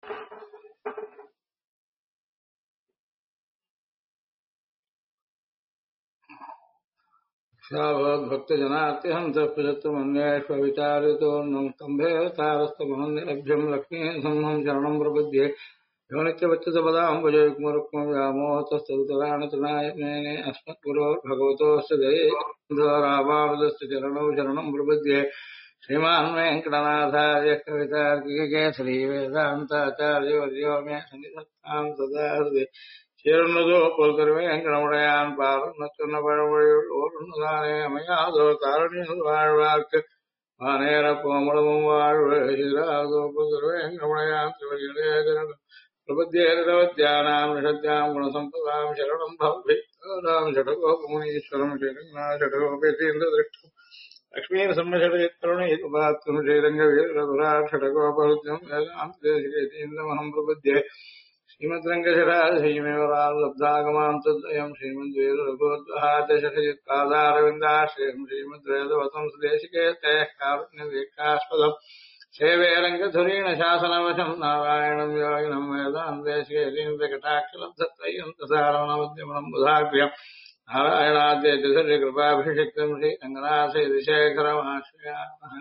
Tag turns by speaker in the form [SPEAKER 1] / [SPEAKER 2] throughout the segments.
[SPEAKER 1] भक्तजनात्यहन्तः स्तम्भे तारस्तमहन्यलभ्यम् लक्ष्मीः संहं शरणं प्रपद्ये यो नित्यवच्युतपदाम्बुजयुग्मरुक्मव्यामोहतस्तुतराणतनाय मेने अस्मद्गुरोर्भगवतोऽस्य दयेरामानुजस्य चरणौ शरणं प्रपद्ये श्रीमान् वेङ्कटनाथार्य कवितार्किककेसरी वेदान्ताचार्यवर्यो मे सन्निधत्तां सदा हृदि ചേർന്നതോ പൊൽക്കരുവേങ്കടമുടയാൻ പാർന്ന പഴമൊഴിയുൾ ഓർന്നതാനേ അമയാതോ താരണ്യ വാഴ്വാർക്ക് ആനേര കോമളവും വാഴ്വ് ശിരാതോ പൊൽക്കരുവേങ്കടമുടയാൻ പ്രപദ്യേതരവദ്യാനാം നിഷദ്യാം ഗുണസമ്പദാം ശരണം ഭവ്യാം ഷടകോപമുനീശ്വരം ഷടകോപേതീന്ദ്രദൃഷ്ടം ലക്ഷ്മീ സമ്മഷടചിത്രണീതുപാത്രം ശ്രീരംഗവീരഘുരാക്ഷടകോപഹൃദ്യം വേദാന്തേശികേതീന്ദ്രമഹം പ്രപദ്യേ श्रीमद्रङ्गशराधीमेवराल्लब्धागमान्तद्वयम् श्रीमद्वेदरघोद्वहादशरचित्पादारविन्दाश्रयम् श्रीमद्वेदवसंसदेशिकेतैः कारुण्यवीक्षास्पदम् सेवे रङ्गधुरीण शासनवशम् नारायणम् योगिनम् वेदान्तेशिकेतीन्द्रकटाक्षलब्धत्रयन्तसारणमध्यमनम् बुधाभ्यम् नारायणाद्यैतकृपाभिषिक्तम् श्रीरङ्गनाथयतिशेखरमाश्रयामः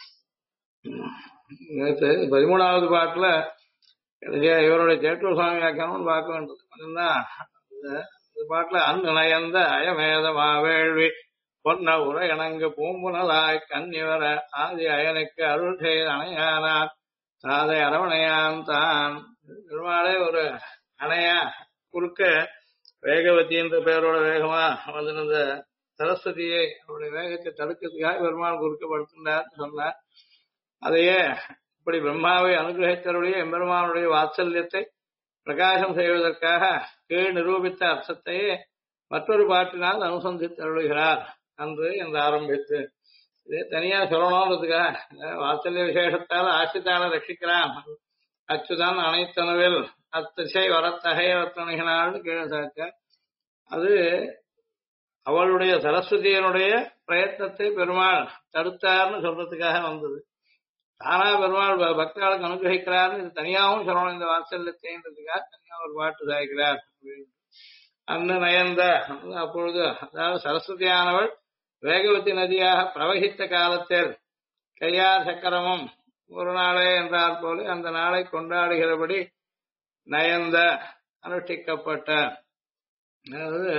[SPEAKER 1] பதிமூணாவது பாட்டுல இவருடைய சேட்டூர் சுவாமி வியாக்கியானம் பார்க்க வேண்டியது இந்த பாட்டுல அந்நயந்த அயமேதமாவேள்வி பொன்ன உரை இணங்கு பூம்புனலாய் கன்னிவர ஆதி அயனுக்கு அருள் செய்த அணையானார் சாதை அரவணையான் தான் பெருமாளே ஒரு அணையா குறுக்க வேகவதி என்ற பெயரோட வேகமா வந்திருந்த சரஸ்வதியை அவருடைய வேகத்தை தடுக்கிறதுக்காக பெருமாள் குறுக்கப்படுத்தினார் சொன்னார். அதையே இப்படி பிரம்மாவை அனுகிரகித்தருடைய எம்பெருமானுடைய வாத்சல்யத்தை பிரகாசம் செய்வதற்காக கீழ் நிரூபித்த அர்த்தத்தையே மற்றொரு பாட்டினால் அனுசந்தித்தருளுகிறார் என்று ஆரம்பித்து இதே தனியா சொல்லணும்ன்றதுக்காக வாத்சல்ய விசேஷத்தால் ஆசித்தால ரட்சிக்கிறான் அச்சுதான் அனைத்தனவில் அத்திசை வரத்தகையவத்தணுகினாள்னு கீழே சாக்க அது அவளுடைய சரஸ்வதியனுடைய பிரயத்னத்தை பெருமாள் தடுத்தார்னு சொல்றதுக்காக வந்தது. தானா பெருமாள் பக்தர்களுக்கு அனுகிரகிக்கிறார்னு இது தனியாகவும் சொல்லணும். இந்த வாத்சல்யத்தைன்றதுக்காக தனியா ஒரு பாட்டு சாய்க்கிறார். அன்னு நயந்த அப்பொழுது அதாவது சரஸ்வதியானவள் வேகவதி நதியாக பிரவகித்த காலத்தில் கையார் சக்கரமும் ஒரு நாளே என்றால் போல அந்த நாளை கொண்டாடுகிறபடி நயந்த அனுஷ்டிக்கப்பட்ட அதாவது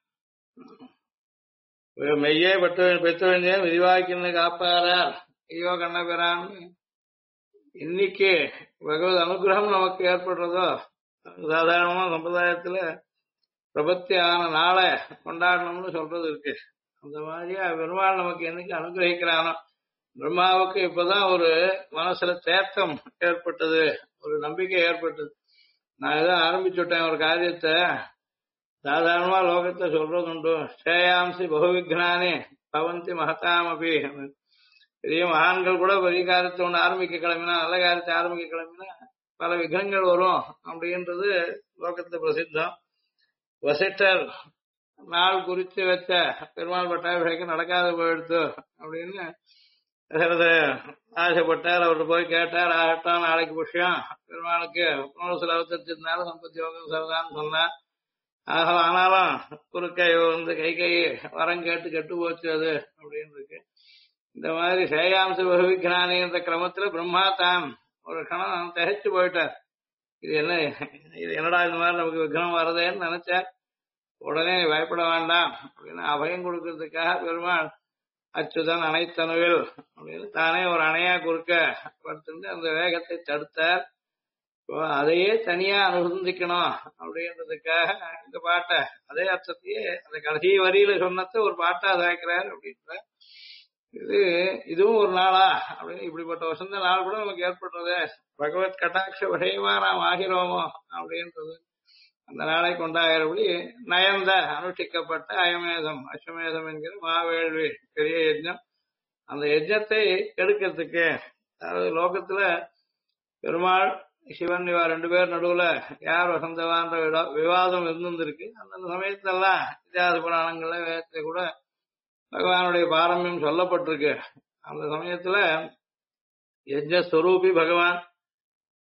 [SPEAKER 1] மெய்யே பெற்று விரிவாக்கின்னு காப்பாரார் ஐயோ கண்ணபிரான். இன்னைக்கு பகவத் அனுகிரகம் நமக்கு ஏற்படுறதோ சாதாரணமா சம்பிரதாயத்துல பிரபத்தி ஆன நாளை கொண்டாடணும்னு சொல்றது இருக்கு. அந்த மாதிரியா பெருமாள் நமக்கு என்னைக்கு அனுகிரகிக்கிறானோ பிரம்மாவுக்கு இப்பதான் ஒரு மனசுல தேர்த்தம் ஏற்பட்டது, ஒரு நம்பிக்கை ஏற்பட்டது. நான் ஏதோ ஆரம்பிச்சுட்டேன் ஒரு காரியத்தை. சாதாரணமா லோகத்தை சொல்றது உண்டு, ஸ்ரேயாம்சி பகுவிக்னானே பவந்தி மகதாமபி. பெரிய மகான்கள் கூட பெரிய காரியத்தை ஒன்று ஆரம்பிக்க கிளம்பினா, நல்ல காரியத்தை ஆரம்பிக்க கிளம்பினா பல விக்னங்கள் வரும் அப்படின்றது லோகத்தை பிரசித்தம். வசிஷ்டர் நாள் குறித்து வச்ச பெருமாள் பட்டாபிஷேகம் நடக்காத போயிடுத்து அப்படின்னு ஆசைப்பட்டார். அவர் போய் கேட்டார், ஆகட்டும் நாளைக்கு புஷ்யம் பெருமாளுக்கு புனர்வசல் அவதரிச்சிருந்தால சம்பத்தி யோகம் சரதான்னு சொன்னார். ஆனாலும் குறுக்கை கை வரம் கேட்டு கெட்டு போச்சு அது அப்படின்னு இருக்கு. இந்த மாதிரி சேயாம்ச பகுவிக்கிறானேன்ற கிரமத்துல பிரம்மா தான் ஒரு கணம் தகைச்சு போயிட்டார். இது என்னடா இந்த மாதிரி நமக்கு விக்னம் வருதேன்னு நினைச்சார். உடனே பயப்பட வேண்டாம் அப்படின்னு அபயம் கொடுக்கறதுக்காக பெருமாள் அச்சுதன் அனைத்தனுவில் அப்படின்னு தானே ஒரு அணையா குறுக்க படுத்துட்டு அந்த வேகத்தை தடுத்தார். அதையே தனியா அனுசந்திக்கணும் அப்படின்றதுக்காக இந்த பாட்டை அதே அர்த்தத்தையே அந்த கடைசி வரியில சொன்னதை ஒரு பாட்டா அதாக்கிறார் அப்படின்ற. இதுவும் ஒரு நாளா அப்படின்னு இப்படிப்பட்ட வசந்த நாள் கூட நமக்கு ஏற்படுறது பகவத் கட்டாட்ச விஷயமா நாம் ஆகிறோமோ அப்படின்றது அந்த நாளை கொண்டாகிறபடி நயந்த அனுஷ்டிக்கப்பட்ட அயமேதம் அஸ்வமேதம் என்கிற மாவேள்வி பெரிய யஜ்ஞம். அந்த யஜ்ஞத்தை எடுக்கிறதுக்கு அதாவது லோகத்துல பெருமாள் சிவன் இவா ரெண்டு பேர் நடுவுல யார் வசந்தவான்ற விவாதம் இருந்திருக்கு. அந்த சமயத்தெல்லாம் இத்தியாச புராணங்கள்ல வேதத்தை கூட பகவானுடைய பாரம்பியம் சொல்லப்பட்டிருக்கு. அந்த சமயத்துல யஜ்ஞஸ்வரூபி பகவான்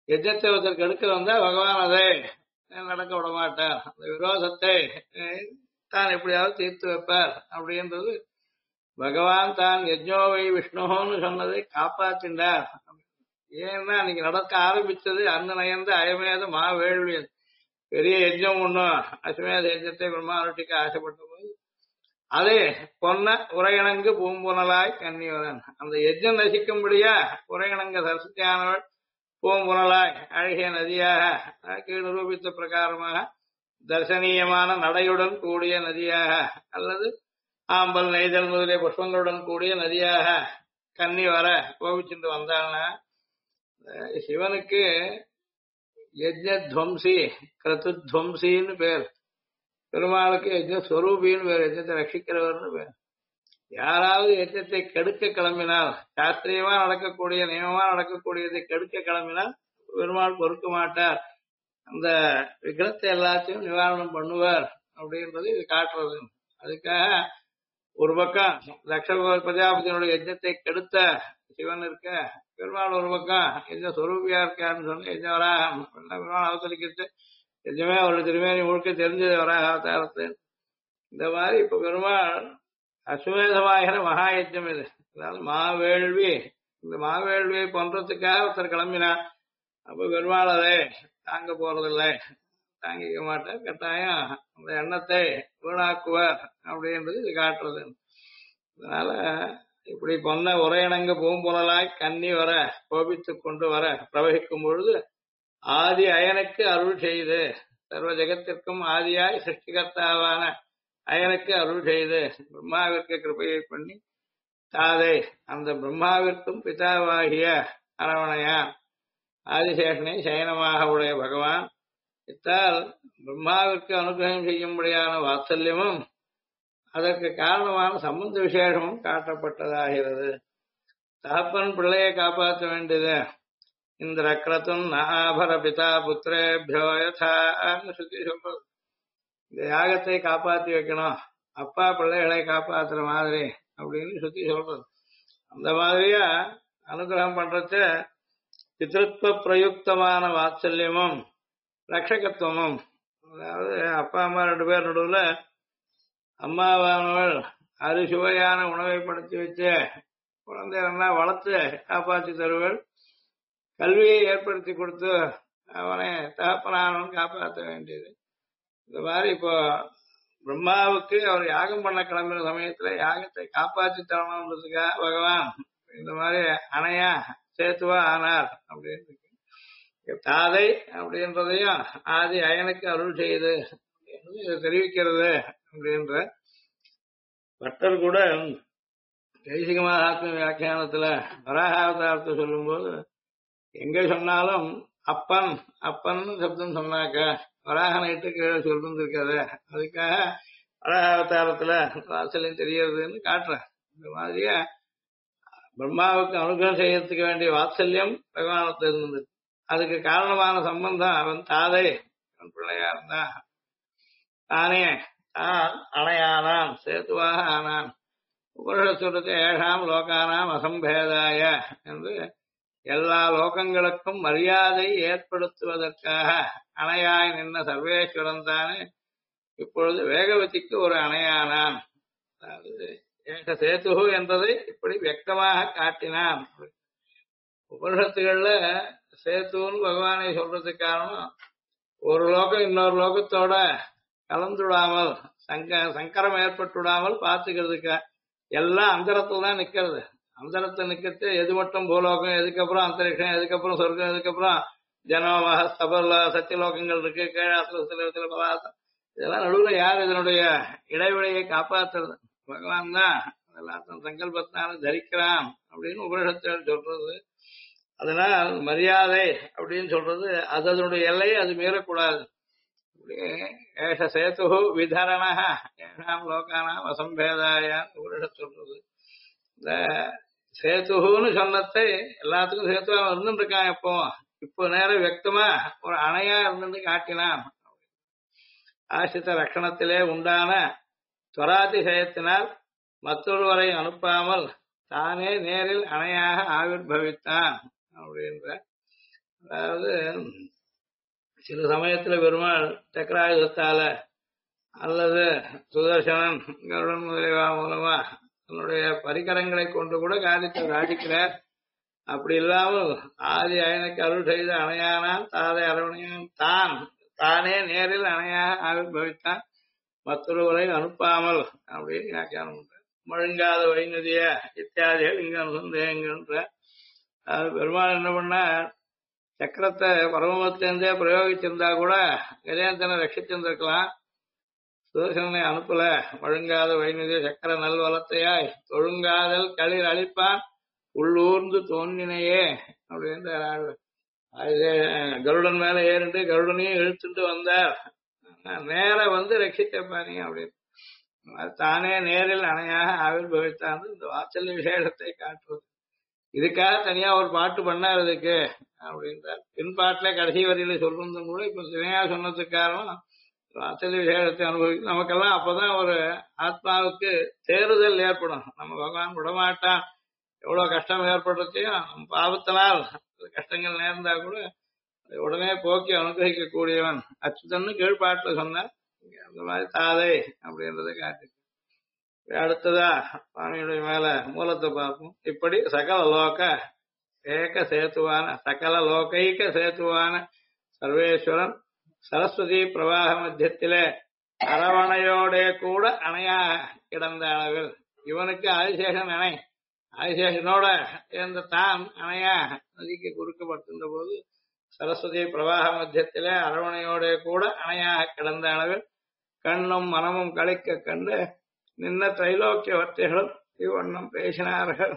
[SPEAKER 1] யஜ்ஞத்தை ஒருத்தர் கெடுக்க வந்தா பகவான் அதை நடக்க விட மாட்டார். அந்த விரோதத்தை தான் எப்படியாவது தீர்த்து வைப்பார் அப்படின்றது பகவான் தான் யஜ்ஞோவை விஷ்ணுன்னு சொன்னதை காப்பாற்றினார். ஏன்னா அன்னைக்கு நடக்க ஆரம்பிச்சது அந்த நயந்து அயமேத வேள்வி. பெரிய யஜ்ஞம் ஒண்ணும் அஸ்வமேத யஜ்ஞத்தை பிரம்மாவட்டிக்கு ஆசைப்பட்ட போது அதே பொன்ன உரையணங்கு பூம்புணலாய் கன்னிவரன் அந்த யஜ்ஞம் நசிக்கும்படியா உரையணங்க சரஸ்வதியானவள் பூம்புணலாய் அழகிய நதியாக கீழ் நிரூபித்த பிரகாரமாக தர்சனீயமான நடையுடன் கூடிய நதியாக அல்லது ஆம்பல் நெய்தல் முதலிய புஷ்பங்களுடன் கூடிய நதியாக கன்னி வர கோபிச்சுட்டு வந்தாள்னா சிவனுக்கு யஜ்ஞத்வம்சி கிரதுத்வம்சின்னு பேர். பெருமாளுக்கு யஜ்ஞஸ்வரூபின்னு பேர், யஜ்ஞத்தை ரட்சிக்கிறவர்னு பேர். யாராவது யஜ்ஞத்தை கெடுக்க கிளம்பினால், சாஸ்திரியமா நடக்கக்கூடிய நியமமா நடக்கக்கூடியதை கெடுக்க கிளம்பினால் பெருமாள் பொறுக்க மாட்டார். அந்த விக்கிரத்தை எல்லாத்தையும் நிவாரணம் பண்ணுவார் அப்படின்றது இது காட்டுறது. அதுக்காக ஒரு பக்கம் தக்ஷ பிரஜாபதியினுடைய யஜ்ஞத்தை கெடுத்த சிவன் இருக்க, பெருமாள் ஒரு பக்கம் யஜ்ஞ சொரூபியா இருக்காருன்னு சொன்ன யஜ்ஞவராக பெருமாள் அவதரிக்கிட்டு யஜ்ஞமே அவருடைய திருமேனி முழுக்க தெரிஞ்சது வராக அவதாரத்தை. இந்த மாதிரி இப்ப பெருமாள் அஸ்வமேதமாகிற மகா யஜ்ஞம் இது. அதாவது மாவேள்வி, இந்த மாவேள்வியை பண்றதுக்காக ஒருத்தர் கிளம்பினார். அப்ப பெருமாள் அதை தாங்க போறதில்லை, தாங்கிக்க மாட்டார். கட்டாயம் அந்த எண்ணத்தை வீணாக்குவார் அப்படின்றது இது காட்டுறது. அதனால இப்படி பொன்ன உரையணங்க பூம்புணலாய் கன்னி வர கோபித்து கொண்டு வர பிரவகிக்கும் பொழுது ஆதி அயனுக்கு அருள் செய்து, சர்வ ஜெகத்திற்கும் ஆதியாய் சிருஷ்டிகர்த்தாவான அயனுக்கு அருள் செய்து பிரம்மாவிற்கு கிருபையை பண்ணி தாதை அந்த பிரம்மாவிற்கும் பிதாவாகிய அரவணையான் ஆதிசேஷனை சயனமாக உடைய பகவான் இத்தால் பிரம்மாவிற்கு அனுகிரகம் செய்யும்படியான வாத்சல்யமும் அதற்கு காரணமான சம்பந்த விசேஷமும் காட்டப்பட்டதாகிறது. தகப்பன் பிள்ளையை காப்பாற்ற வேண்டியது இந்திர கிரதும் நாபர பிதா புத்திரேபியோ யதா சுத்தி சொல்றது. இந்த யாகத்தை காப்பாற்றி வைக்கணும், அப்பா பிள்ளைகளை காப்பாத்துற மாதிரி அப்படின்னு சுத்தி சொல்றது. அந்த மாதிரியா அனுகிரகம் பண்றச்ச பித்ருத்வ பிரயுக்தமான வாத்சல்யமும் ரட்சகத்துவமும், அதாவது அப்பா அம்மா ரெண்டு பேர் நடுவுல அம்மாவானவள் அறுசுவையான உணவை படுத்தி வச்சு குழந்தைகளா வளர்த்து காப்பாற்றி தருவள், கல்வியை ஏற்படுத்தி கொடுத்து அவனை தகப்பனானவன் காப்பாற்ற வேண்டியது. இந்த மாதிரி இப்போ பிரம்மாவுக்கு அவர் யாகம் பண்ண கிளம்பின சமயத்துல யாகத்தை காப்பாற்றி தரணுன்றதுக்காக பகவான் இந்த மாதிரி அணையா சேத்துவா ஆனார் அப்படின்னு தாதை அப்படின்றதையும் ஆதி அயனுக்கு அருள் செய்து தெரிவிக்கிறது அப்படின்ற பட்டர் கூட கைசிக மகாத்ம வியாக்கியானத்துல வராகாவதாரத்தை சொல்லும் போது எங்க சொன்னாலும் அப்பன் அப்பன் சப்தம் சொன்னாக்க வராகனைட்டு கீழே சொல்லிருக்காது, அதுக்காக வராகாவதாரத்துல வாசலையும் தெரியறதுன்னு காட்டுறேன். இந்த மாதிரியா பிரம்மாவுக்கு அனுகிரகம் செய்யறதுக்கு வேண்டிய வாத்சல்யம் பகவானத்தில் இருந்தது. அதுக்கு காரணமான சம்பந்தம் அவன் தாதை அவன் பிள்ளையா இருந்தான், தானே தான் அணையானான் சேத்துவாக ஆனான். உபனிஷத்து ஏழாம் லோகானாம் அசம்பேதாய என்று எல்லா லோகங்களுக்கும் மரியாதை ஏற்படுத்துவதற்காக அணையாய் நின்ற சர்வேஸ்வரன் தானே இப்பொழுது வேகவதிக்கு ஒரு அணையானான். அதாவது ஏக சேத்து என்பதை இப்படி வியக்தமாக காட்டினான். உபனிஷத்துகள்ல சேத்துன்னு பகவானை சொல்றதுக்கு காரணம் ஒரு லோகம் இன்னொரு லோகத்தோட கலந்துடாமல் சங்கரம் ஏற்பட்டுடாமல் பார்த்துக்கிறதுக்கு. எல்லாம் அந்தரத்துல தான் நிக்கிறது. அந்தரத்தை நிக்கிறது எது மட்டும் பூலோகம், எதுக்கப்புறம் அந்தரிக்ஷம், எதுக்கப்புறம் சொர்க்கம், எதுக்கப்புறம் ஜனமக ஸ்தபர்ல சத்தியலோகங்கள் இருக்கு, கேழாசல பதார்த்தம், இதெல்லாம் நடுவுல யார் இதனுடைய இடைவெளியை காப்பாத்துறது? பகவான் தான் எல்லாத்தையும் சங்கல்பத்தினால தரிக்கிறான் அப்படின்னு உபனிஷத்துகள் சொல்றது. அதனால் மரியாதை அப்படின்னு சொல்றது அது அதனுடைய எல்லையை அது மீறக்கூடாது. ஏஷ சேது விதரண ஏழாம் லோகானாம் அசம்பேதாயான்னு உபனிஷத்து சொல்றது. இந்த சேத்துன்னு சொன்னதை எல்லாத்துக்கும் சேத்துவா இருந்துட்டு இருக்கான். இப்போ நேரம் வியக்தமா ஒரு அணையா இருந்துட்டு காட்டினான். ஆசிரித்த ரட்சணத்திலே உண்டான துவராதிசயத்தினால் மற்றொருவரை அனுப்பாமல் தானே நேரில் அணையாக ஆவிர்பவித்தான் அப்படின்ற. அதாவது சில சமயத்துல பெருமாள் சக்கராயுதத்தால அல்லது சுதர்சனன் கருடன் முதலியவா மூலமா தன்னுடைய பரிகரங்களை கொண்டு கூட காரியத்தை சாதிக்கிறார். அப்படி இல்லாமல் ஆதி அயனுக்கு அருள் செய்த அணையானான் தாதை அரவணையான் தானே நேரில் அணையாக ஆவிர்பவித்தான் மற்றொருவரை அனுப்பாமல் அப்படின்னு வியாக்கியானம் பண்ற. மழுங்காத வைநதிய இத்தியாதிகள் இங்க அனுசந்தேகங்கன்ற பெருமாள் என்ன பண்ணா சக்கரத்தை பரமத்திலிருந்தே பிரயோகிச்சிருந்தா கூட கஜேந்திரனை ரட்சிச்சிருந்திருக்கலாம். சுதர்சனனை அனுப்பல. மழுங்காத வைநதிய சக்கர நல்வலத்தையாய் தொழுங்காதல் களிர் அழிப்பான் உள்ளூர்ந்து தோன்றினையே அப்படின்ற கருடன் மேல ஏறிண்டு கருடனையும் இழுத்துட்டு வந்தார். நேர வந்து ரட்சித்தப்பானி அப்படின்னு தானே நேரில் அணையாக ஆவிர்பவித்தான் இந்த வாத்சல்ய விசேஷத்தை காட்டுவது. இதுக்காக தனியா ஒரு பாட்டு பண்ணார் இதுக்கு அப்படின்றார். பின்பாட்டுல கடைசி வரியில சொல்றதும் கூட இப்ப தினையா சொன்னதுக்கு காரணம் வாத்சல்ய விசேஷத்தை அனுபவிக்கும். நமக்கெல்லாம் அப்பதான் ஒரு ஆத்மாவுக்கு தேறுதல் ஏற்படும். நம்ம பகவான் விடமாட்டான். எவ்வளவு கஷ்டம் ஏற்படுறதையும் நம்ம பாவத்தினால் கஷ்டங்கள் நேர்ந்தா கூட உடனே போக்கி அனுகிரகிக்க கூடியவன் அச்சுதன்னு கீழ்பாட்டுல சொன்னார். அந்த மாதிரி தாதை அப்படின்றத காட்டு. அடுத்ததா சுவாமியுடைய மேல மூலத்தை பார்ப்போம். இப்படி சகல லோக ஏக சேத்துவான சகல லோகைக்க சேத்துவான சர்வேஸ்வரன் சரஸ்வதி பிரவாக மத்தியத்திலே அரவணையோட கூட அணையா கிடந்த அளவில் இவனுக்கு ஆதிசேஷன் அணை ஆதிசேஷனோட சேர்ந்த தான் அணையா நதிக்கு குறுக்கப்பட்டிருந்த போது சரஸ்வதி பிரவாக மத்தியத்திலே அரவணையோட கூட அணையாக கிடந்த அளவில் கண்ணும் மனமும் கழிக்க கண்டு நின்ன திரைலோக்கிய வர்த்திகளும் இவ்வண்ணம் பேசினார்கள்.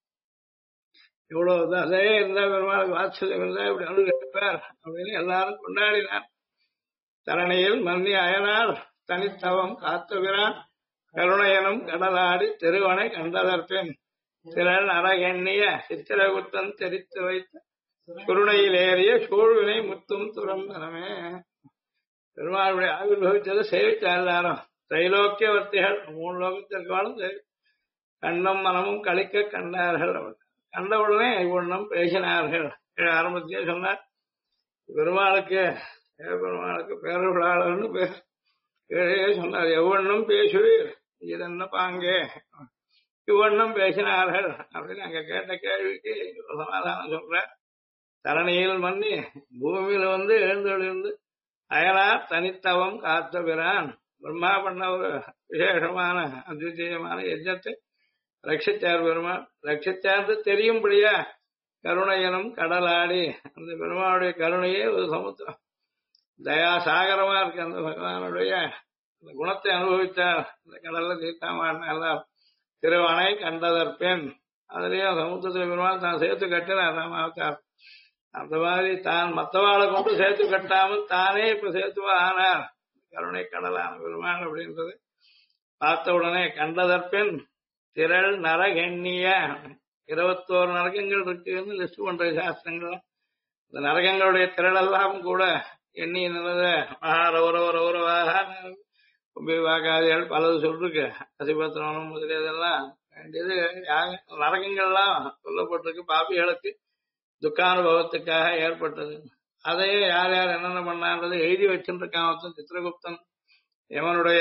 [SPEAKER 1] இவ்வளவு அதே இருந்தா பெருமாளுக்கு வாத்சல்யம் இருந்தா இப்படி அனுபவிப்பார் அப்படின்னு எல்லாரும் கொண்டாடினார். தரணியில் மன்னி அயனார் தனித்தவம் காத்துகிறான் கருணையனும் கடலாடி திருவனை கண்டதற்பின் திரள் அரகெண்ணிய சித்திரகுத்தன் தெரித்து வைத்த குருணையில் ஏறிய சூழ்வினை முத்தும் துறந்தனமே. பெருமாளுடைய ஆவிர்வகித்தது சேவித்தார் எல்லாரும். திரைலோக்கியவர்த்திகள் 3 லோகத்திற்காலும் கண்ணும் மனமும் கழிக்க கண்டார்கள். கண்டவுடனே இவ்வண்ணம் பேசினார்கள். ஆரம்பத்திலே சொன்னார் பெருமாளுக்கு பேரர்களாளர்னு கீழே சொன்னார். எவ்வண்ணம் பேசுவீர் இதென்ன பாங்கே இவ்வண்ணம் பேசினார்கள் அப்படின்னு அங்க கேட்ட கேள்விக்கு சமாதானம் சொல்ற. தரணியில் மண்ணி பூமியில வந்து எழுந்து அயனார் தனித்தவம் காத்த பிரான் பிரம்மா பண்ண ஒரு விசேஷமான அத்விதீயமான யஜ்ஞத்தை ரட்சித்தார் பெருமாள். ரட்சித்தார்ந்து தெரியும்படியா கருணையனும் கடலாடி அந்த பெருமாளுடைய கருணையே ஒரு சமுத்திரம் தயா சாகரமா இருக்கு. அந்த பகவானுடைய அந்த குணத்தை அனுபவித்தார். இந்த கடல்ல தீர்த்தாமான எல்லாம் திருவனை கண்டதற்பெண் அதுலயும் சமுத்திரத்துல பெருமாள் தான் சேர்த்து கட்டினார் ராமாவதார். அந்த மாதிரி தான் மற்றவாளை கொண்டு சேர்த்து கட்டாமல் தானே இப்ப சேர்த்துவா ஆனார். கருணை கடலான பெருமாள் அப்படின்றது பார்த்த உடனே கண்டதற்பின் திரள் நரகெண்ணிய 21 நரகங்கள் இருக்குன்னு லிஸ்ட் பண்ற சாஸ்திரங்கள். இந்த நரகங்களுடைய திரளெல்லாம் கூட எண்ணி நிலத மகாரௌரவரௌரவாக வாகாதிகள் பலது சொல்லிருக்கு. அசிபத்திரம் முதலியதெல்லாம் வேண்டியது நரகங்கள்லாம் சொல்லப்பட்டிருக்கு. பாப்பிகளுக்கு துக்கானுபவத்துக்காக ஏற்பட்டது. அதையே யார் யார் என்னென்ன பண்ணான்றது எழுதி வச்சுருக்கான் சித்திரகுப்தன். எவனுடைய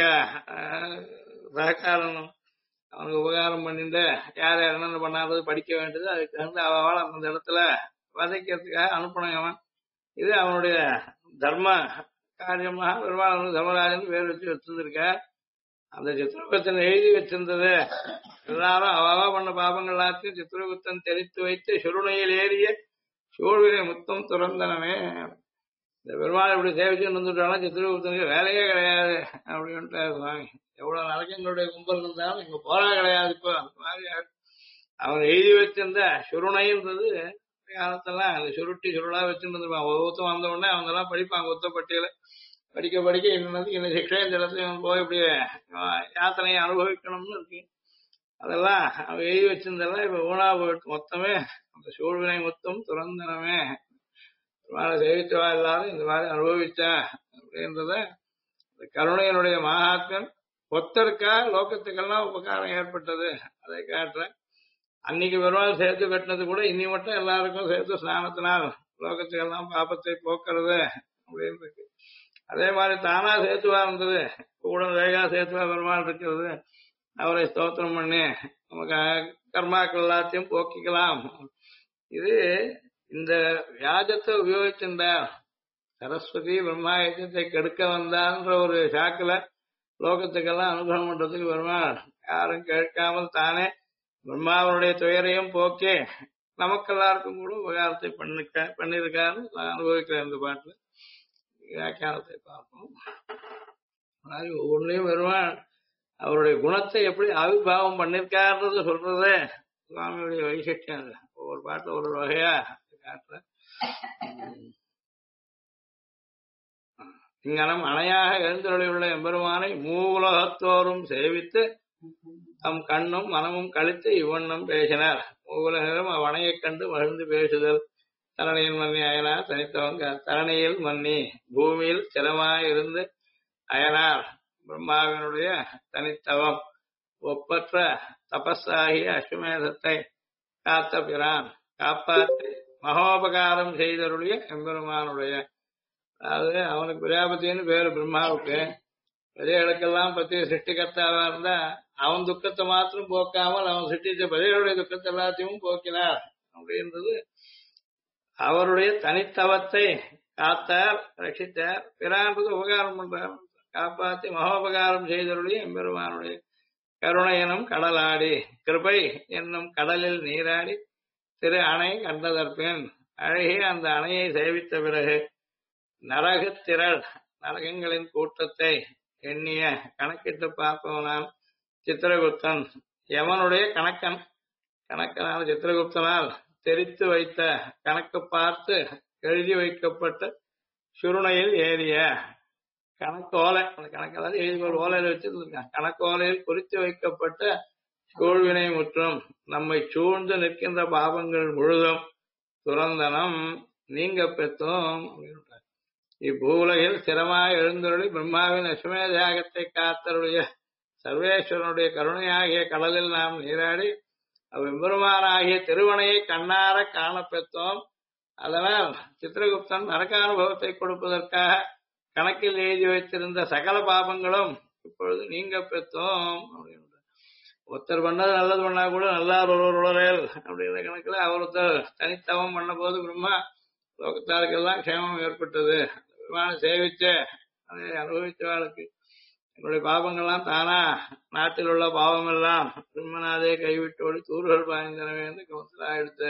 [SPEAKER 1] சககாரனும் அவனுக்கு உபகாரம் பண்ணிட்டு யார் யார் என்னென்ன பண்ணான்றது படிக்க வேண்டியது. அதுக்கு வந்து அவள் அந்த இடத்துல வதைக்கிறதுக்காக அனுப்பணும் அவன். இது அவனுடைய தர்ம காரியமாக பெருமாள் தர்மராஜன் பேர் வச்சு வச்சிருந்திருக்க. அந்த சித்திரகுப்தன் எழுதி வச்சிருந்தது எல்லாரும் அவா பண்ண பாபங்கள் எல்லாத்தையும் சித்திரகுப்தன் தெரித்து வைத்து சுருணையில் ஏறிய சூழ்வினை முத்தம் துறந்தனமே. இந்த பெருமாள் இப்படி சேவிச்சு இருந்துட்டாலும் சித்திரகுப்தனுக்கு வேலையே கிடையாது அப்படின்ட்டு சுவாமி. எவ்வளவு நரகங்களுடைய கும்பல் இருந்தாலும் இங்க போரா கிடையாது. இப்போ அந்த மாதிரி அவன் எழுதி வச்சிருந்த சுருணைன்றது காலத்தெல்லாம் அந்த சுருட்டி சுருளா வச்சுருந்துருப்பான். ஒவ்வொருத்தம் வந்த உடனே அவங்க எல்லாம் படிப்பாங்க. ஒத்த பட்டியல படிக்க படிக்க இன்னதுக்கு இந்த சிக்ஷை இந்த இடத்துல போய் இப்படி யாத்தனையை அனுபவிக்கணும்னு இருக்கு. அதெல்லாம் அவன் எழுதி வச்சிருந்தெல்லாம் இப்ப ஊனா போயிட்டு மொத்தமே அந்த சூழ்வினை மொத்தம் துறந்தனமே. சேவித்தவா எல்லாரும் இந்த மாதிரி அனுபவிச்சா அப்படின்றத இந்த கருணையனுடைய மகாத்மன் ஒத்தருக்கா லோகத்துக்கெல்லாம் உபகாரம் ஏற்பட்டது. அதை காட்டுற அன்னைக்கு பெருமாள் சேர்த்து கட்டினது கூட இன்னி மட்டும் எல்லாருக்கும் சேர்த்து ஸ்நானத்தினால் லோகத்துக்கெல்லாம் பாபத்தை போக்குறது அப்படின்னு இருக்கு. அதே மாதிரி தானா சேத்துவா இருந்தது, கூட வேகா சேத்துவா பெருமாள் இருக்கிறது. அவரை ஸ்தோத்திரம் பண்ணி நமக்கு கர்மாக்கள் எல்லாத்தையும் போக்கிக்கலாம். இது இந்த வியாஜத்தை உபயோகிச்சிருந்தார். சரஸ்வதி பிரம்மா யஜ்ஞத்தை கெடுக்க வந்தான்ற ஒரு சாக்குல லோகத்துக்கெல்லாம் அனுகிரகம் பண்றதுக்கு பெருமாள் யாரும் கேட்காமல் தானே பிரம்மாவனுடைய துயரையும் போக்கே நமக்கு எல்லாருக்கும் கூட உபகாரத்தை பண்ணிருக்காருன்னு நான் அனுபவிக்கிறேன். இந்த பாட்டுல வியாக்கியானத்தை பார்ப்போம். அதாவது ஒவ்வொன்றையும் பெருமாள் அவருடைய குணத்தை எப்படி ஆவிர்வாவம் பண்ணிருக்காருன்றது சொல்றதே சுவாமியுடைய வைசிஷ்டம். அது ஒவ்வொரு பாட்டுல ஒரு வகையா காட்டுற. இங்கனம் அணையாக எழுந்தருளியுள்ள எம்பெருமானை மூவுலகத்தோறும் சேவித்து தம் கண்ணும் மனமும் கழித்து இவ்வண்ணம் பேசினார். மூவுலகம் அவனையைக் கண்டு மகிழ்ந்து பேசுதல். தரணியில் மன்னி அயனார் தனித்தவங்க தரணியில் மன்னி பூமியில் ஸ்திரமாயிருந்து அயனார் பிரம்மாவினுடைய தனித்தவம் ஒப்பற்ற தபஸாகிய அஸ்வமேதத்தை காத்த பிரான் காப்பாற்றி மகோபகாரம் செய்தருடைய எம்பெருமானுடைய, அதாவது அவனுக்கு பிரஜாபதினு பேரு பிரம்மாவுக்கு, பிரஜைகளுக்கெல்லாம் பத்தி சிருஷ்டிகர்த்தாவா இருந்தா அவன் துக்கத்தை மாத்திரம் போக்காமல் அவன் சிருஷ்டித்த பிரஜைகளுடைய துக்கத்தை எல்லாத்தையும் போக்கினார் அப்படின்றது. அவருடைய தனித்தவத்தை காத்தார், ரட்சித்தார். பிரான்றது உபகாரம் பண்றார், காப்பாற்றி மகோபகாரம் செய்தருடைய எம்பெருமானுடைய கருணையனும் கடலாடி கிருபை என்னும் கடலில் நீராடி திரு அணை கண்டதற்பின் அழகிய அந்த அணையை சேவித்த பிறகு நரகு திரள் நரகங்களின் கூட்டத்தை எண்ணிய கணக்கிட்டு பார்ப்பவனாம் சித்திரகுப்தன், யமனுடைய கணக்கனான சித்திரகுப்தனால் தெரித்து வைத்த கணக்கு பார்த்து எழுதி வைக்கப்பட்ட சுருணையில் ஏறிய கணக்கோலை, அந்த கணக்கெல்லாம் எழுதி ஒரு ஓலையில வச்சிருந்திருக்கான். கணக்கோலையில் குறித்து வைக்கப்பட்ட சூழ்வினை முற்றும் நம்மை சூழ்ந்து நிற்கின்ற பாவங்கள் முழுதும் துறந்தனம் நீங்க பெற்றோம் அப்படின்னு. இப்பூலகில் ஸ்திரமாய் எழுந்தருளி பிரம்மாவின் அஸ்வமேத யாகத்தை காத்தருடைய சர்வேஸ்வரனுடைய கருணையாகிய கடலில் நாம் நீராடி அவ்வெம்பெருமானாகிய திருவனையை கண்ணார காணப்பெற்றோம். அதனால் சித்திரகுப்தன் நரகானுபவத்தை கொடுப்பதற்காக கணக்கில் எழுதி வைத்திருந்த சகல பாபங்களும் இப்பொழுது நீங்க பெற்றோம் அப்படின்னு. ஒருத்தர் பண்ணது நல்லது பண்ணா கூட நல்லார் ஒருவருளரேல் அப்படிங்கிற கணக்குல அவருத்தர் தனித்தவம் பண்ண போது பிரம்மா லோகத்தாருக்கெல்லாம் க்ஷேமம் ஏற்பட்டது. பெருமானை சேவிச்ச அதை அனுபவித்தவாளுக்கு என்னுடைய பாவங்கள்லாம் தானா நாட்டில் உள்ள பாவம் எல்லாம் பிரம்மநாதே கைவிட்டோடி தூர்கள் பாய்ந்தனவே என்று கவனத்தில் எடுத்து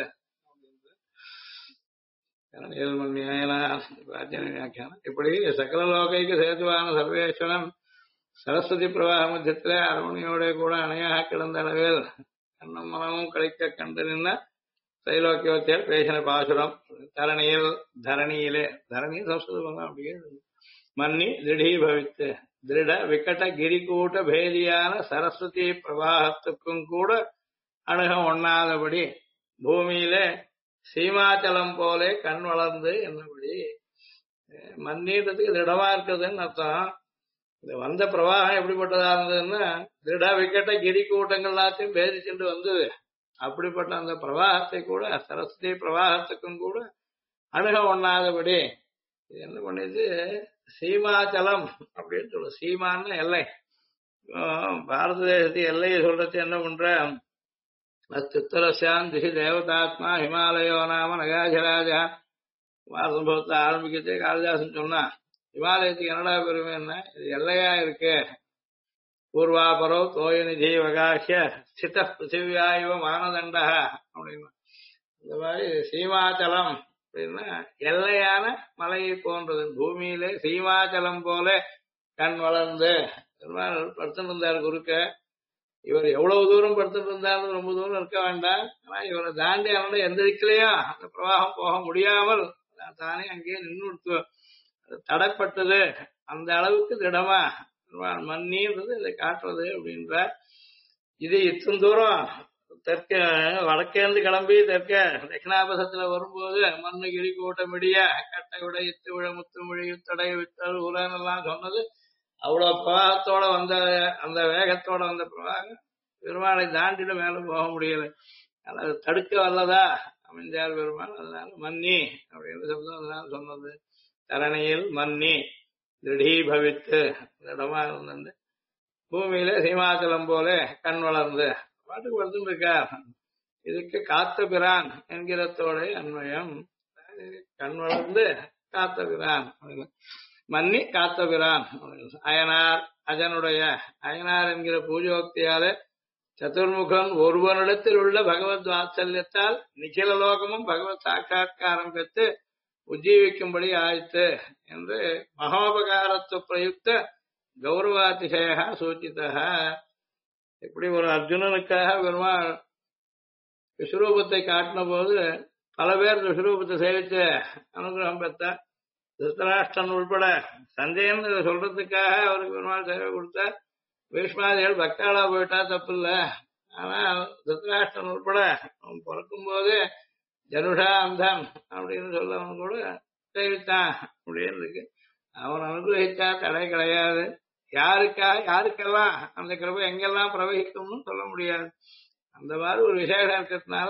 [SPEAKER 1] இப்படி சகல லோகைக்கு சேதுவான சர்வேஸ்வரன் சரஸ்வதி பிரவாக மத்தியத்திலே அரவணையோட கூட அணையாக கிடந்த அளவில் கண்ணும் மனமும் கழிக்க கண்டு நின்ன தைலோக்கியவத்தியால் பேசின பாசுரம். தரணியிலே தரணியில் சம்ஸ்கிருதம் அப்படியே மன்னி திடீபவித்து திருட விக்கட்ட கிரிக்கூட்ட பேதியான சரஸ்வதி பிரவாகத்துக்கும் கூட அணுகம் ஒண்ணாதபடி பூமியிலே சீமாச்சலம் போலே கண் வளர்ந்து என்னபடி மன்னின்றதுக்கு திடமா இருக்குதுன்னு அர்த்தம். இந்த வந்த பிரவாகம் எப்படிப்பட்டதா இருந்ததுன்னா திருட விக்கட்ட கிரி கூட்டங்கள் எல்லாத்தையும் பேதிச்சுட்டு வந்தது. அப்படிப்பட்ட அந்த பிரவாகத்தை கூட சரஸ்வதி பிரவாகத்துக்கும் கூட அணுக ஒண்ணாதபடி இது என்ன பண்ணிது, சீமாச்சலம் அப்படின்னு சொல்ல. சீமான்னு எல்லை, பாரத தேசத்து எல்லையை சொல்றது என்ன பண்ற, அத்துத்தரசான் திசி தேவதாத்மா ஹிமாலயோ நாம நகாஜராஜா. பாரதத்தை ஆரம்பிக்கிறதே காளிதாசன் சொன்னா ஹிமாலயத்துக்கு என்னடா பெருமைன்னா இது எல்லையா இருக்கு. பூர்வாபரோ தோயநிதி வகாசிய ஸ்தித பிருத்திவியாயுவ மானதண்டா அப்படின்னு. இந்த மாதிரி சீமாச்சலம் அப்படின்னா எல்லையான மலையை போன்றது. பூமியிலே சீமாச்சலம் போல கண் வளர்ந்து படுத்துட்டு இருந்தார் குறுக்க. இவர் எவ்வளவு தூரம் படுத்துட்டு இருந்தாலும் ரொம்ப தூரம் இருக்க வேண்டாம். ஆனா இவரை தாண்டி அவனோட எந்த திக்கிலையும் அந்த பிரவாகம் போக முடியாமல் தானே அங்கேயே நின்று தடைப்பட்டது. அந்த அளவுக்கு திடமா மன்னின்றது இதை காட்டுறது அப்படின்ற. இது இத்தனை தூரம் தெற்க வடக்கேந்து கிளம்பி தெற்க தட்சிணாபசத்துல வரும்போது மண்ணு கிரி கூட்டமிடிய கட்டை விட இத்து விழ முத்து மொழி தடை வித்தல் உலகம் எல்லாம் சொன்னது. அவ்வளவு பிரவாகத்தோட வந்த அந்த வேகத்தோட வந்த பிரவாகம் பெருமாளை தாண்டிட்டு மேல போக முடியல. அதை தடுக்க வல்லதா அமைஞ்சார் பெருமாள். அதனால மன்னி அப்படின்னு சப்தம் அதனால சொன்னது. தரணியில் மன்னி திருடீபவித்து இடமா இருந்தது. பூமியில சீமாச்சலம் போல கண் வளர்ந்து பாட்டுக்கு வளர்ந்துட்டு இருக்கார். இதுக்கு காத்த பிரான் என்கிறதோட அன்வயம். கண் வளர்ந்து காத்த பிரான் மன்னி காத்த பிரான். அயனார் அஜனுடைய அயனார் என்கிற பூஜோக்தியால சதுர்முகன் ஒருவனிடத்தில் உள்ள பகவத் வாத்சல்யத்தால் நிகில லோகமும் பகவத் சாட்சா்காரம் பெற்று உஜ்ஜீவிக்கும்படி ஆயிற்று என்று மகோபகாரத்துவ பிரயுக்த கௌரவாதிசய சூச்சித. இப்படி ஒரு அர்ஜுனனுக்காக பெருமாள் விஸ்வரூபத்தை காட்டின போது பல பேர் விஸ்வரூபத்தை சேவித்து அனுகிரகம் பெற்றார். திருத்தராஷ்டிரன் உள்பட சஞ்சயன் இதை சொல்றதுக்காக அவருக்கு பெருமாள் சேவை கொடுத்தார். பீஷ்மாதிகள் பக்தாளா போயிட்டா தப்பு இல்ல. ஆனா திருத்தராஷ்டிரன் உள்பட அவன் பிறக்கும் போது ஜனுஷா அந்தம் அப்படின்னு சொல்லவன் கூட சேவித்தான் அப்படின்னு இருக்கு. அவன் அனுகிரகித்தா தடை கிடையாது. யாருக்கெல்லாம் அந்த கிருபை எங்கெல்லாம் பிரவகிக்கும்னு சொல்ல முடியாது. அந்த மாதிரி ஒரு விசேஷம் இருக்கிறதுனால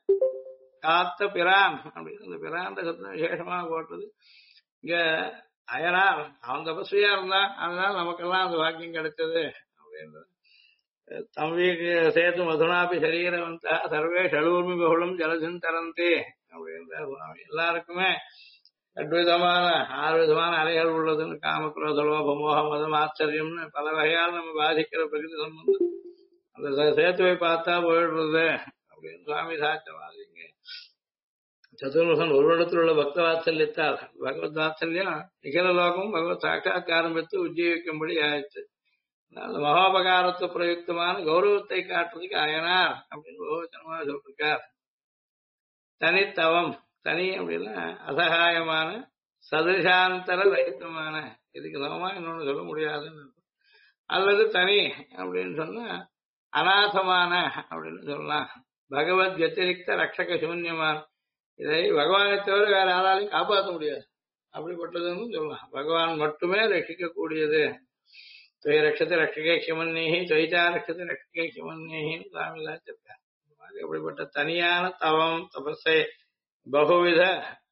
[SPEAKER 1] காத்த பிரான் அப்படின்னு அந்த பிரான் சத்தம் விசேஷமாக போட்டது. இங்க அயனார் அவன் தபஸ்வியா இருந்தான், அதனால நமக்கெல்லாம் அந்த வாக்கியம் கிடைச்சது அப்படின்றது. தம்பீக்கு சேது மதுனாபி சரீரவந்தா சர்வே ஷடூர்மி பகுளம் ஜலசின் தரந்தி அப்படின்ற எல்லாருக்குமே 8 விதமான 6 விதமான அலைகள் உள்ளதுன்னு காமக்ரோத லோப மோகம் மதம் ஆச்சரியம்னு பல வகையால் நம்ம பாதிக்கிற பிரகிருதி சம்பந்தம் அந்த சேத்துவை பார்த்தா போயிடுறது அப்படின்னு சுவாமி சாட்சவாதிங்க. சதுர்முகன் ஒரு இடத்தில் உள்ள பக்த வாத்சல்யத்தால் பகவத் வாத்சல்யம் நிகழ லோகம் பகவத் சாட்சா்காரம் பெற்று உஜ்ஜீவிக்கும்படி ஆயிடுச்சு. அந்த மகோபகாரத்துவ பிரயுக்தமான கௌரவத்தை காட்டுறதுக்கு அயனார் அப்படின்னு பகவச்சனமா சொல்லிருக்கார். தனித்தவம் தனி அப்படின்னா அசகாயமான சதுஷாந்தர ரகிதமான இதுக்கு சமமா இன்னொன்னு சொல்ல முடியாதுன்னு அல்லது தனி அப்படின்னு சொன்னா அநாதமான அப்படின்னு சொல்லலாம். பகவத் வத்திரிக்த ரட்சக சூன்யமான இதை பகவானை தவிர வேற யாராலையும் காப்பாற்ற முடியாது அப்படிப்பட்டதுன்னு சொல்லலாம். பகவான் மட்டுமே ரட்சிக்கக்கூடியது. துவை ரட்சத்தை ரட்சகே கிமன்னேகி துவைச்சா ரட்சத்தை ரட்சகே கிமன்னேகின்னு சாமிலாம் வச்சிருக்காங்க. அப்படிப்பட்ட தனியான தவம் தபஸை பகுவித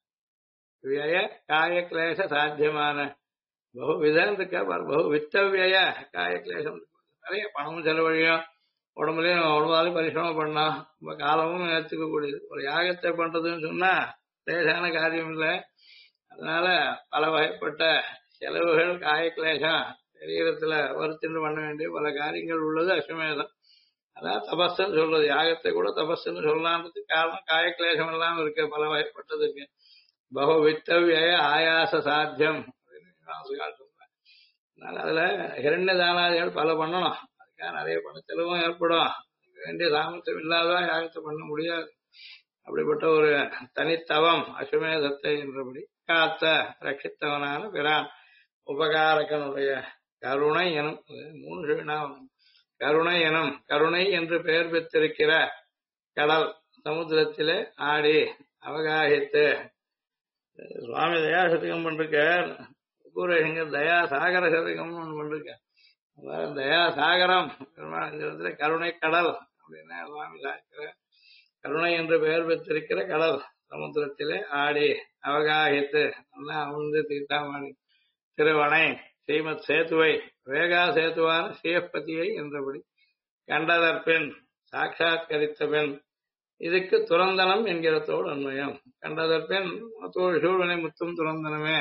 [SPEAKER 1] விய காய கிளேச சாத்தியமான பகுவிதம் இருக்கா பகு வித்தவிய காய கிளேசம் நிறைய பணமும் செலவழியும் உடம்புலயும் உடம்பாலும் பரிசிரமம் பண்ணலாம். நம்ம காலமும் ஏற்றுக்க கூடியது. ஒரு யாகத்தை பண்றதுன்னு சொன்னா லேசான காரியம் இல்லை. அதனால பல வகைப்பட்ட செலவுகள் காய கிளேசம் சரீரத்துல வருத்தின்னு பண்ண வேண்டிய பல காரியங்கள் உள்ளது அஸ்வமேதம். அதான் தபஸ்ன்னு சொல்றது. யாகத்தை கூட தபஸ்ன்னு சொல்லலான்றதுக்கு காரணம் காய கிளேசம் எல்லாம் இருக்கு, பல வகைப்பட்டது இருக்கு. பகு வித்தவிய ஆயாச சாத்தியம் சொல்றேன். அதனால அதுல இரண்ய தானாதிகள் பல பண்ணணும். அதுக்காக நிறைய பண செலவும் ஏற்படும். வேண்டிய சாமர்த்தியம் இல்லாதான் யாகத்தை பண்ண முடியாது. அப்படிப்பட்ட ஒரு தனித்தவம் அஸ்வமேதத்தை என்றபடி காத்த ரட்சித்தவனான பிரான் உபகாரகனுடைய கருணை எனும் 3 வீணாவும் கருணை எனும் கருணை என்று பெயர் பெற்றிருக்கிற கடல் சமுத்திரத்திலே ஆடி அவகாகித்து சுவாமி தயா சதகம் பண்றார். தயா சாகர சதகம் பண்றார். தயா சாகரம் கருணை கடல் அப்படின்னா சுவாமி சாக்கிற கருணை என்று பெயர் பெற்றிருக்கிற கடல் சமுத்திரத்திலே ஆடி அவகாகித்து நல்லா அமர்ந்து தீர்த்தாமணி திருவணை ஸ்ரீமத் சேத்துவை வேகா சேத்துவான ஸ்ரீயப்பதியை என்றபடி கண்டதற்பின் சாட்சாத்கரித்த பின் இதுக்கு துறந்தனம் என்கிறதோடு அன்மயம். கண்டதற்பின் சூழ்வினை முத்தும் துறந்தனமே.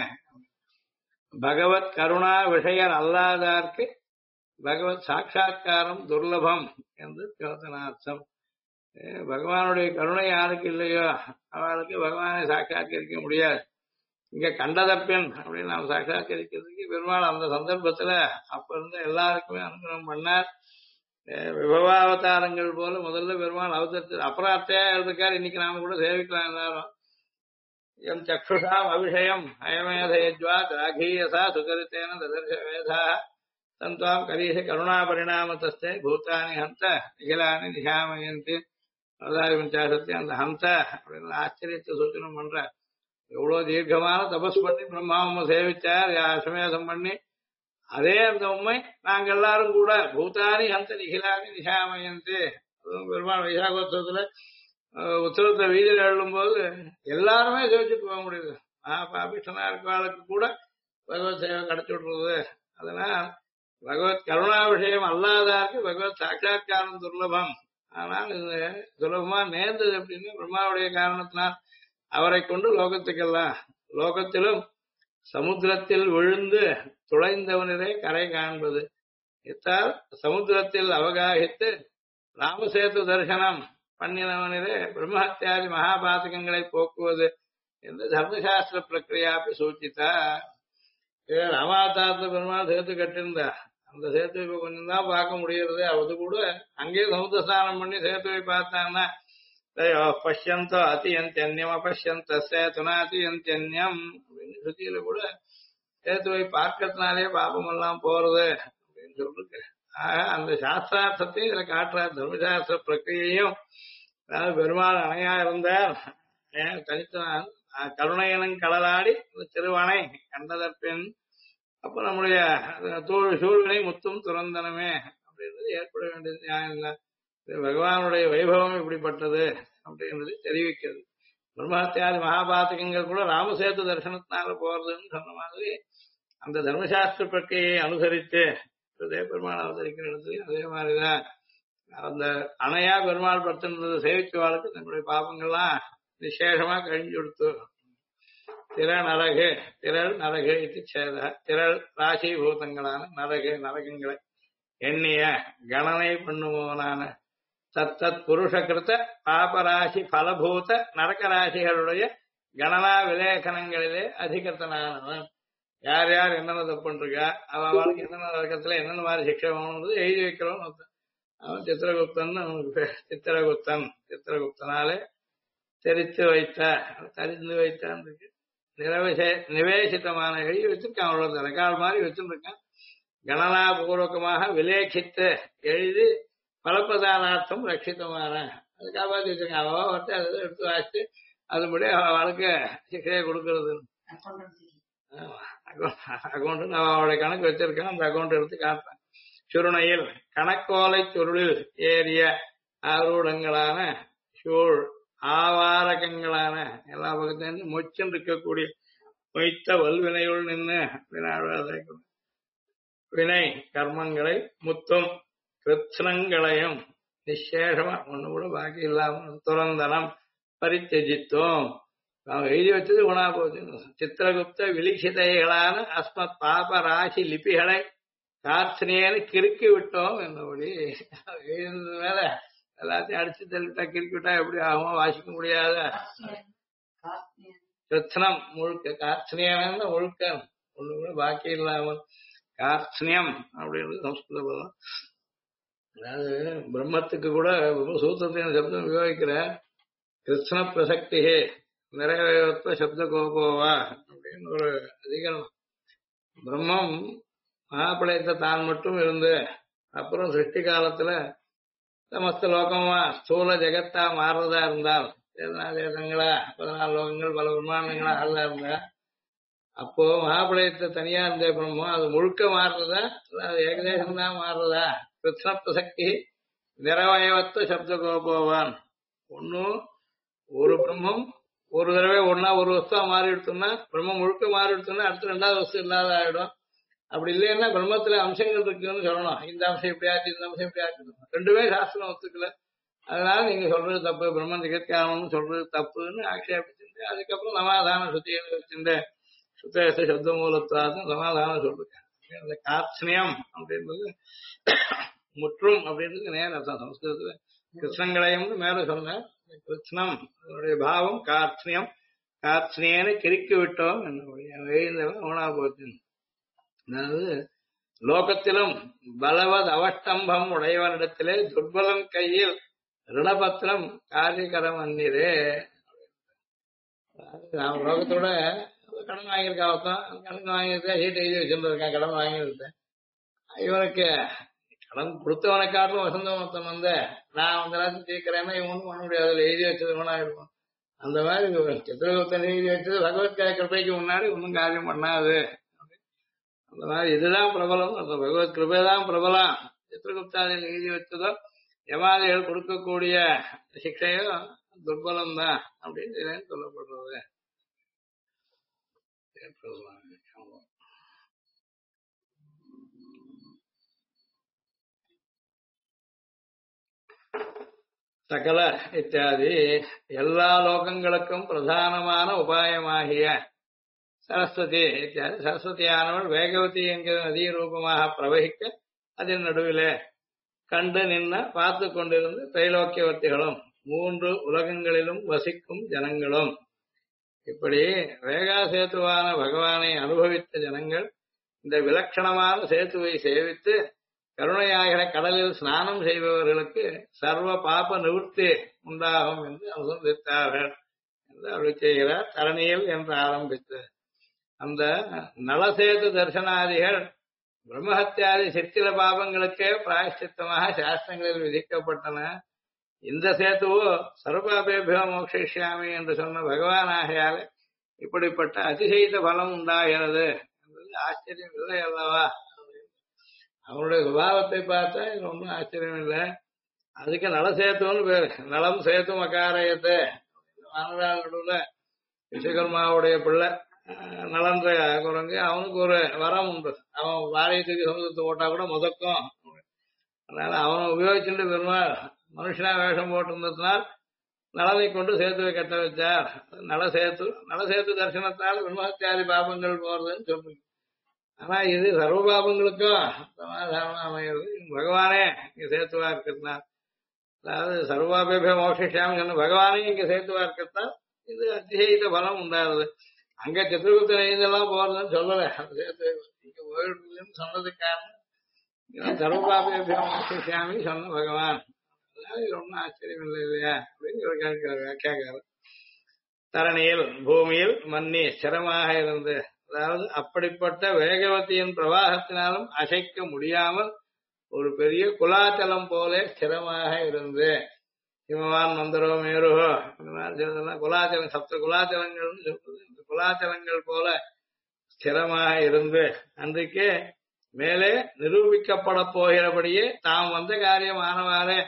[SPEAKER 1] பகவத் கருணா விஷயர் அல்லாதார்க்கு பகவத் சாட்சா்காரம் துர்லபம் என்று பிரயோஜனார்த்தம். பகவானுடைய கருணை யாருக்கு இல்லையோ அவளுக்கு பகவானை சாட்சாத்கரிக்க முடியாது. இங்க கண்டதற்பின் அப்படின்னு நாம் சாட்சாத்கரிக்கிறதுக்கு பெருமாள் அந்த சந்தர்ப்பத்துல அப்ப இருந்த எல்லாருக்குமே அனுகிரகம் பண்ணார். விபவாவதாரங்கள் போல முதல்ல பெருமாள் அவதரித்து அபராத்தையா இருக்கார். இன்னைக்கு நாம கூட சேவிக்கலாம் எல்லாரும். எம் சக்ஷுஷாம் அபிஷயம் அயமேதயஜ்வா ராகீயசா சுகரித்தேன ததர்ஷ வேதா தந்தாம் கரீஷ கருணா பரிணாமத்தஸ்தே பூத்தானி ஹந்த நிகிலானி நிஷாமயந்தி அவதாரி அந்த ஹந்த அப்படின்னு ஆச்சரியத்தை சூச்சனம் பண்ற. எவ்வளவு தீர்க்கமான தபஸ் பண்ணி பிரம்மாவை சேவிச்சார், அஸ்வமேதம் பண்ணி. அதே அந்த உண்மை நாங்க எல்லாரும் கூட பூத்தானி ஹந்த நிகிலானி நிஷாமயந்தி அதுவும் பெருமாள் வைசாகோத்சவத்துல உற்சவத்தை வீதியில் எழும்போது எல்லாருமே சேவிச்சுட்டு போக முடியுது. பாபிஷனா இருக்காளுக்கு கூட பகவத் சேவை கிடைச்சி விடுறது. அதனால் பகவத் கருணா விஷயம் அல்லாதாருக்கு பகவத் சாட்சா்காரம் துர்லபம். ஆனால் இது சுலபமா நேர்ந்தது அப்படின்னு பிரம்மாவுடைய காரணத்தினால் அவரை கொண்டு லோகத்துக்கெல்லாம் லோகத்திலும் சமுத்திரத்தில் விழுந்து துளைந்தவனிலே கரை காண்பது இத்தால் சமுத்திரத்தில் அவகாகித்து ராமசேது தரிசனம் பண்ணினவனிலே பிரம்மஹத்தியாதி மகாபாதகங்களை போக்குவது என்று தர்மசாஸ்திர பிரக்கிரியாப்பி சூச்சித்தா. ராமாவதாரத்தை பெருமாள் சேர்த்து கட்டிருந்தா அந்த சேத்து இப்ப கொஞ்சம் தான் பார்க்க முடியறது. அது கூட அங்கேயே சமுத்திர ஸ்நானம் பண்ணி சேத்துவை பார்த்தாங்கன்னா பஷ்யந்தோ அதியந்தியம் அபஷ்யந்த சேத்துனாதியந்தியம் அப்படின்னு சுத்தியில கூட சேத்துவை பார்க்கறதுனாலே பாபம் எல்லாம் போறது அப்படின்னு சொல்லிருக்கு. ஆக அந்த சாஸ்திரார்த்தத்தையும் இதுல காட்டுறார். தர்மசாஸ்திர பிரக்கிரியையும் அதாவது பெருமாள் அணையா இருந்தார் தனித்தான் கருணையனும் கடலாடி திருவணை கண்டதற்பின் அப்ப நம்முடைய சூழ்நிலை முத்தும் துறந்தனமே அப்படின்றது ஏற்பட வேண்டியது நியாயம் இல்லை. பகவானுடைய வைபவம் இப்படிப்பட்டது அப்படின்றது தெரிவிக்கிறது. பிரம்மஹத்தியாதி மகாபாதகங்கள் கூட ராமசேது தரிசனத்தினால போறதுன்னு சொன்ன மாதிரி அந்த தர்மசாஸ்திர பிரக்கையை அனுசரித்து பெருமாள் அவதரிக்கிற இடத்துலயும் அதே மாதிரிதான் அந்த அணையா பெருமாள் படுத்தினது சேவிச்சவாளுக்கு தன்னுடைய பாபங்கள்லாம் விசேஷமா கழிஞ்சு கொடுத்து திரள் நரகு திரள் நரகு இது சேத திரள் ராசிபூதங்களான நரகு நரகங்களை எண்ணிய கணனை பண்ணுவோனான தத்தத் புருஷகிருத்த பாபராசி பலபூத நரகராசிகளுடைய கணனா விலேகனங்களிலே அதிகத்தனானவன். யார் யார் என்னென்ன தப்புன்றிருக்கா அவளுக்கு என்னென்ன நரகத்துல என்னென்ன மாதிரி சிக்ஷை வேணும்ன்றது எழுதி வைக்கிறோம். அவன் சித்திரகுப்தன் அவனுக்கு சித்திரகுப்தன் சித்திரகுப்தனாலே தெரித்து வைத்த தரிந்து வைத்தான் இருக்கு. நிவேசித்தமான எழுதி வச்சிருக்கான். அவ்வளவு ரெக்கார்டு மாதிரி வச்சுருக்கான். கணனா பூர்வகமாக விலேகித்து எழுதி பலப்பிரதானார்த்தம் ரட்சித்தமான அது காப்பாற்றி வச்சிருக்கான். அவ வந்து அதை எடுத்து வாசித்து அதுபடி அவளுக்கு சிக்ஷையை கொடுக்கறது. அக்கௌண்ட் அவளுடைய கணக்கு வச்சிருக்கான். அந்த அக்கௌண்ட் எடுத்து காட்டுறான். சுருணையில் கணக்கோலை சுருளில் ஏறிய ஆரூடங்களான சூழ் ஆவாரகங்களான எல்லா பக்கத்திலிருந்து மொச்சன் இருக்கக்கூடிய மொய்த்த வல்வினையுள் நின்று வினை கர்மங்களை முத்தும் கிருத்னங்களையும் நிச்சேஷமா ஒண்ணு கூட பாக்கி இல்லாம துறந்தனம் பரித்தஜித்தோம். எழுதி வச்சது குணா போச்சு. சித்திரகுப்த விலிஷிதைகளான அஸ்மத் பாப ராசி லிபிகளை கார்த்தனேன்னு கிறுக்கி விட்டோம் என்னபடி எழுதுனது மேல எல்லாத்தையும் அடிச்சு தள்ளிட்டா கிறுக்கி விட்டா எப்படி ஆகும்? வாசிக்க முடியாத கிருத்னம் முழுக்க கார்த்தனியான முழுக்க ஒண்ணு கூட பாக்கி இல்லாமல் கார்த்தனியம் அப்படின்றது சம்ஸ்கிருத பதம். அதாவது பிரம்மத்துக்கு கூட சூத்திரத்தின் சப்தம் உபயோகிக்கிற கிருஷ்ண பிரசக்தி நிறைவேற்ற சப்த கோபோவா அப்படின்னு ஒரு அதிகம். பிரம்மம் மகாபலயத்தை தான் மட்டும் இருந்து அப்புறம் சிருஷ்டி காலத்துல சமஸ்த லோகமா ஸ்தூல ஜெகத்தா மாறுறதா இருந்தால் 14 வேதங்களா 14 லோகங்கள் பல பிரம்மாண்டங்களா ஆளா இருந்தா அப்போ மகாபலயத்தை தனியா இருந்த பிரம்மம் அது முழுக்க மாறுறதா அது ஏகதேசம் தான் மாறுறதா? கிருஷ்ண பிரசக்தி நிறவயவத்த சப்த கோபோவான். ஒன்னும் ஒரு பிரம்மம் ஒரு தடவை ஒன்னா ஒரு வஸ்துவா மாறி எடுத்தோம்னா பிரம்மம் முழுக்க மாறி எடுத்தோம்னா அடுத்து 2வது வஸ்து இல்லாத ஆயிடும். அப்படி இல்லைன்னா பிரம்மத்துல அம்சங்கள் இருக்குன்னு சொல்லணும். இந்த அம்சம் இப்படி ஆச்சு இந்த அம்சம் இப்படி ஆச்சு ரெண்டுமே சாஸ்திரம் ஒத்துக்கல. அதனால நீங்க சொல்றது தப்பு, பிரம்மன் ஜெகத்காரணம்னு சொல்றது தப்புன்னு ஆக்ஷேபிச்சுட்டு அதுக்கப்புறம் சமாதான சுத்தியை வச்சுட்டு சுத்தேச சப்த மூலத்தாதும் சமாதானம் சொல்லுங்க. அந்த கார்த்தனியம் அப்படின்றது முற்றும் அப்படின்றது நேர அர்த்தம். சம்ஸ்கிருதத்துல கிருஷ்ணங்களையும் மேல சொன்ன கிருஷ்ணம் அதனுடைய பாவம் கார்த்தனியம். கார்த்தனியன்னு கிறுக்கி விட்டோம் என்னுடைய ஓனா போச்சு. அதாவது லோகத்திலும் பலவத் அவஷ்டம்பம் உடையவனிடத்திலே துர்பலம் கையில் ரிணபத்திரம் காரியகரம் அந்நிரே. நான் லோகத்தோட கடன் வாங்கியிருக்காவத்தான் கடன் வாங்கியிருக்கேன் சீட்டு எழுதி வச்சிருந்திருக்கேன் கடன் வாங்கியிருக்கேன். இவனுக்கு கடன் கொடுத்தவனை காட்டிலும் வசந்தம் மொத்தம் வந்து நான் அந்த நேரத்தில் தீர்க்கிறேன்னா இவன் ஒன்றும் பண்ண முடியாது. அதில் எழுதி வச்சது இவனா இருக்கும். அந்த மாதிரி சித்திரகுப்தன் எழுதி வச்சது பகவத்கீதை கிருபைக்கு முன்னாடி ஒன்றும் காரியம் பண்ணாது. அந்த மாதிரி இதுதான் பிரபலம். அந்த பகவத் கிருபைதான் பிரபலம். சித்திரகுப்தாதில் எழுதி வச்சதோ யமாதிகள் கொடுக்கக்கூடிய சிக்ஷையோ துர்பலம் தான் அப்படின்னு சொல்லப்படுறது. சகல இத்தியாதி எல்லா லோகங்களுக்கும் பிரதானமான உபாயமாகிய சரஸ்வதி இத்தியாதி சரஸ்வதியானவள் வேகவதி என்கிற நதி ரூபமாக பிரவகிக்க அதன் நடுவிலே கண்டு நின்ன பார்த்து கொண்டிருந்து தைலோக்கியவர்த்திகளும் 3 உலகங்களிலும் வசிக்கும் ஜனங்களும். இப்படி வேகா சேத்துவான பகவானை அனுபவித்த ஜனங்கள் இந்த விலட்சணமான சேத்துவை சேவித்து கருணையாகிற கடலில் ஸ்நானம் செய்பவர்களுக்கு சர்வ பாப நிவர்த்தி உண்டாகும் என்று அனுசந்தித்தார்கள் என்று அருள் செய்கிறார். தரணியில் என்று ஆரம்பித்து அந்த நலசேது தரிசனாதிகள் பிரம்மஹத்தியாதி சிற்சில பாபங்களுக்கே பிராயஷ்சித்தமாக சாஸ்திரங்களில் விதிக்கப்பட்டன. இந்த சேத்துவோ சர்வபாபேபியோ மோக்ஷிஷ்யாமி என்று சொன்ன பகவான் ஆகையால் இப்படிப்பட்ட அதிசயித்த பலம் உண்டாகிறது என்பது ஆச்சரியம் இல்லை அல்லவா? அவனுடைய சுபாவத்தை பார்த்தா இது ஒன்றும் ஆச்சரியம் இல்லை. அதுக்கு நலசேத்துன்னு பேரு. நலம் சேத்து மகாரயத்தை நடுவுல விஸ்வகர்மாவுடைய பிள்ளை நலன்ற குரங்கு அவனுக்கு ஒரு வரம் உண்டு. அவன் வாரியத்துக்கு சமுதிரத்தை போட்டா கூட முதக்கும். அதனால அவனை உபயோகிச்சுட்டு பெருமாள் மனுஷனா வேஷம் போட்டிருந்ததுனால் நலனை கொண்டு சேத்துவை கட்ட வச்சார். நலசேத்து தரிசனத்தால் பிரம்மஹத்தியாதி பாபங்கள் போறதுன்னு சொல்றீங்க. ஆனா இது சர்வ பாபங்களுக்கும் சமாதானமா அமைகிறது. பகவானே இங்க சேத்துவா இருக்கிறதுனால, அதாவது சர்வாபேப மோட்சிஷாமி சொன்ன பகவானே இங்க சேத்துவா இருக்கிறதுனால இது அதிசயித்த பலம் உண்டாது. அங்க சத்துருகுப்தன் இதெல்லாம் போறதுன்னு சொல்லல. சேத்து இங்க போயிடுன்னு சொன்னதுக்கு காரணம் சர்வபாபேப மோட்சிஷாமி சொன்ன பகவான். இது ஒன்றும் ஆச்சரியம் இல்லை இல்லையா அப்படின்னு வியாக்கியாக்காரர். தரணியில் பூமியில் மன்னி ஸ்திரமாக இருந்து, அதாவது அப்படிப்பட்ட வேகவதியின் பிரவாகத்தினாலும் அசைக்க முடியாமல் ஒரு பெரிய குலாச்சலம் போல ஸ்திரமாக இருந்து, ஹிமவான் மந்தரோ மேருகோ குலாச்சலம் சப்த குலாச்சலங்கள்னு சொல்றது. இந்த குலாச்சலங்கள் போல ஸ்திரமாக இருந்து அன்றைக்கு மேலே நிரூபிக்கப்பட போகிறபடியே தாம் வந்த காரியம் ஆனவாறே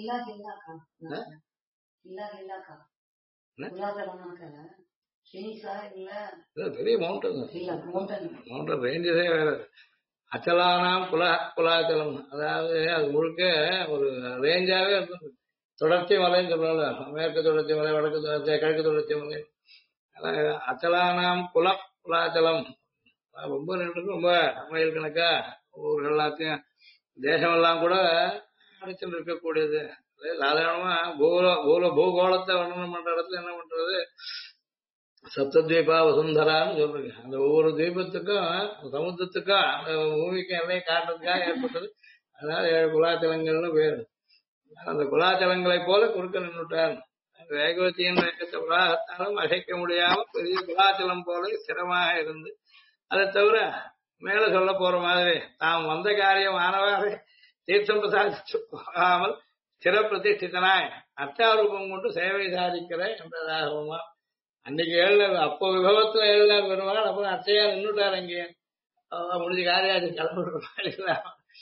[SPEAKER 1] பெரிய மவுண்டன் ரேஞ்சஸே வேற. அச்சலானாம் குலாச்சலம், அதாவது அது முழுக்க ஒரு ரேஞ்சாவே இருந்தது. தொடர்ச்சி மலைன்னு சொல்றாங்க. மேற்கு தொடர்ச்சி மலை, வடக்கு தொடர்ச்சி, கிழக்கு தொடர்ச்சி மலை. அச்சலானாம் குலாச்சலம் ரொம்ப நின்று ரொம்ப மைல் கணக்கா ஊர்கள் எல்லாத்தையும் தேசம் எல்லாம் கூட அடைச்சல் இருக்கக்கூடியது. சாதாரணமா பூகோளத்தை வர்ணனம் பண்ற இடத்துல என்ன பண்றது, சப்தத்வீபா வசுந்தரான்னு சொல்றீங்க. அந்த ஒவ்வொரு தீபத்துக்கும் சமுத்திரத்துக்கும் அந்த பூமிக்கும் எல்லையை காட்டுறதுக்காக ஏற்பட்டது. அதனால 7 குலாச்சலங்கள்னு பேரு. அந்த குலாச்சலங்களை போல குறுக்க நின்றுட்டார். வேகவதியின் வேகத்தை உலகத்தாலும் அசைக்க முடியாம பெரிய குலாச்சலம் போல ஸ்திரமாக இருந்து, அதை தவிர மேல சொல்ல போற மாதிரி தாம் வந்த காரியம் ஆனவாறு தீர்த்தம் பிரசாதிச்சு போகாமல் ஸ்திர பிரதிஷ்டிதனாய் அர்த்தாரூபம் கொண்டு சேவை சாதிக்கிற என்றதாகவுமா. அன்னைக்கு எழுதினார், அப்போ விபவத்துல எழுதினார் பெருமாள். அப்புறம் அர்ச்சையா நின்றுட்டார். அங்கே முடிஞ்ச காரியாச்சு கிளம்பிடுறா.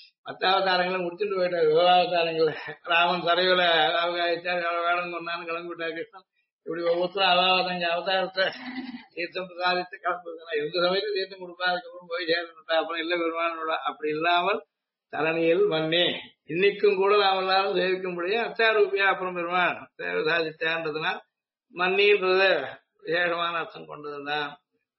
[SPEAKER 1] 10 முடிச்சுட்டு போயிட்டார். விவாவதாரங்களை ராமன் தரையில வேடம் கொண்டான்னு கிளம்பிவிட்டார் கிருஷ்ணன். இப்படி ஒவ்வொருத்தரும் அவாவதங்க அவதாரத்தை தீர்த்தம் பிரசாதித்து கிளம்புறதுனா இந்த சமயத்துல தீர்த்தம் கொடுப்பா, அதுக்கப்புறம் போய் சேர்ந்துட்டா. அப்புறம் இல்ல பெருமானோட அப்படி இல்லாமல் தரணியில் மண்ணே இன்னைக்கும் கூட நாம் எல்லாரும் சேவிக்கும்படியே அச்சாரூபியா அப்புறம் பெருமாள் சேவை சாதித்தான்றதுனால் மன்னின்றது விசேஷமான அர்த்தம் கொண்டதுதான்.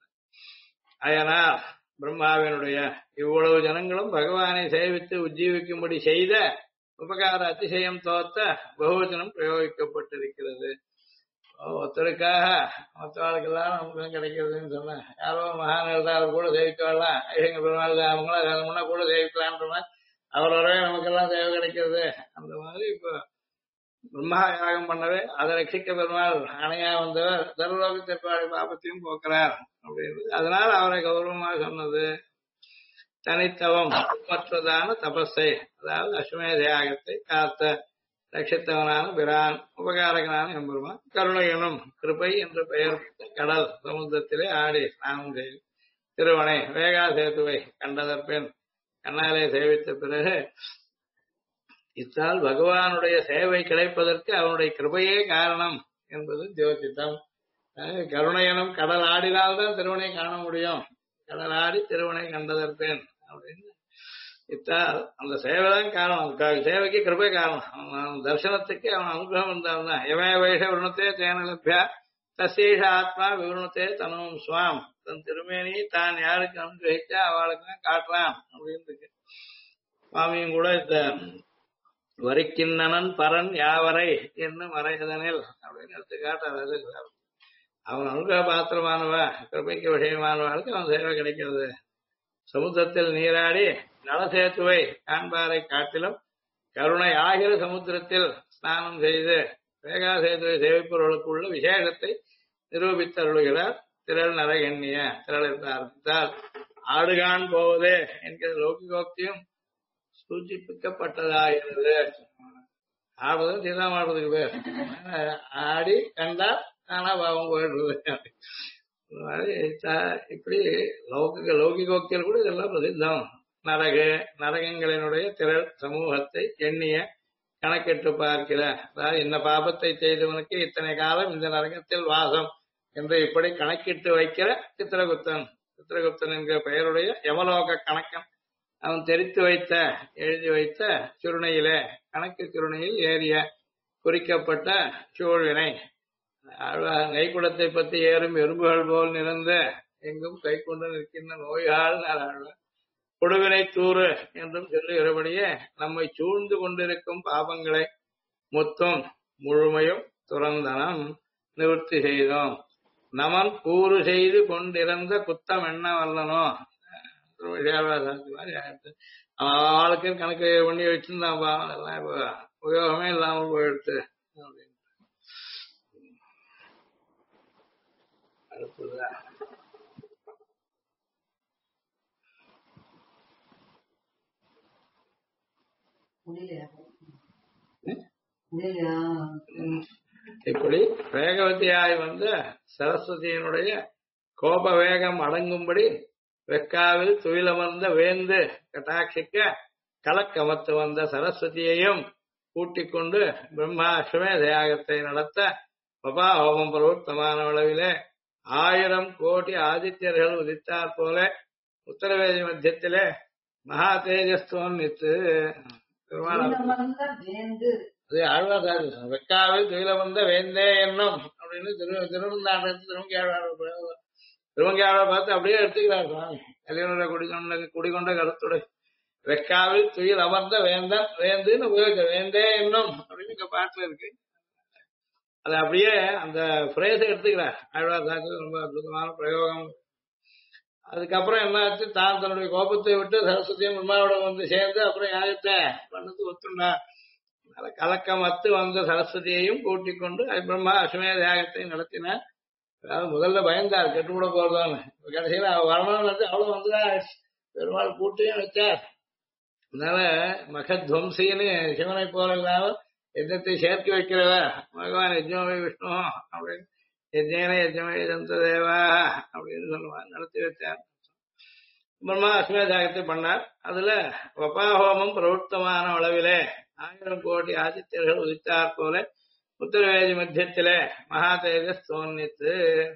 [SPEAKER 1] அதனால் பிரம்மாவினுடைய இவ்வளவு ஜனங்களும் பகவானை சேவித்து உஜ்ஜீவிக்கும்படி செய்த உபகார அதிசயம் தோத்த பகுவச்சனம் பிரயோகிக்கப்பட்டிருக்கிறது. ஒருத்தருக்காக மற்றவர்களுக்கெல்லாம் நமக்கு கிடைக்கிறதுன்னு சொன்னேன். யாரோ மகான் எழுதாரு கூட சேவிக்கலாம், எங்க பெருமாள் அவங்கள முன்னா கூட சேவிக்கலான்ற மாதிரி அவரோடவே நமக்கெல்லாம் சேவை கிடைக்கிறது. அந்த மாதிரி இப்போ பிரம்மா யாகம் பண்ணவே அதை ரட்சிக்க பெருமாள் அணையா வந்தவர் சர்வலோகத்திற்பாடு பாபத்தையும் போக்குறார் அப்படின்றது. அதனால அவரை கௌரவமாக சொன்னது. தனித்தவம் மற்றதான தபஸை, அதாவது அஸ்வமேத யாகத்தை காத்த ரட்சித்தவனான பிரான் உபகாரகனான எம்பெருமான் கருணை எனும் கிருபை என்று பெயர் கடல் சமுத்திரத்திலே ஆடி ஸ்நானம் செய்து திருவனை வேகா சேத்துவை கண்டதற்பின் கண்ணாலே சேவித்த பிறகு இத்தால் பகவானுடைய சேவை கிடைப்பதற்கு அவனுடைய கிருபையே காரணம் என்பது ஜோதிடம். கருணை எனும் கடல் ஆடினால்தான் திருவனை காண முடியும். கடலாடி திருவனை கண்டதற்பேன் அப்படின்னு இத்தால் அந்த சேவைதான் காரணம். சேவைக்கு கிருபை காரணம். அவன் தரிசனத்துக்கு அவன் அனுகிரகம் இருந்தால்தான். எவன் வைஷ விருணத்தே தேனலபியா தசீஷ ஆத்மா விவருணத்தே தனும் சுவாம். தன் திருமேனி தான் யாருக்கு அனுகிரகிச்சா அவளுக்கு தான் காட்டுறான் அப்படின்னு இருக்கு. சுவாமியும் கூட இந்த வரிக்கிண்ணனன் பரன் யாவரை என்ன மறையதனில் அப்படின்னு எடுத்து காட்டுறது. அவன் அனுகிரக பாத்திரமானவா கிருபைக்கு விஷயமானவாளுக்கு அவன் சேவை கிடைக்கிறது. சமுத்திரத்தில் நீராடி நலசேத்துவை காண்பாரை காட்டிலும் கருணை ஆகிற சமுத்திரத்தில் ஸ்நானம் செய்து வேகாசேதுவை சேவிப்பவர்களுக்கு உள்ள விசேஷத்தை நிரூபித்தருளுகிறார் திரள் நரகண்ணிய. திரள் என்று ஆரம்பித்தால் ஆடுகான் போவதே என்கிற லௌகிகோக்தியும் சூச்சிப்பிக்கப்பட்டதாகிறது. ஆடுவதும் சீதாமாடுறதுக்கு பேர். ஆடி கண்டா ஆனா பாவம் போயிடுறது. இப்படி லௌகிகோக்தியில் கூட இதெல்லாம் பிரசித்தம். நரகங்களினுடைய திரள் சமூகத்தை எண்ணிய கணக்கிட்டு பார்க்கிற, அதாவது இந்த பாபத்தை செய்தவனுக்கு இத்தனை காலம் இந்த நரகத்தில் வாசம் என்று இப்படி கணக்கிட்டு வைக்கிற சித்திரகுப்தன். சித்திரகுப்தன் என்கிற பெயருடைய யமலோக கணக்கன். அவன் தெரித்து வைத்த எழுதி வைத்த சுருணையிலே கணக்கு சுருணையில் ஏறிய குறிக்கப்பட்ட சூழ்வினை நெய்குடத்தை பற்றி ஏறும் எறும்புகள் போல் நிறைந்த எங்கும் கை கொண்டு நிற்கின்ற நோயால் கொடுவினை தூறு என்றும் சொல்லுகிறபடியே நம்மை சூழ்ந்து கொண்டிருக்கும் பாபங்களை மொத்தம் முழுமையும் துறந்தனம் நிவர்த்தி செய்தோம். நமன் கூறு செய்து கொண்டிருந்த குத்தம் என்ன வல்லனோ. ஆளுக்கு கணக்கு பண்ணி வச்சிருந்தான் பாவம். எல்லாம் இப்ப உபயோகமே இல்லாமல் போயிடுத்து அப்படின்னு. அடுத்ததுதான் இப்படி வேகவதியாய் வந்த சரஸ்வதியினுடைய கோப வேகம் அடங்கும்படி வெக்காவில் துயிலமர்ந்த வேந்து கட்டாட்சிக்க கலக்கமத்து வந்த சரஸ்வதியையும் கூட்டிக் கொண்டு பிரம்மா அஸ்வமேத யாகத்தை நடத்த பபா ஹோமம் பிரவர்த்தமான அளவிலே 1000 கோடி ஆதித்யர்கள் உதித்தாற் போல உத்தரவேதி மத்தியத்திலே மகா தேஜஸ்தோன்னித்து அது ஆழ்வார் வெக்காவில் துயிலமர்ந்த வேந்தே என்னும் அப்படின்னு திருவந்தாண்டத்து திருவங்கியாழ்வார் பார்த்து அப்படியே எடுத்துக்கிறார் சுவாமி. கலியனுடைய குடிகொண்ட கருத்துடை வெக்காவில் துயில் அமர்ந்த வேந்தன் வேந்துன்னு உபயோகிக்க வேந்தே என்னும் அப்படின்னு இங்க பாட்டுல இருக்கு. அது அப்படியே அந்த பிரேசை எடுத்துக்கிறார் ஆழ்வார் தாக்கு. ரொம்ப அற்புதமான பிரயோகம். அதுக்கப்புறம் என்ன ஆச்சு, தான் தன்னுடைய கோபத்தை விட்டு சரஸ்வதியும் பிரம்மாவோட வந்து சேர்ந்து அப்புறம் யாகத்தை பண்ணது ஒத்துண்டார். கலக்கம் அத்து வந்த சரஸ்வதியையும் கூட்டிக் கொண்டு பிரம்மா அஸ்வமேத யாகத்தை நடத்தினார். அதாவது முதல்ல பயந்தார் கெட்டுவிட போறதான்னு. கடைசியில வரணும்னு வந்து அவ்வளவு வந்துதான் பெருமாள் கூட்டியும் வச்சார். அதனால மகத்வம்சின்னு சிவனை போல இல்லாமல் யஜ்ஞத்தை சேர்த்து வைக்கிறவ பகவான் யஜ்ஞமே விஷ்ணு அப்படின்னு யஜ்ஞேன யஜ்ஞமே தந்த தேவா அப்படின்னு சொல்லுவாங்க. நடத்தி வச்சார். பிரம்மா அஸ்வமேத யாகத்தை பண்ணார். அதுல வபாஹோமம் பிரவர்த்தமான அளவிலே 1000 கோடி ஆதித்யர்கள் உதித்தாற் போல உத்தரவேதி மத்தியத்திலே மகா தேஜஸ் தோன்னித்து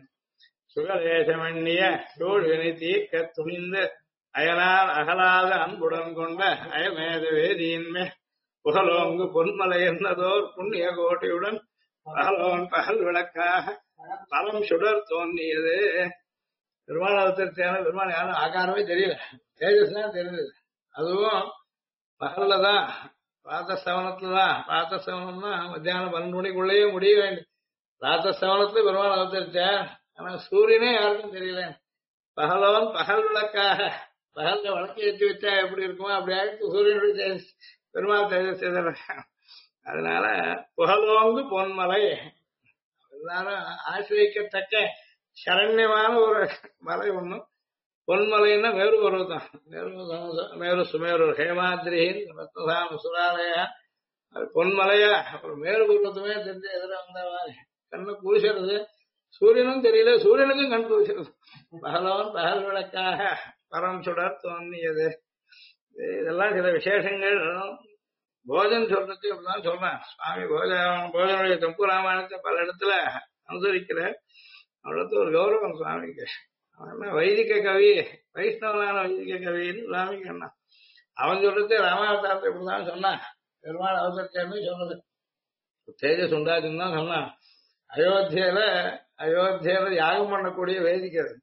[SPEAKER 1] சுகதேசமண்ணிய சூழ்வினை தீர்க்க துணிந்து அயனார் அகலாத அன்புடன் கொண்ட அயமேத வேதியின்மே புகழோங்கு பொன்மலை என்னதோர் புண்ணிய கோட்டியுடன் பகலோன் பகல் விளக்காக பரம் சுடர் தோன்றியது. பெருமாள் அவதரித்தான பெருமாள் யாரும் ஆகாரமே தெரியல, தேஜஸ் தான் தெரிஞ்சது. அதுவும் பகல்லதான், பிராத்தசவனத்துலதான். பிராத்தசவனம்னா மத்தியானம் 12 மணிக்குள்ளேயே முடிய வேண்டும். பிராத்தசவனத்துல பெருமாள் அவதரித்தார். ஆனா சூரியனே யாருக்கும் தெரியல. பகலோன் பகல் விளக்காக, பகல்ல விளக்கு ஏற்றி வச்சா எப்படி இருக்குமோ அப்படி ஆகிட்டு சூரியனுடைய பெருமாள் தேஜஸ். அதனால புகழோங்கு பொன்மலை, எல்லாரும் ஆசிரியக்கத்தக்க சரண்யமான ஒரு மலை ஒண்ணு. பொன்மலைன்னா மேரு பருவத்தம். மேரு சுமேரு ஹேமாத்ரியின் ரத்னதான சுராலயா பொன்மலையா ஒரு மேரு பருவத்தமே தெரிஞ்சு எதிர வந்தவாறு கண்ணு பூசுறது. சூரியனும் தெரியல, சூரியனுக்கும் கண் பூசுறது. பகலவன் பகல் விளக்காக பரம் சுடர் தோன்றியது. இதெல்லாம் சில விசேஷங்கள். போஜன் சொல்றது அப்படிதான் சொல்றேன் சுவாமி போஜனுடைய தம்பு ராமாயணத்தை பல இடத்துல அனுசரிக்கிற அவ்வளவு ஒரு கௌரவம் சுவாமிக்கு. அவன் வைதிக கவி, வைஷ்ணவனான வைதிக கவின்னு சுவாமிக்கு என்ன அவன் சொல்றது ராமாவதாரத்தை இப்படிதான் சொன்னான். பெருமாள் அவசரத்தேன்னு சொன்னது தேஜஸ் உண்டாச்சுன்னு தான் சொன்னான். அயோத்தியில யாகம் பண்ணக்கூடிய வேதிக்கை அது.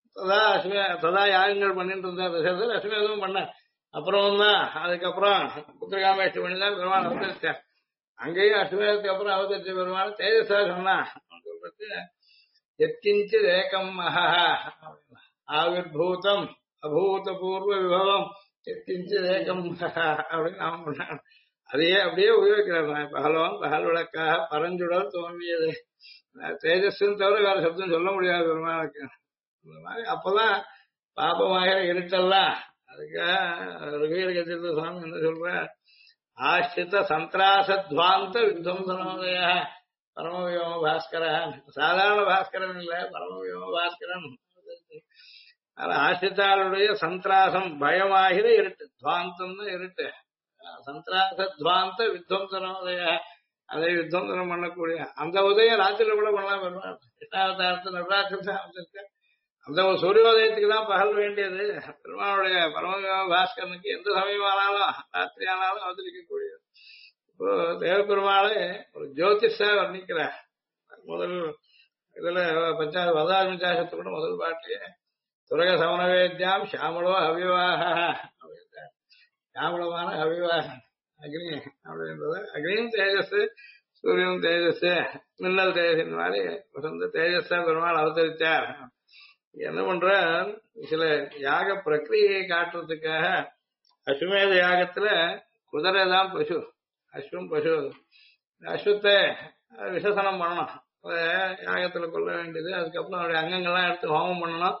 [SPEAKER 1] சதா யாகங்கள் பண்ணிட்டு இருந்தார் தசரதர். அஸ்வமேதமும் பண்ண அப்புறம் தான் அதுக்கப்புறம் புத்திரகாமேஷ்டி பண்ணி தான் பெருமாள் அவதரித்தார். அங்கேயும் அஸ்வமேதத்துக்கு அப்புறம் அவதரிச்ச பெருமாள் தேஜஸா சொன்னான். சொல்றது எத்திஞ்சு ஏகம் மகா ஆவிர்பூதம் அபூதபூர்வ விபவம் எத்திஞ்சு ஏகம் மகா அப்படின்னு அவன் பண்ணான். அதையே அப்படியே உபயோகிக்கிறார். பகல் விளக்காக பரஞ்சுடல் தோன்றியது. தேஜஸ்ன்னு தவிர வேற சப்தம் சொல்ல முடியாது பெருமாளுக்கு. இந்த மாதிரி அப்பதான் பாபமாகிற இருட்டெல்லாம் அதுக்காக ரகுவீர கத்திர சுவாமி என்ன சொல்ற, ஆசிரித சந்திராசத்வாந்த வித்வம்சனோதய பரமவியோம பாஸ்கரன். சாதாரண பாஸ்கரன் இல்ல, பரமவியோம பாஸ்கரன். ஆசிரித்தாளுடைய சந்திராசம் பயமாகிற இருட்டு, துவாந்தம்னு இருட்டு, சந்திராசத்வாந்த வித்வம்சனோதய அதை வித்வம்சனம் பண்ணக்கூடிய அந்த உதயம் ராத்திரில கூட பண்ணலாம். பெருமாள் கிருஷ்ணாவதாரத்தை நடராஜன் அந்த ஒரு சூரியோதயத்துக்கு தான் பகல் வேண்டியது. பெருமாளுடைய பரமவியோம பாஸ்கரனுக்கு எந்த சமயமானாலும் ராத்திரி ஆனாலும் அவதரிக்கக்கூடியது. இப்போ தேவபெருமாளை ஒரு ஜோதிஷா வர்ணிக்கிறார். முதல் இதுல வதாமிச்சாசத்து கூட முதல் பாட்டிலே துரக சமணவேத்யாம் ஷாமளோ அவிவாக அப்படின்றார். ஷாமளமான அவிவாகம் அக்னி அப்படின்றது. அக்னியும் தேஜஸ், சூரியனும் தேஜஸ், மின்னல் தேஜஸ், இந்த மாதிரி வசந்த தேஜஸா பெருமாள் அவதரித்தார். என்ன பண்ற, சில யாக பிரக்கிரியை காட்டுறதுக்காக அஸ்வமேத யாகத்துல குதிரை தான் பசு, அஸ்வம் பசு. அஸ்வத்தை விசேஷனம் பண்ணணும், யாகத்துல கொள்ள வேண்டியது. அதுக்கப்புறம் அவருடைய அங்கங்கள்லாம் எடுத்து ஹோமம் பண்ணணும்.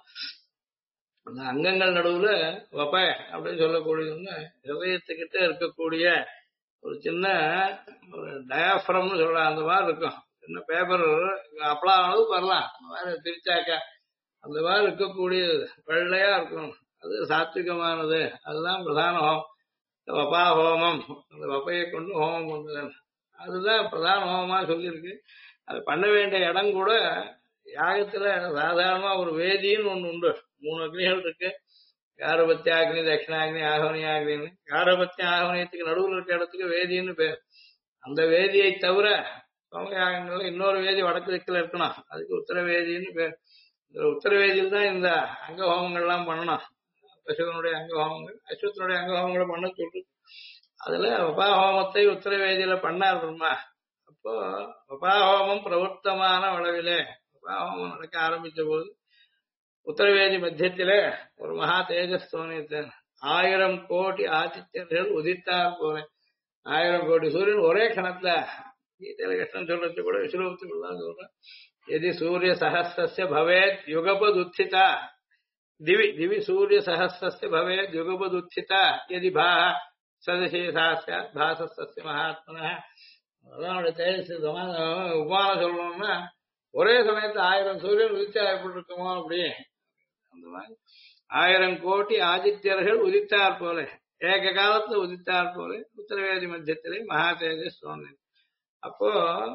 [SPEAKER 1] அந்த அங்கங்கள் நடுவுல வப்ப அப்படின்னு சொல்லக்கூடியதுன்னு ஹிருதயத்துக்கிட்ட இருக்கக்கூடிய ஒரு சின்ன ஒரு டயாஃப்ரம்னு சொல்லலாம். அந்த மாதிரி இருக்கும், சின்ன பேப்பர் அப்பலாம் அளவுக்கு வரலாம். அந்த மாதிரி பிரிச்சாக்கா அந்த மாதிரி இருக்கக்கூடியது வெள்ளையா இருக்கும். அது சாத்விகமானது. அதுதான் பிரதான ஹோமம், வப்பா ஹோமம். அந்த வப்பையை கொண்டு ஹோமம் பண்றது அதுதான் பிரதான ஹோமமா சொல்லியிருக்கு. அது பண்ண வேண்டிய இடம் கூட யாகத்துல சாதாரணமா ஒரு வேதின்னு ஒண்ணு உண்டு. 3 அக்னிகள் இருக்கு, காரபத்தியாக்னி, தட்சிணாக்னி, ஆகவனியாக்னின்னு. காரபத்திய ஆகவனியத்துக்கு நடுவில் இருக்க இடத்துக்கு வேதின்னு பேர். அந்த வேதியை தவிர சோமயாகங்கள்ல இன்னொரு வேதி வடக்கு திக்கில் இருக்கணும், அதுக்கு உத்தர வேதின்னு பேர். இந்த உத்தர வேதியில் தான் இந்த அங்க ஹோமங்கள்லாம் பண்ணணும். பசுவனுடைய அங்க ஹோமங்கள், அஸ்வத்தினுடைய அங்க ஹோமங்களை பண்ண சொல்லு. அதுல வபா ஹோமத்தை உத்தர வேதியில பண்ணார் பிரம்மா. அப்போ வபா ஹோமம் பிரவர்த்தமான அளவிலே வபா ஹோமம் நடக்க ஆரம்பிச்ச போது உத்தரவேதி மத்தியத்திலே ஒரு மகா தேஜஸ் தோணித்தேன். 1000 கோடி ஆதித்யர்கள் உதித்தார் போல. 1000 கோடி சூரியன் ஒரே கணத்துல. கீதையில கிருஷ்ணன் சொல்றது கூட விஸ்வரூபத்துக்குள்ளதான் சொல்றேன். எதி சூரிய சஹஸ்ரஸ்ய பவேத் யுகபதுத்திதா திவி திவி சூரிய சஹஸ்ரஸ்ய பவேத் யுகபதுத்திதா எதி பாஹ சதசேஷாஸ்ய பாசஸ்ய மகாத்மன. அதான் தேஜஸ் உபமானம் சொல்லணும்னா ஒரே சமயத்துல 1000 சூரியன் உதிச்சா எப்படி இருக்குமோ அப்படி அந்த மாதிரி 1000 கோடி ஆதித்யர்கள் உதித்தார் போல, ஏக காலத்துல உதித்தார் போல உத்தரவேதி மத்தியத்திலே மகா தேஜஸ் தோன்றின. அப்போ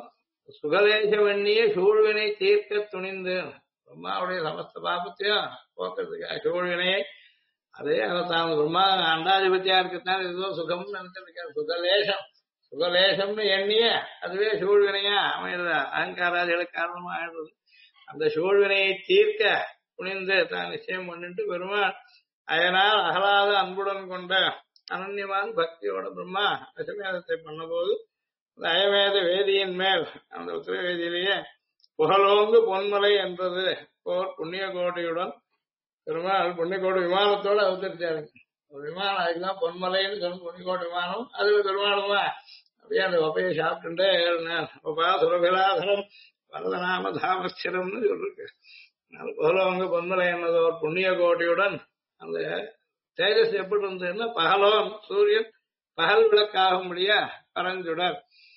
[SPEAKER 1] சுகலேச வண்ணிய சூழ்வினை தீர்க்க துணிந்து பிரம்மாவுடைய சமஸ்த பாபத்தையும் போக்குறதுக்காக சூழ்வினையை அதே அவதாரம் பிரம்மா அண்டாதிபத்தியா இருக்கத்தான் ஏதோ சுகம்னு நினைச்சிருக்காரு. சுகலேசம் சுகலேசம்னு எண்ணிய அதுவே சூழ்வினையா அமைகிறது, அகங்காராதிகளுக்கு காரணமா ஆயிடுறது. அந்த சூழ்வினையை தீர்க்க புனிந்து தான் நிச்சயம் பண்ணிட்டு பெருமாள் அதனால் அகலாத அன்புடன் கொண்ட அனன்யமான பக்தியோட பிரம்மா அசமேதத்தை பண்ண போது அந்த அயவேத வேதியின் மேல் அந்த உத்தர வேதியிலேயே புகழோங்கு பொன்மலை என்றது போர் புண்ணிய கோட்டையுடன் பெருமாள் புண்ணியக்கோட்டை விமானத்தோட அவதரிச்சாரு. ஒரு விமானம் அதுக்குதான் பொன்மலைன்னு சொல்லணும், புண்ணியக்கோட்டை விமானம். அது பெருமாளுமா அப்படியே அந்த வப்பையை சாப்பிட்டுட்டே ஏறினார். சுரபிலாதனம் வரதநாம தாமஸ்திரம்னு சொல்லிருக்கு. புகழோங்கு பொன்மலை என்னது ஒரு புண்ணிய கோட்டையுடன் அந்த தேஜஸ் எப்படி இருந்ததுன்னா பகலோன் சூரியன் பகல் விளக்காகும்படியா பரஞ்சுடர்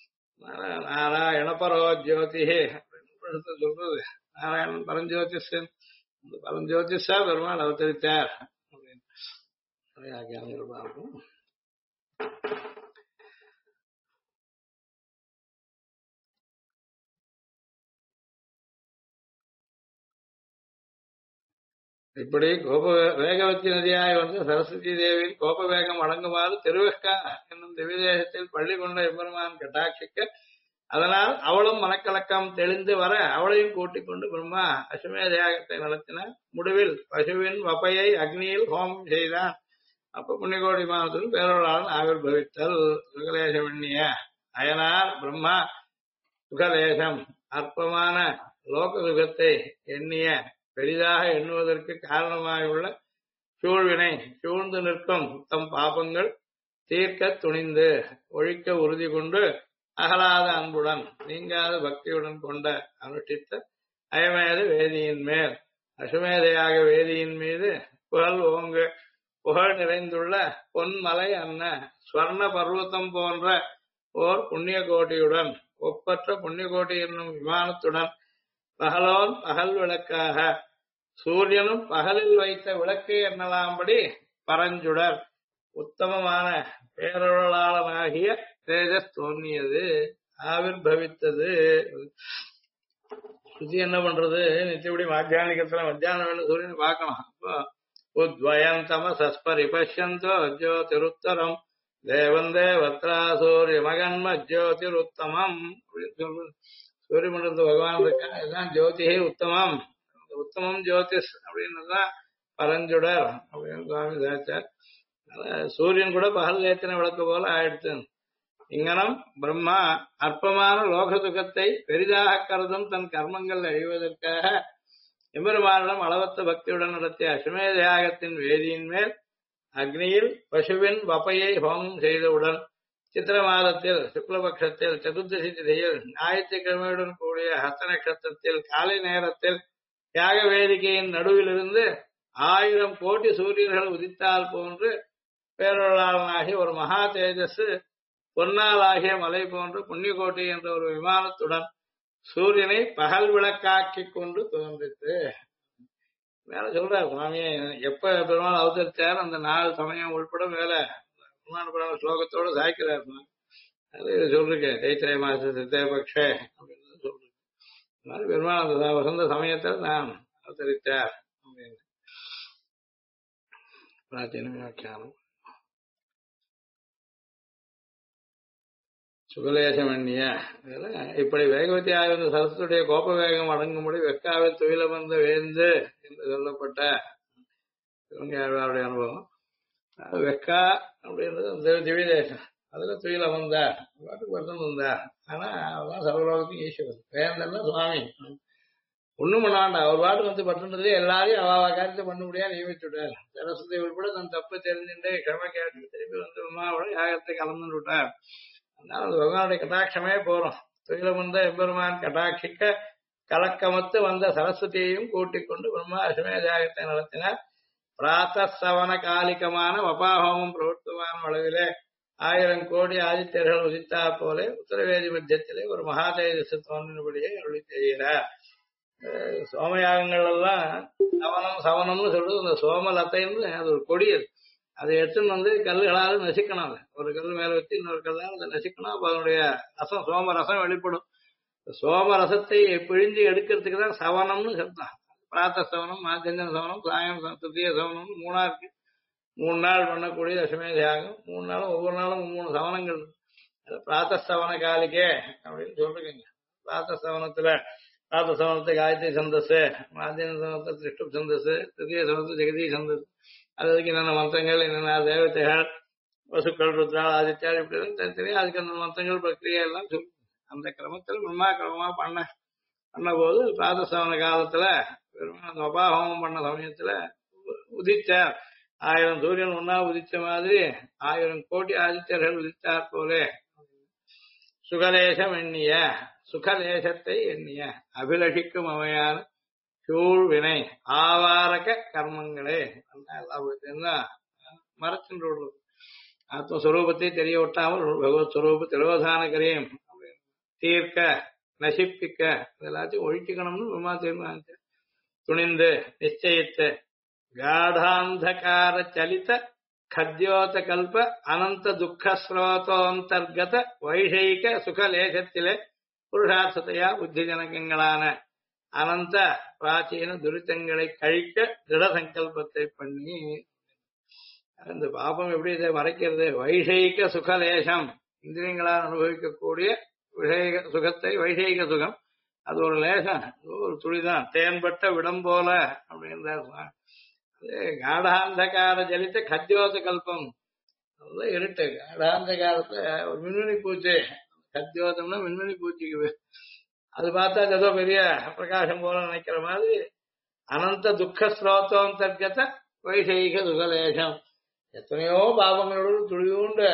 [SPEAKER 1] நாராயண பரோ ஜோதி அப்படின்னு சொல்றது. நாராயணன் பரஞ்சோதிஷன், அந்த பரஞ்சோதிஷா பெருமாள் அவதரித்தார் அப்படின்னு பார்ப்போம். இப்படி கோப வேகவதி நதியாய் வந்து சரஸ்வதி தேவியின் கோப வேகம் அடங்குமாறு திருவெக்கா என்னும் திவ்யதேசத்தில் பள்ளி கொண்ட எம்பெருமான் கட்டாட்சிக்க அதனால் அவளும் மனக்கலக்கம் தெளிந்து வர அவளையும் கூட்டிக் கொண்டு பிரம்மா அசுமேத யாகத்தை நடத்தினார். முடிவில் பசுவின் வப்பையை அக்னியில் ஹோமம் செய்தான். அப்ப புண்ணியகோடி மாதத்தில் பேரொருளாளன் ஆவிர்பவித்தல். சுகலேசம் எண்ணிய அயனார் பிரம்மா சுகலேசம் அற்பமான லோக சுகத்தை எண்ணிய பெரிதாக எண்ணுவதற்கு காரணமாயுள்ள சூழ்வினை சூழ்ந்து நிற்கும் தம் பாபங்கள் தீர்க்க துணிந்து ஒழிக்க உறுதி கொண்டு அகலாத அன்புடன் நீங்காத பக்தியுடன் கொண்ட அனுஷ்டித்த அயமேத வேதியின் மேல் அசுமேதையாக வேதியின் மீது புகழ் ஓங்கு புகழ் நிறைந்துள்ள பொன்மலை அன்ன ஸ்வர்ண பர்வதம் போன்ற ஓர் புண்ணிய கோட்டியுடன் ஒப்பற்ற புண்ணிய கோட்டி என்னும் விமானத்துடன் பகலோன் பகல் விளக்காக சூரியனும் பகலில் வைத்த விளக்கு என்னலாம்படி பரஞ்சுடர் உத்தமமான பேரொருளாளனாகிய தேஜஸ் தோன்றியது ஆவிர்பவித்தது. சுத்தி என்ன பண்றது? நித்தியபடி மாத்தியானிகத்துல மத்தியானம் வேணும் சூரியனை பார்க்கணும். அப்போ உத்வயம் தமசஸ்பரிபஷ்யந்தோ ஜோதிருத்தரம் தேவந்தே வத்ரா சூரிய மகன்ம ஜோதிருத்தமம் அப்படின்னு சொல்றது. சூரிய மண்டலத்து பகவான் இருக்கா, இதுதான் ஜோதிஹே உத்தமம், உத்தமம் ஜோதிஷ் அப்படின்னதுதான் பரஞ்சுடர் அப்படின்னு சுவாமி சாச்சார். சூரியன் கூட பகல் ஏத்தின விளக்கு போல ஆயிடுத்து. இங்கனம் பிரம்மா அற்பமான லோக சுகத்தை பெரிதாக கருதும் தன் கர்மங்கள் அழிவதற்காக எம்பெருமானிடம் அளவத்த பக்தியுடன் நடத்திய அசுமேத யாகத்தின் வேதியின் மேல் அக்னியில் பசுவின் வப்பையை ஹோமம் செய்தவுடன் சித்திர மாதத்தில் சுக்லபக்ஷத்தில் சதுர்தசி திதியில் ஞாயிற்றுக்கிழமையுடன் கூடிய ஹஸ்த நட்சத்திரத்தில் காலை நேரத்தில் யாக வேதிக்கையின் நடுவிலிருந்து 1000 கோடி சூரியர்கள் உதித்தால் போன்று பேரொருளாளனாகி ஒரு மகா தேஜஸ் பொன்னாலாகிய மலை போன்று புண்ணியகோட்டி என்ற ஒரு விமானத்துடன் சூரியனை பகல் விளக்காக்கி கொண்டு தோன்றித்து. மேல சொல்றார் சுவாமியே, எப்ப பெருமாள் அவதரித்தார் அந்த நாள் சமயம் உள்பட மேல பெருமாள் புராண ஸ்லோகத்தோடு சாய்க்கிறார். அது சொல்லிருக்க தைத்திரை மாச சித்தபக்ஷ அப்படின்னு சொல்றேன். பெருமாள் அந்த வசந்த சமயத்தில் நான் அவதரித்தார் அப்படின்னு பிராச்சீன வியாக்கியானம். சுகலேசம் எண்ணிய இப்படி வேகவதி ஆய்ந்த சரஸ்வதியுடைய கோப வேகம் அடங்கும்படி வெக்காவில் துயில வந்த வேந்து என்று சொல்லப்பட்ட அவருடைய அனுபவம். வெக்கா அப்படின்றது அந்த திவ்ய தேசம், அதுல துயில வந்தார், பாட்டுக்கு வருத்தம் வந்தார். ஆனா அவதான் சர்வலோகத்தையும் ஈஸ்வரன். வேந்தன்னா சுவாமி ஒண்ணும் பண்ண வேண்டாம், அவர் பாட்டு வந்து பட்டுன்றதே எல்லாரையும் அவ காரியத்தை பண்ண முடியாது நியமிச்சுட்டார். சரஸ்வதி உள்பட தன் தப்பு தெரிஞ்சுட்டு கிழமை கேட்டு திருப்பி வந்து உமாவோட யாகத்தை கலந்து விட்டார். அதனால அந்த பகவானுடைய கட்டாட்சமே போறோம். துயில வந்த எம்பெருமான் கட்டாட்சிக்க கலக்கமத்து வந்த சரஸ்வதியையும் கூட்டிக் கொண்டு பிரம்மா அசுமேத யாகத்தை நடத்தினார். பிராத்தசவன காலிகமான வபாஹோமம் பிரவர்த்தமான அளவிலே 1000 கோடி ஆதித்யர்கள் உதித்தார் போல உத்தரவேதி மத்தியத்திலே ஒரு மகாதேஜஸ் தோன்றினபடியே அருளி செய்கிறார். சோமயாகங்கள் எல்லாம் சவனம்னு சொல்றது அந்த சோமலத்தைன்னு அது ஒரு கொடி. அதை எடுத்துன்னு வந்து கல்லுகளால நசிக்கணும். ஒரு கல் மேல வச்சு இன்னொரு கல்லால் அதை நசிக்கணும். அப்ப அதனுடைய ரசம் சோம ரசம் வெளிப்படும். சோம ரசத்தை பிழிஞ்சு எடுக்கிறதுக்கு தான் சவனம்னு சொல்றான். பிராத்த சவனம், மாத்தியஞ்சன சவனம், சாயம் திருத்திய சவனம் 3 இருக்கு. 3 நாள் பண்ணக்கூடிய அசுமேத யாகம். 3 நாளும் ஒவ்வொரு நாளும் 3 சவனங்கள். பிராத்த சவன காலிக்கே அப்படின்னு சொல்றீங்க. பிராத்த சவனத்துல பிராத்த சவனத்தை காயத்ரி சந்தஸ், மாத்தியன சவனத்தை திருஷ்டு சந்தஸ், திருத்திய சவனத்தை ஜெகதி சந்தஸ். அதுக்கு என்னென்ன மந்திரங்கள், என்னென்ன தேவதைகள், வசுக்கள், ருத்ரால், ஆதித்யால் இப்படி தனித்தனியா அதுக்கு அந்த மந்திரங்கள் பிரக்கிரியா எல்லாம் சொல்லு. அந்த கிரமத்தில் பிரம்மா கிரமமா பண்ண போது பிராதசவன காலத்துல உபாஹோமம் பண்ண சமயத்துல உதிச்சார். 1000 சூரியன் ஒன்னா உதிச்ச மாதிரி 1000 கோடி ஆதித்யர்கள் உதித்தார் போலே சுகலேசம் எண்ணிய சுகலேசத்தை எண்ணிய அபிலஷிக்கும் அமையான சூழ்வினை ஆவாரக கர்மங்களே எல்லாம் மறைச்சுட்டு விடுறது. ஆத்மஸ்வரூபத்தை தெரிய விட்டாமல் பகவத் ஸ்வரூப திரோதானகரையும் தீர்க்க நசிப்பிக்க எல்லாத்தையும் ஒழிக்கணும்னு பிரம்மா தீர்மானித்த துணிந்து நிச்சயித்த காடாந்தகார சலித கத்யோத கல்ப அனந்த துக்க ஸ்ரோதோந்தர்கத வைஷயிக சுகலேசத்திலே புருஷார்த்தத்தையா புத்தி ஜனகங்களான அனந்த பிராச்சீன துரிதங்களை கழிக்க திட சங்கல்பத்தை பண்ணி. அந்த பாபம் எப்படி இதை மறைக்கிறது? வைஷயிக சுகலேசம், இந்திரியங்களால் அனுபவிக்கக்கூடிய விஷய சுகத்தை, வைஷயிக சுகம் அது ஒரு லேசம், ஒரு துளிதான், தேன்பட்ட விடம் போல அப்படின்றார். அது காடாந்தகார ஜலித்த கத்தியோத கல்பம், அதுதான் இருட்டு. காடாந்தகாரத்தை ஒரு மின்மினி பூச்சி, கத்தியோதம்னா மின்மினி பூச்சிக்கு அது பார்த்தா ஏதோ பெரிய பிரகாசம் போல நினைக்கிற மாதிரி அனந்த துக்க ஸ்ரோத்தம் தர்க்கத்த வைஷயிக சுகலேசம். எத்தனையோ பாவங்களோடு துளியூண்டு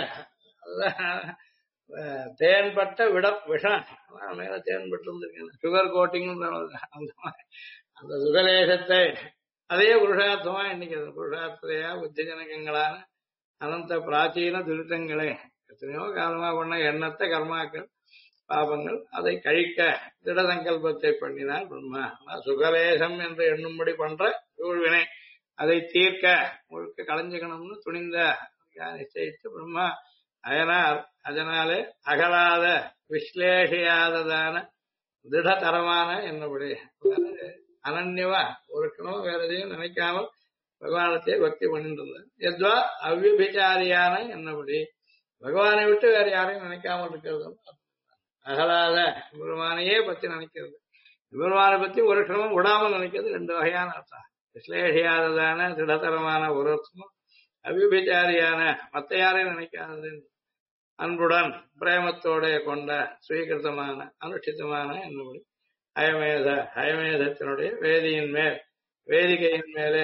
[SPEAKER 1] தேன்பட்ட விடம் விஷம் மேல தேன்பட்டு இருந்திருக்கேன், சுகர் கோட்டிங் அந்த சுகலேசத்தை அதே புருஷார்த்தமா இன்னைக்கு புருஷார்த்தையா புத்திஜனகங்களான அனந்த பிராச்சீன துரிதங்களை எத்தனையோ காலமா பண்ண எண்ணத்தை கர்மாக்கள் பாபங்கள் அதை கழிக்க திட சங்கல்பத்தை பண்ணினார் பிரம்மா. சுகலேசம் என்று எண்ணும்படி பண்ற சூழ்வினை அதை தீர்க்க முழுக்க களைஞ்சுக்கணும்னு துணிந்த நிச்சயித்து பிரம்மா அதனாலே அகலாத விஸ்லேஷியாததான திடதரமான என்னபடி அனன்யவா ஒரு கணம் வேற எதையும் நினைக்காமல் பகவானத்தை பக்தி பண்ணிட்டு இருந்தார். எத்வா அவ்விபிச்சாரியான என்னபடி பகவானை விட்டு வேற யாரையும் நினைக்காமல் இருக்கிறது. அகலாத பெருமானையே பத்தி நினைக்கிறது, பெருமானை பத்தி ஒரு கிரமம் விடாமல் நினைக்கிறது. ரெண்டு வகையான அர்த்தம். விஸ்லேஷியாததான திடதரமான ஒரு அர்த்தமும், அவ்விபிச்சாரியான மத்த யாரையும் நினைக்காதது, அன்புடன் பிரேமத்தோட கொண்ட சுவீகிருத்தமான அனுஷ்டிதமான என்னபடி ஹயமேதத்தினுடைய வேதியின் மேல், வேதிகையின் மேலே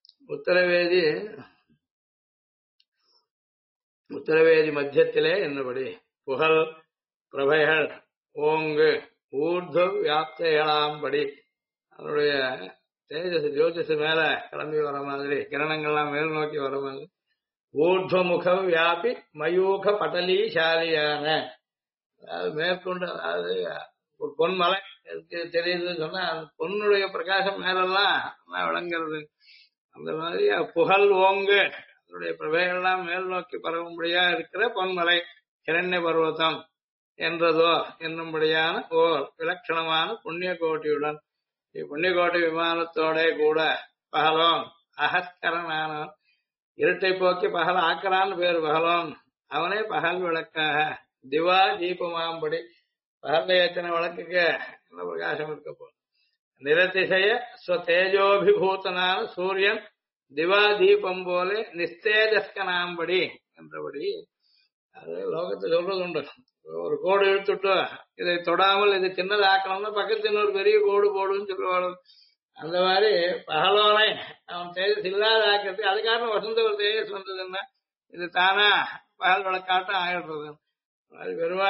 [SPEAKER 1] உத்தரவேதி மத்தியத்திலே என்னபடி புகழ் பிரபைகள் ஓங்கு ஊர்த வியாப்தைகளாம்படி அதனுடைய தேஜஸ் ஜோதிஷ மேல கிளம்பி வர மாதிரி, கிரணங்கள்லாம் மேல் நோக்கி வர மாதிரி, ஊர்துவமுகம் வியாபி மயூக பட்டலீசாலியான, அதாவது மேற்கொண்டு, அதாவது ஒரு பொன்மலை தெரியுதுன்னு சொன்னா அந்த பொன்னுடைய பிரகாசம் மேலெல்லாம் விளங்குறது. அந்த மாதிரி புகழ் ஓங்கு அதனுடைய பிரபைகள்லாம் மேல் நோக்கி பரவும்படியா இருக்கிற பொன்மலை கிரண்ய பர்வதம் என்றதோ என்னும்படியான ஓர் விலட்சணமான புண்ணிய கோட்டியுடன், புண்ணிய கோட்டி விமானத்தோட கூட பகலோன் அகஸ்கரனானவன், இருட்டை போக்கி பகல் ஆக்கரான்னு பேரு பகலோன், அவனே பகல் விளக்காக திவா தீபமாம்படி, பகல்ல எத்தனை விளக்குக்கு என்ன பிரகாசம் இருக்க போது, நிரதிசய ஸ்வதேஜோபிபூதனான சூரியன் திவா தீபம் போல நிஸ்தேஜஸ்கனாம்படி என்றபடி. அது லோகத்தை சொல்றது உண்டு, ஒரு கோடு இழுத்துட்டு இதை தொடாமல் இது சின்னதாக்கணும்னா பக்கத்து இன்னொரு பெரிய கோடு போடுன்னு சொல்லுவாள். அந்த மாதிரி பகலோனை அவன் தேஜஸ் இல்லாத ஆக்கிறது. அதுக்காக வசந்த ஒரு தேஜஸ் வந்ததுன்னா இது தானா பகல் விளக்காட்டம் ஆயிடுறது. அது பெருவா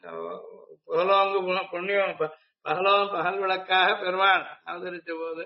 [SPEAKER 1] புகழோங்கு புண்ணியம் பகலோன் பகல் விளக்காக பெருமாள் அவதரித்த போது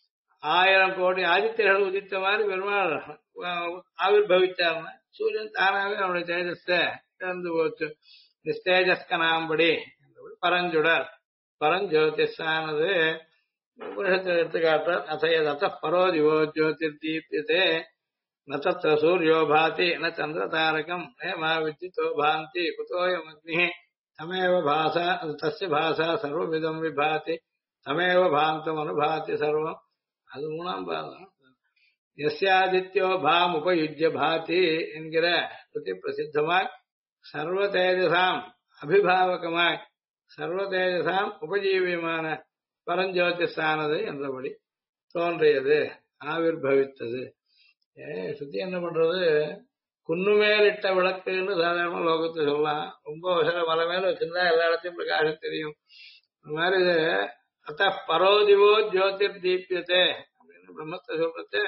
[SPEAKER 1] 1000 கோடி ஆதித்யர்கள் உதித்த மாதிரி பெருமாள் ஆவிர்பவிச்சார்னா சூரியன் தானாவே அவனுடைய தேஜஸ திறந்து போச்சு. நிஸ்தேஜஸ்கனாம்படி பரஞ்சுடர் பரஞ்சோதிஷானது உபனிஷத்தில் எடுத்துக்காட்டார். அசையத பரோதிவோ ஜோதிர் தீப்யதே நத்திர சூரியோ பாதி ந சந்திர தாரகம் நேமா வித்யுதோ பாந்தி குதோயம் அக்னி தமேவ பாசா தஸ்ய பாசா சர்வவிதம் விபாதி தமேவ பாந்தம் அனுபாதி சர்வம். அது 3ஆம் பாதம். எஸ்யாதித்யோ பாம் உபயுஜ்ய பாதி என்கிற ஸ்ருதி பிரசித்தமாய் சர்வ தேஜசாம் அபிபாவகமாய் சர்வ தேஜசாம் உபஜீவியமான பரஞ்சோதிஷானது என்றபடி தோன்றியது, ஆவிர்பவித்தது. சுத்தி என்ன பண்றது, குன்னுமேலிட்ட விளக்குன்னு சாதாரண லோகத்தை சொல்லலாம். ரொம்ப வசன மலை மேல வச்சிருந்தா எல்லா இடத்தையும் பிரகாசம் தெரியும். அந்த மாதிரி இது அத்த பரோதிவோ ஜோதிர் தீபியத்தே அப்படின்னு பிரம்மத்தை சொல்றது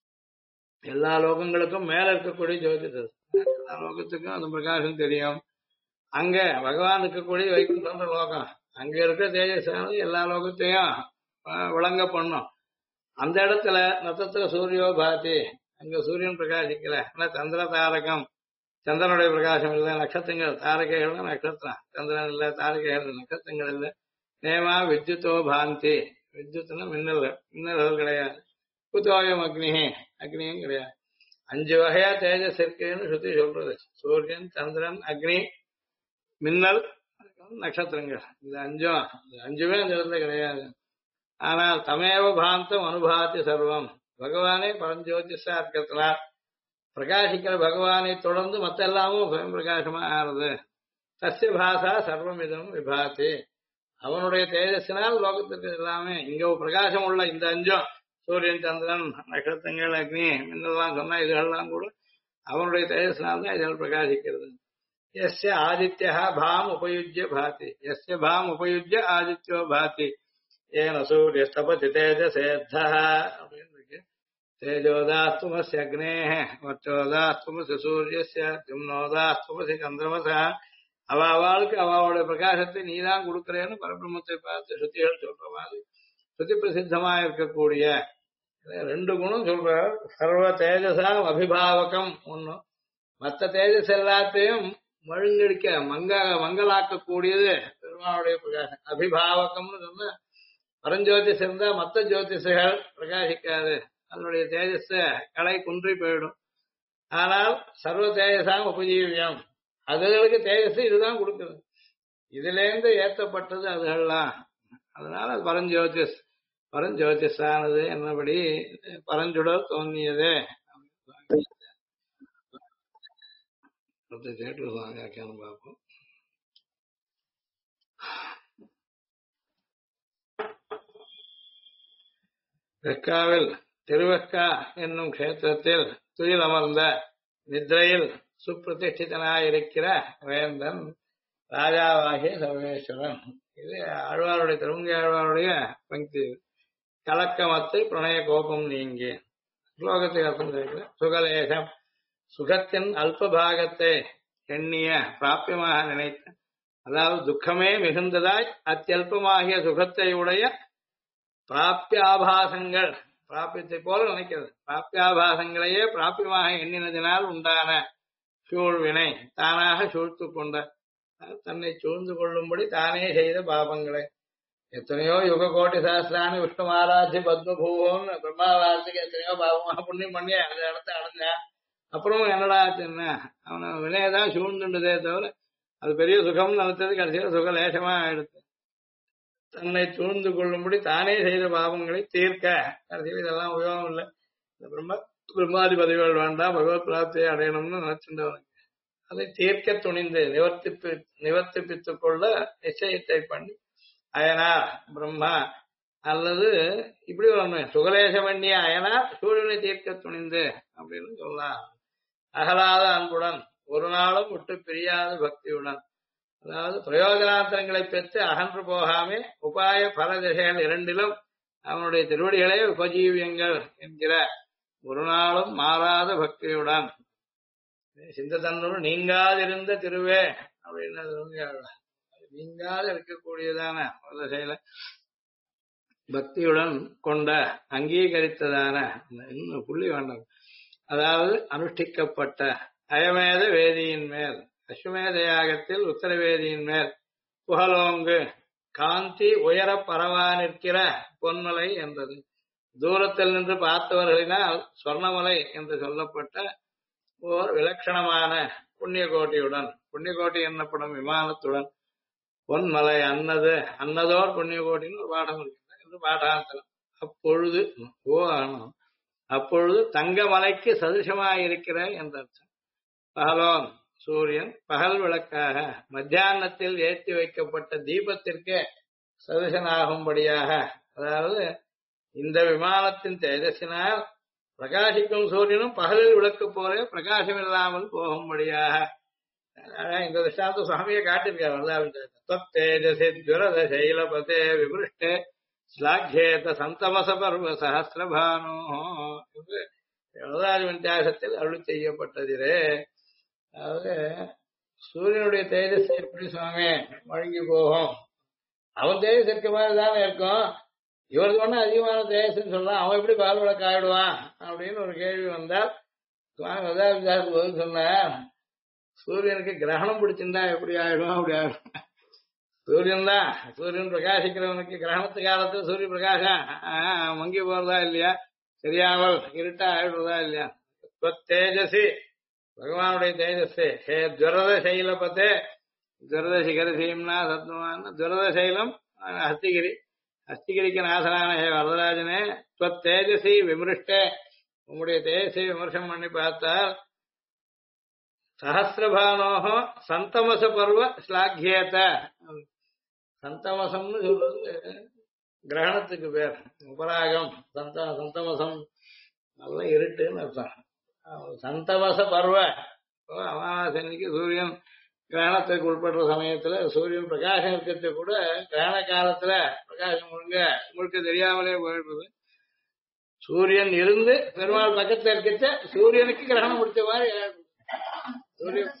[SPEAKER 1] எல்லா லோகங்களுக்கும் மேல இருக்கக்கூடிய ஜோதிடர், எல்லா லோகத்துக்கும் அந்த பிரகாசம் தெரியும். அங்க பகவான் இருக்கக்கூடிய வைகுண்ட லோகம், அங்க இருக்க தேஜஸானது எல்லா லோகத்தையும் விளங்க பண்ணும். அந்த இடத்துல நட்சத்திர சூரியோ பாதி, அங்க சூரியன் பிரகாசிக்கல, சந்திர தாரகம் சந்திரனுடைய பிரகாசம் இல்லை, நட்சத்திரங்கள் தாரகைகள் நட்சத்திரம், சந்திரன் இல்ல, தாரகைகள் நட்சத்திரங்கள் இல்லை. நேமா வித்யுத்தோ பாந்தி, வித்யுத்னா மின்னல்கள் கிடையாது. குதோயம் அக்னி, அக்னியும் கிடையாது. 5 வகையா தேஜஸ் இருக்குன்னு சுத்தி சொல்றது. சூரியன், சந்திரன், அக்னி, மின்னல், நட்சத்திரங்கள். இந்த 5மே அந்த இடத்துல கிடையாது. ஆனால் தமேவ பாந்தம் அனுபாதி சர்வம். பகவானே பரஞ்சோதிஷா இருக்கிறதுனால பிரகாசிக்கிற பகவானை தொடர்ந்து மத்த எல்லாமும் சுயம் பிரகாசமா ஆறுது. சசிய பாசா சர்வமிதம் விபாதி. அவனுடைய தேஜஸினால் லோகத்துக்கு எல்லாமே இங்க பிரகாசம் உள்ள இந்த அஞ்சும் சூரியன், சந்திரன், நட்சத்திரங்கள், அக்னி, மின்னெல்லாம் சொன்னா இதெல்லாம் கூட அவனுடைய தேஜஸினால்தான் இதெல்லாம் பிரகாசிக்கிறது. எஸ்ய ஆதித்யா பாம் உபயுஜ்ய பாதி. எஸ்ய பாம் உபயுஜ்ய ஆதித்யோ பாதி. ஏன சூரிய ஸ்தபதி தேஜசேத்தா அப்படின்னு இருக்கு. தேஜோதாஸ்துமஸ்ய அக்னேஹ வச்சோதாஸ்துமஸ்ய சூரியஸ்ய ஜும்னோதாஸ்துமஸ்ய சந்திரமசா. அவளுக்கு அவளுடைய பிரகாசத்தை நீதான் கொடுக்கிறேன்னு பரபிரம்மத்தை பார்த்து ஸ்ருதிகள் சொல்ற மாதிரி ஸ்ருதி பிரசித்தமா இருக்கக்கூடிய ரெண்டு குணம் சொல்ற. சர்வ தேஜசாம் அபிபாவகம் ஒன்னும், மற்ற தேஜஸ் எல்லாத்தையும் மழுங்கடிக்க மங்களாக்க கூடியது பெருமாளுடைய பிரகாசம். அபிபாவகம்னு சொன்னா பரஞ்சோதிஷ் இருந்தா மற்ற ஜோதிஷர்கள் பிரகாசிக்காது, அதனுடைய தேஜஸ களை குன்றி போயிடும். ஆனால் சர்வ தேஜசாம் உபஜீவியம், அதுகளுக்கு தேஜஸ் இதுதான் கொடுக்குது, இதுல இருந்து ஏற்றப்பட்டது அதுகள்லாம். அதனால அது பரஞ்சோதிஷ். பரஞ்சோதிஷானது என்னபடி பரஞ்சுடர் தோன்றியதே. பார்ப்போம். வெக்காவில் திருவெக்கா என்னும் கஷேத்திரத்தில் துயில் அமர்ந்த நித்ரையில் சுப்பிரதிஷ்டிதனாயிருக்கிற வேந்தன் ராஜாவாகிய சர்வேஸ்வரன். இது ஆழ்வாருடைய திருமங்கை ஆழ்வாருடைய பங்கி. கலக்கமத்தை பிரணய கோபம் நீங்கி ஸ்லோகத்தை அர்த்தம் செய்கிற சுகலேசம். சுகத்தின் அல்பபாகத்தை எண்ணிய பிராபியமாக நினைத்த, அதாவது துக்கமே மிகுந்ததாய் அத்தியல்பமாகிய சுகத்தை உடைய பிராபியாபாசங்கள், பிராபியத்தை போல நினைக்கிறது, பிராபியாபாசங்களையே பிராபியமாக எண்ணினதினால் உண்டான சூழ்வினை, தானாக சூழ்த்து கொண்ட, தன்னை சூழ்ந்து கொள்ளும்படி தானே செய்த பாபங்களை. எத்தனையோ யுக கோட்டி சாஸ்திரானி விஷ்ணுமாராஜி பத்மபூவம்னு பிரம்மாவாரத்துக்கு எத்தனையோ பாபமாக புண்ணியம் பண்ணி அந்த இடத்த அடைஞ்சான். அப்புறமும் என்னடா ஆச்சுன்னா அவனை வினையதான் சூழ்ந்துட்டதே தவிர அது பெரிய சுகம்னு நினைச்சது கடைசியில் சுக லேசமா ஆயிடுச்சு. தன்னை சூழ்ந்து கொள்ளும்படி தானே செய்த பாவங்களை தீர்க்க கடைசியில் இதெல்லாம் உபயோகம் இல்லை. இந்த பிரம்மாதி பதவிகள் வேண்டாம், பகவத் பிராப்தியை அடையணும்னு நினைச்சிருந்தவனுக்கு அதை தீர்க்க துணிந்து நிவர்த்திப்பித்துக் கொள்ள நிச்சயத்தை பண்ணி அயனார் பிரம்மா, அல்லது இப்படி ஒண்ணு சுகலேச பண்ணிய அயனார் சூரியனை தீர்க்க துணிந்து அப்படின்னு சொல்லலாம். அகலாத அன்புடன் ஒரு நாளும் விட்டு பிரியாத பக்தியுடன், அதாவது பிரயோஜனாந்தரங்களை பெற்று அகன்று போகாமே உபாய பல திசைகள் இரண்டிலும் அவனுடைய திருவடிகளே உபஜீவியங்கள் என்கிற ஒரு நாளும் மாறாத பக்தியுடன் சிந்த தன்னுடன் நீங்காதிருந்த திருவே அப்படின்னு நீங்காத இருக்கக்கூடியதான ஒரு திசையில பக்தியுடன் கொண்ட அங்கீகரித்ததான இன்னும் புள்ளி வேண்டாம், அதாவது அனுஷ்டிக்கப்பட்ட அயமேத வேதியின் மேல் அஸ்வமேத யாகத்தில் உத்தரவேதியின் மேல் புகழோங்கு காந்தி உயர பரவா நிற்கிற பொன்மலை என்றது. தூரத்தில் நின்று பார்த்தவர்களினால் சொர்ணமலை என்று சொல்லப்பட்ட ஓர் விலட்சணமான புண்ணியகோட்டியுடன், புண்ணியகோட்டி என்னப்படும் விமானத்துடன் பொன்மலை அன்னதோர் புண்ணியகோட்டின்னு ஒரு பாடம் இருக்கிறது என்று பாடாந்தரம். அப்பொழுது அப்பொழுது தங்கமலைக்கு சதுசமாயிருக்கிற என்ற அர்த்தம். பகலோன் சூரியன் பகல் விளக்காக மத்தியானத்தில் ஏற்றி வைக்கப்பட்ட தீபத்திற்கே சதுசனாகும்படியாக, அதாவது இந்த விமானத்தின் தேஜஸினால் பிரகாசிக்கும் சூரியனும் பகலில் விளக்கு போல பிரகாசம் இல்லாமல் போகும்படியாக இந்த திஷ்டாந்த சுவாமியை காட்டிருக்கார். தேஜசி ஜுரத சைலபதே விபுஷ்டே ஸ்லாக்ஷேத சந்தமச பர்வ சஹசிரபானோ என்று எழுதாதி வித்தியாசத்தில் அருள் செய்யப்பட்டதிலே. அதாவது சூரியனுடைய தேஜஸ் எப்படி சுவாமி வழங்கி போகும், அவன் தேஜஸ் இருக்க மாதிரி தானே இருக்கும், இவருக்கு ஒன்னும் அதிகமான தேஜஸ்ன்னு சொல்லலாம், அவன் எப்படி பால் விளக்கு ஆயிடுவான் அப்படின்னு ஒரு கேள்வி வந்தால் சுவாமி வித்தியாசத்துக்கு பதில் சொன்னார், சூரியனுக்கு கிரகணம் பிடிச்சிருந்தா எப்படி ஆயிடும் அப்படி ஆயிடும். சூரியன் தான், சூரியன் பிரகாசிக்கிறவனுக்கு கிரகணத்து காலத்துல சூரிய பிரகாசம் மங்கி போறதா இல்லையா, தெரியாமல் இருட்டா ஆயிடுறதா இல்லையா. தேஜசி பகவானுடைய தேஜஸ் ஹே ஜுரத சைலபத்தே, ஜுரத சிகர சீம்னா சத்மான், ஜுரத சைலம் ஹஸ்திகிரி, அஸ்திகிரிக்க நாசனான ஹே வரதராஜனே தேஜசி விமிருஷ்டே உம்முடைய தேஜஸை விமர்சனம் பண்ணி பார்த்தால் சஹசிரபானோக சந்தமச பர்வ ஸ்லாக்கியேத. சந்தமசம்னு சொல்றது கிரகணத்துக்கு பேர். உபராகம் சந்தமசம் நல்ல இருட்டுன்னு அர்த்தம். சந்தமச பர்வ அமாவாசைக்கு சூரியன் கிரகணத்துக்கு உட்படுற சமயத்துல சூரியன் பிரகாசம் இருக்கிறது கூட கிரகண காலத்துல பிரகாசம் முழுக்க தெரியாமலே போயிடுறது. சூரியன் இருந்து பெருமாள் பக்கத்துல இருக்கிறத சூரியனுக்கு கிரகணம் முடிச்ச மாதிரி சூரியன்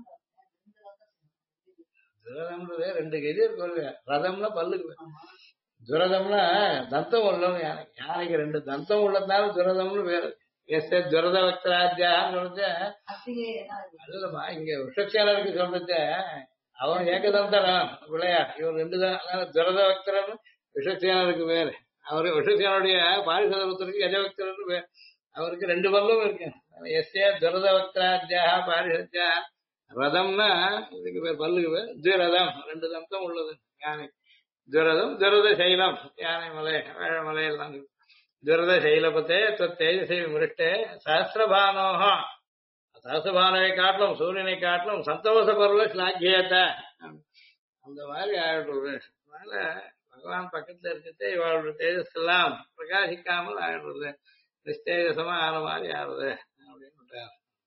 [SPEAKER 1] துரதம்ன்றது ரெண்டு கதி இருக்கு. ரதம்னா பல்லுக்கு, துரதம்னா தந்தம் உள்ளவங்க. யானைக்கு ரெண்டு தந்தம் உள்ளதுனால துரதம்னு பேரு. எஸ் துரத வக்தராஜான்னு சொல்றது அதுலமா இங்க விஷக்சேனருக்கு சொல்றது அவன் ஏகதந்தரான் விளையாடு. இவன் ரெண்டு தான். அதனால துரத வக்தரன் விஷக்சேனருக்கு பேரு. அவரு விஷக்சேனுடைய பாரிசதத்திற்கு கஜபக்தரன் பேர். அவருக்கு ரெண்டு பல்லும் இருக்கு. எஸ் துரத வக்தராஜா பாரிசத்யா. ரதம்னா இதுக்கு பேர் பல்லுக்கு பேர் துரதம். ரெண்டு தந்தம் உள்ளது யானை. துரதம் துரத சைலம் யானை மலை வேழமலை எல்லாம். துரத சைலபத்தே தேஜசை மிருஷ்டே சஹசிரபானோகம் சஹசிரபானவை காட்டிலும் சூரியனை காட்டிலும் சந்தோஷ பருவ ஸ்லாக்கியத்த அந்த மாதிரி ஆயிடுறது. அதனால பகவான் பக்கத்துல இருக்கிறதே இவளுடைய தேஜஸ் எல்லாம் பிரகாசிக்காமல் ஆயிடுறது. நிஸ்தேஜசமா ஆன மாதிரி ஆறுது அப்படின்னு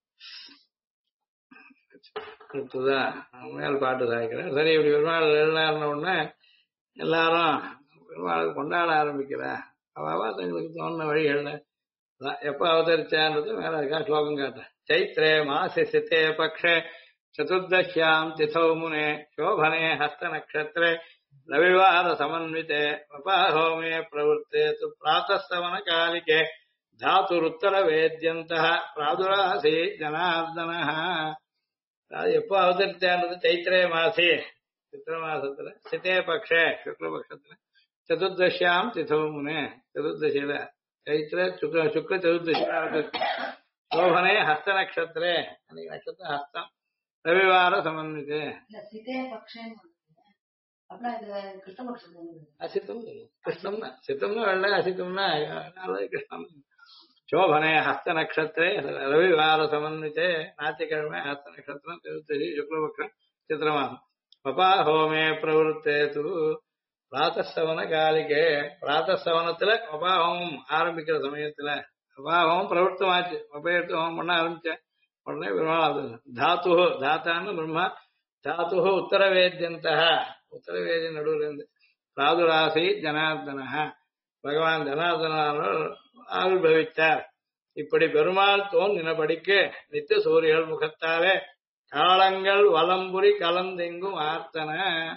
[SPEAKER 1] மேல் பாட்டு சாய்க்கிறேன். சரி, இப்படி பெருமாள் எழுதின உடனே எல்லாரும் பெருமாளுக்கு கொண்டாட ஆரம்பிக்கிறா. அவா தங்களுக்கு தோணுன வழிகள்ல எப்ப அவதரிச்சான்றது மேல இருக்கா ஸ்லோகம் காட்ட. சைத்ரே மாசி சித்தே பக்ஷே சதுர்தஷ்யாம் திதௌ முனே சோபனே ஹஸ்த நக்ஷத்ரே ரவிவார சமன்விதே வபாஹோமே பிரவருத்தே து பிராத்தஸ்தவன காலிகே தாத்துருத்தர வேத்யந்தः பிராதுராசி ஜனார்தனः. அது எப்போ அவதரித்தான்றது சைத்திரே மாசி சித்திர மாசத்துல சித்தே பக்ஷே சுக்லபக்ஷத்துல சதுர்தஷ்யாம் திதௌ முனே சதுர்தசியில சைத்திர சுக்ல சதுர்தசி சோபனே ஹஸ்த நக்ஷத்ரே அன்னைக்கு நட்சத்திரம் ஹஸ்தம் ரவிவார சமன்விதே. அசித்தம் கிருஷ்ணம்னா சித்தம்னா வெள்ளை அசித்தம்னா கிருஷ்ணம். சோபனே ஹஸ்த நக்ஷத்ரே ரவிவார சமன்விதே ஞாயிற்றுக்கிழமை ஹஸ்த நட்சத்திரம் திருத்தரி சுக்லபக்ஷம் சித்திரமாசம். பபாஹோமே பிரவருத்தே து பிராத்தசவன காலிகே. பிராத்தசவனத்துல பபாஹோமம் ஆரம்பிக்கிற சமயத்துல பபாஹோமம் பிரவருத்தமாச்சு. பபையெடுத்து ஹோமம் பண்ண ஆரம்பிச்சேன். உடனே பெருமாள் தாத்து தாத்தான்னு பிரம்மா தாத்து உத்தரவேத்யந்தः உத்தரவேதியின் நடுவில் இருந்து பிராதுராசி ஜனார்தனः பகவான் ஜனார்தனார் ஆவிர்பவித்தார். இப்படி பெருமாள் தோன்றினபடிக்கு நித்திய சூரியல் முகத்தாலே காலங்கள் வலம்புரி கலந்தெங்கும் ஆர்த்தன.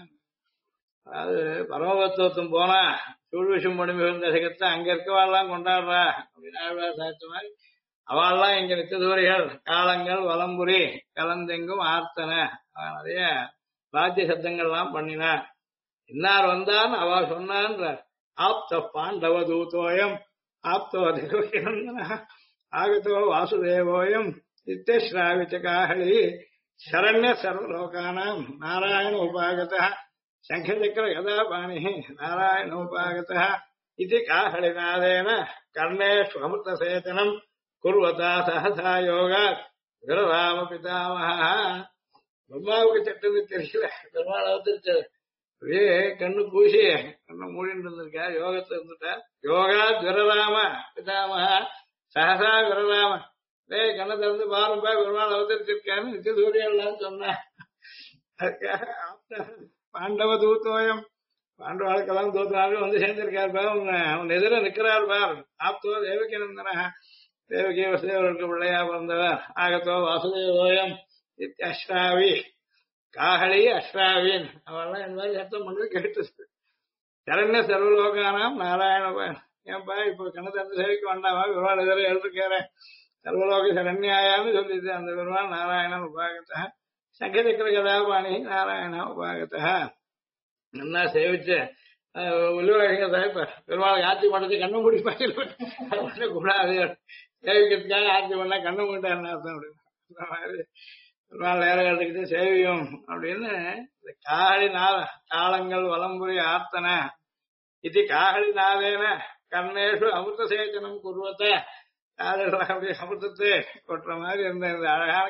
[SPEAKER 1] அதாவது பரமபத்துவத்தும் போனா சூழ்விஷம் மொழி மிகுந்த தசகத்தை அங்க இருக்கவாள்லாம் கொண்டாடுறா அப்படின்னு ஆழ்வார் சாட்சி மாதிரி அவள்லாம் இங்க நித்திய சூரியர்கள் காலங்கள் வலம்புரி கலந்தெங்கும் ஆர்த்தன. நிறைய வாத்திய சப்தங்கள்லாம் பண்ணினா. இன்னார் வந்தான் அவ சொன்னான்ற ஆப்த பாண்டவ தூதோயம் ஆப்தோ தேவகிநந்தன ஆகதோ வாசுதேவோயம் நித்யஸ்ராவிச்ச காஹளி சரண்ய சர்வலோகானாம் நாராயண உபாகதः சங்கச்சக்கர கதாபாணி நாராயண உபாகதः இது காஹளிநாதேன கர்ணேஷு அமிர்தசேதனம் குர்வதா சஹசா யோகாத் குருராம பிதாமஹ. பிரம்மாவுக்கு சட்டது தெரியல, பெருமாள் அவதரிச்சது. அப்படியே கண்ணு பூசி கண்ணை மூடிட்டு இருந்திருக்கா, யோகத்துல இருந்துட்டா. யோகா குருராம பிதாமஹ சஹசா குருராம. கண்ணை திறந்து பாருப்பா பெருமாள் அவதரிச்சிருக்கான்னு நித்திய சூரியன்லாம் சொன்ன. அதுக்காக பாண்டவ தூத்தோயம் பாண்டவாளுக்கெல்லாம் தூத்தாலும் வந்து சேர்ந்திருக்காரு பார். அவன் எதிர நிக்கிறார் பார். ஆப்தோ தேவகிநந்தன தேவகி வசுதேவருக்கு பிள்ளையா பிறந்தவர். ஆகத்தோ வாசுதேவோயம் அஸ்ராவி காஹளி அஸ்ராவின் அவெல்லாம் இந்த மாதிரி சத்தம் பண்ணி கேட்டு சரண்ய சர்வலோகானாம் நாராயண. ஏன்பா இப்ப கண்ணத்தை சேவைக்கு வேண்டாமா, பெருமாள் எதிர எழுதிருக்காரு. சர்வலோக சரண்யாயான்னு சொல்லிட்டு அந்த பெருமாள் நாராயணன் உபாகத்த சங்கச்சக்கர கதாபாணி நாராயண உபாகத்த. நல்லா சேவிச்சு உள்வாங்க சார். பெருமாள் ஆட்சி பண்றது கண்ணு மூடி பாய்ச்சல் கூடாது, சேவிக்கிறதுக்காக ஆட்சி பண்ணா கண்ணு மூட்டா என்ன அர்த்தம் அப்படின்னு அந்த மாதிரி பெருமாள் நேரம் எடுத்துக்கிட்டு சேவியும் அப்படின்னு. காளி காலங்கள் வலம்புரி ஆர்த்தன இது காகலி நாதேன கண்ணேஷு அமிர்தசேச்சனம் குருவத்த காதல் அப்படி அமிர்தத்தை கொட்டுற மாதிரி இருந்த இந்த அழகான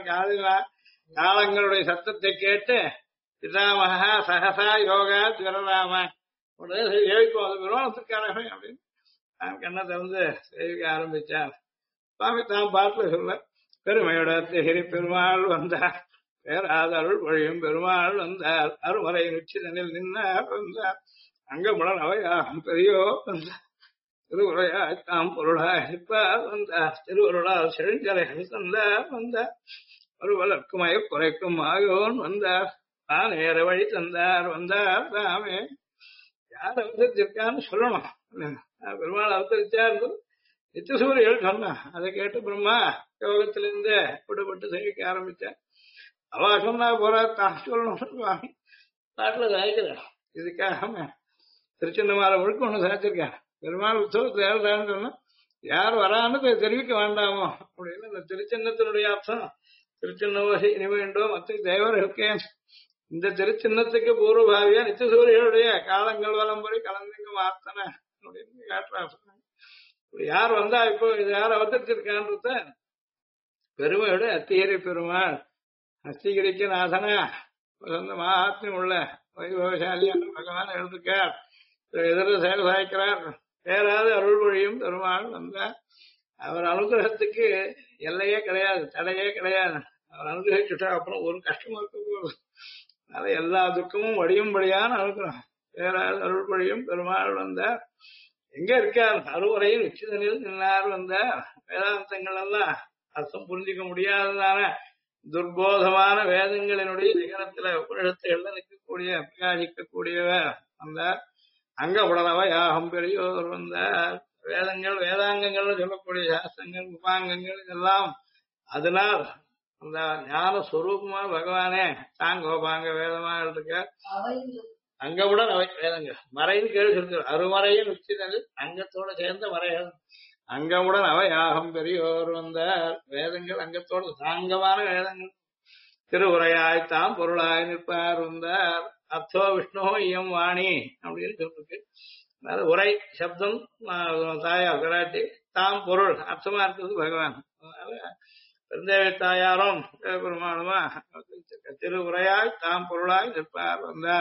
[SPEAKER 1] காலங்களுடைய சத்தத்தை கேட்டு பிதாமகா சகசா யோகா ஜரராம உடனே ஏவிக்கும் அது விரோணத்துக்காரமே அப்படின்னு நான் கண்ணை திறந்து சேவிக்க ஆரம்பிச்சார். சுவாமி தான் பாட்டுல சொல்ல பெருமையோட திகிரி பெருமாள் வந்தார், பேராத அருள் பொழியும் பெருமாள் வந்தார், அருமறை நிச்சிதனில் நின்னார் வந்தார், அங்கமுடன் அவையாகும் பெரியோ வந்தார், திருவுரையாய் தாம் பொருளாய் நிற்பார் வந்தார், திருவருளால் செழுங்கரைகள் தந்தார் வந்தார், ஒரு வளர்க்குமய குறைக்கும் ஆயோன் வந்தார், தான் நேர வழி தந்தார் வந்தார் தாமே. யார் அவதரிச்சிருக்கான்னு சொல்லணும். பெருமாள் அவதரிச்சார் நித்தியசூரியல் சொன்னா அதை கேட்டு பிரம்மா யோகத்திலிருந்து விடுபட்டு சேவிக்க ஆரம்பிச்சார். அவ சொன்னா போற தான் சொல்லணும். நாட்டுல சாய்க்கிறார். இதுக்காக திருச்செந்தமாலை முழுக்க ஒண்ணு சாய்ச்சிருக்கேன். பெருமாள் உற்சவத்தை ஏழ்றான்னு சொன்னா யார் வரான்னு தெரிவிக்க வேண்டாமோ அப்படின்னு இந்த திருச்சின்னத்தினுடைய அர்த்தம். திருச்சின்னோசி இனிமேண்டோ மற்ற தேவர் இருக்கேன். இந்த திருச்சின்னத்துக்கு பூர்வபாவியா நித்தியசூரியனுடைய காலங்கள் வலம்புரி கலந்துங்க வார்த்தனை அப்படின்னு காட்டுறாங்க. யார் வந்தா இப்போ இது யார் அவதரிச்சிருக்கான்றத பெருமையோட அத்திகரி பெருமாள் அஸ்திகிரிக்கு நாதனா சொந்த மகாத்மியம் உள்ள வைபவசாலியான பகவான் எழுதிருக்கார். எதிர செயல் சாய்க்கிறார். பேராது அருள் மொழியும் பெருமாள் வந்தார். அவர் அனுகிரகத்துக்கு எல்லையே கிடையாது, தடையே கிடையாது. அவர் அனுகிரகிச்சுட்டா அப்புறம் ஒரு கஷ்டமா இருக்க போகுது. அதனால எல்லா துக்கமும் வடியும்படியான அனுகிரகம். பேராது அருள் மொழியும் பெருமாள் வந்தார். எங்க இருக்கார்? அறுவரையில் நிச்சிதனில் நின்னார் வந்தார். வேதாந்தங்கள் எல்லாம் அர்த்தம் புரிஞ்சிக்க முடியாததான துர்போதமான வேதங்களினுடைய நிகரத்துல உலகத்துல நிற்கக்கூடிய பிரகாசிக்கக்கூடியவர் வந்தார். அங்க உடனவ யாகம் பெரியோர் வந்தார். வேதங்கள் வேதாங்கங்கள்னு சொல்லக்கூடிய சாஸ்திரங்கள் உபாங்கங்கள் இதெல்லாம் அதனால் அந்த ஞான ஸ்வரூபமா பகவானே சாங்கோபாங்க வேதமா இருக்க அங்கவுடன் அவை வேதங்க மறைன்னு கேள்வி சொல்லிரு. அருமறையில் உச்சிதல் அங்கத்தோட சேர்ந்த மறைகள் அங்கவுடன் அவை யாகம் பெரியோர் வந்தார். வேதங்கள் அங்கத்தோட சாங்கமான வேதங்கள். திருவுரையாய் தாம் பொருளாய் நிற்பார் வந்தார். அர்த்தோ விஷ்ணு இயம் வாணி அப்படின்னு சொல்லிருக்கு. அதாவது உரை சப்தம் தாயா விராட்டி, தாம் பொருள் அர்த்தமா இருக்கிறது பகவான். அதனால பெருந்தேவி தாயாரும் பெருமானுமா திருவுரையாய் தாம் பொருளாய் நிற்பார் வந்தார்.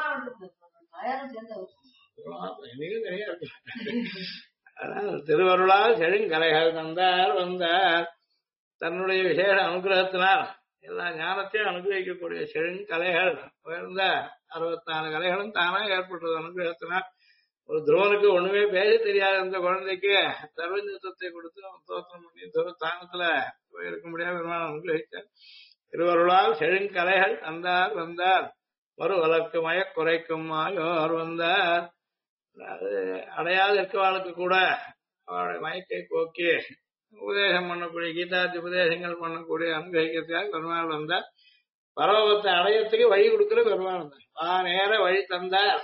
[SPEAKER 1] திருவருளால் செழுங்கலைகள் தந்தார் வந்தார். தன்னுடைய விசேஷ அனுகிரகத்தினால் எல்லா ஞானத்தையும் அனுகிரகிக்கக்கூடிய செழுங்கலைகள் உயர்ந்த 64 கலைகளும் தானா ஏற்பட்டது அனுகிரகத்தினால். ஒரு துரோனுக்கு ஒண்ணுமே பேச தெரியாத இந்த குழந்தைக்கு சர்வஞத்தை கொடுத்து தோற்றம் பண்ணி ஸ்தானத்துல போயிருக்க முடியாத பெருமாள் அனுகிரகித்தார். திருவருளால் செழுங்கலைகள் தந்தார் வந்தார். ஒரு வளர்க்கு மயக்குறைக்கும் மாயோர் வந்தார். அடையாது இருக்கவாளுக்கு கூட அவருடைய மயக்கை போக்கி உபதேசம் பண்ணக்கூடிய கீதார்த்தி உபதேசங்கள் பண்ணக்கூடிய அனுகிரகிக்கிறதுக்காக பெருமாள் வந்தார். பரவத்தை அடையத்துக்கு வழி கொடுக்கிற பெருமாள் வந்தார். நேர வழி தந்தார்.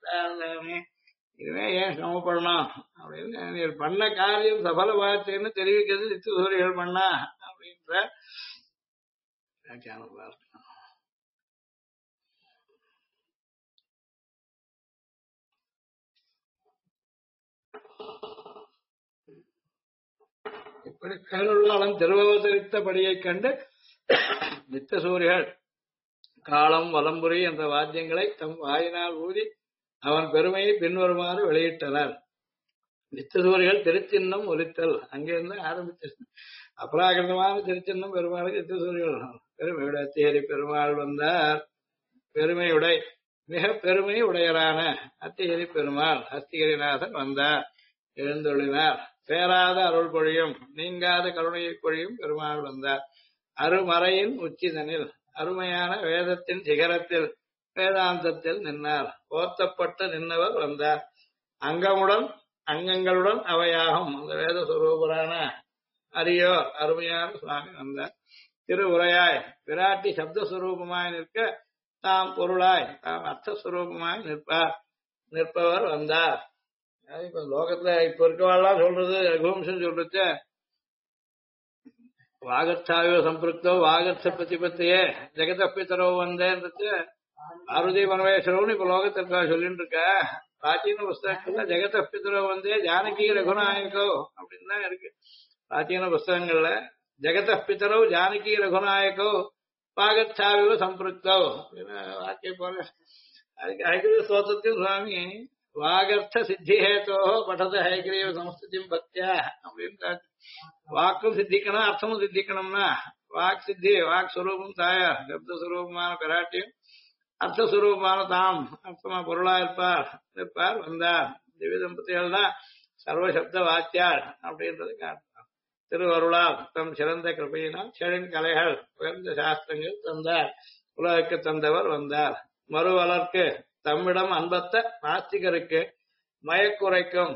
[SPEAKER 1] இதுவே ஏன் சிரமப்படணும் அப்படின்னு நீ பண்ண காரியம் சபலமாச்சுன்னு தெரிவிக்கிறது நித்தியசூரியர்கள் பண்ணா அப்படின்ற வியாக்கியானம் பார்க்கணும். இப்படி பேருள்ளாளன் திருவவதரித்தபடியை கண்டு நித்தியசூரியர்கள் காலம் வலம்புரி என்ற வாத்தியங்களை தம் வாயினால் ஊதி அவன் பெருமையை பின்வருமாறு வெளியிட்டனர். நித்தியசூரியர்கள் திருச்சின்னம் ஒலித்தல் அங்கிருந்து ஆரம்பித்தது. அபராகிருதமான திருச்சின்னம் பெருமாளுக்கு நித்தியசூரியர்கள். பெருமையுட அத்திகரி பெருமாள் வந்தார். பெருமையுடை மிக பெருமை உடையரான அத்திகரி பெருமாள் அத்திகரிநாதன் வந்தார். எழுந்தொழினார். பேராத அருள் பொழியும் நீங்காத கருணையை பொழியும் பெருமாள் வந்தார். அருமறையின் உச்சிதனில் அருமையான வேதத்தின் சிகரத்தில் வேதாந்தத்தில் நின்னார். போர்த்தப்பட்டு நின்றவர் வந்தார். அங்கமுடன் அங்கங்களுடன் அவையாகும் அந்த வேத சுரூபரான அரியோர் அருமையான சுவாமி வந்தார். திருவுரையாய் விராட்டி சப்தஸ்வரூபமாய் நிற்க தாம் பொருளாய் தாம் அர்த்தஸ்வரூபமாய் நிற்பவர் வந்தார். இப்ப லோகத்துல இப்ப இருக்கவாள்லாம் சொல்றது ரகுவம்சம் சொல்றது வாகர்த்தாயோ சம்பிருக்தோ வாகர்த்த பிரதிபத்தியே ஜெகதப்பித்தரோ வந்தேன்றது பார்வதி பரமேஸ்வரம்னு இப்ப லோகத்திற்காக சொல்லிட்டு இருக்க. பிராச்சீன புஸ்தகங்கள்ல ஜெகத பித்ரோ வந்தே ஜானகி ரகுநாயகோ அப்படின்னு தான் இருக்கு. பிராச்சீன புஸ்தகங்கள்ல ஜெகத பிதரோ ஜானகி ரகுநாயகோ பாகச்சாவியோ சம்பிருத்தோ அப்படின்னு வாக்கிய போல. அதுக்கு ஹைகிரீவ ஸ்தோத்திரத்தில் சுவாமி வாகர்த்த சித்தி ஹேதோ படத ஹைகிரீவ சம்ஸ்திதிம் பக்தியா அப்படின்னு வாக்கும் சித்திக்கணும் அர்த்தமும் சித்திக்கணும்னா வாக் சித்தி வாக் சுரூபம் தாயார் சப்த சுரூபமான பிராட்டியும் அர்த்த சுரூபமான தாம் அர்த்தமா பொருளா இருப்பார் வந்தார். திவ்ய தம்பதிகள் தான் சர்வசப்த வாத்தியார் அப்படின்றது காட்டலாம். திருவருளால் தம் சிறந்த கிருபையினால் செழுங்கலைகள் உயர்ந்த சாஸ்திரங்கள் தந்தார். உலகுக்கு தந்தவர் வந்தார். மறுவலர்க்கு தம்மிடம் அன்பத்த நாஸ்திகருக்கு மயக்குறைக்கும்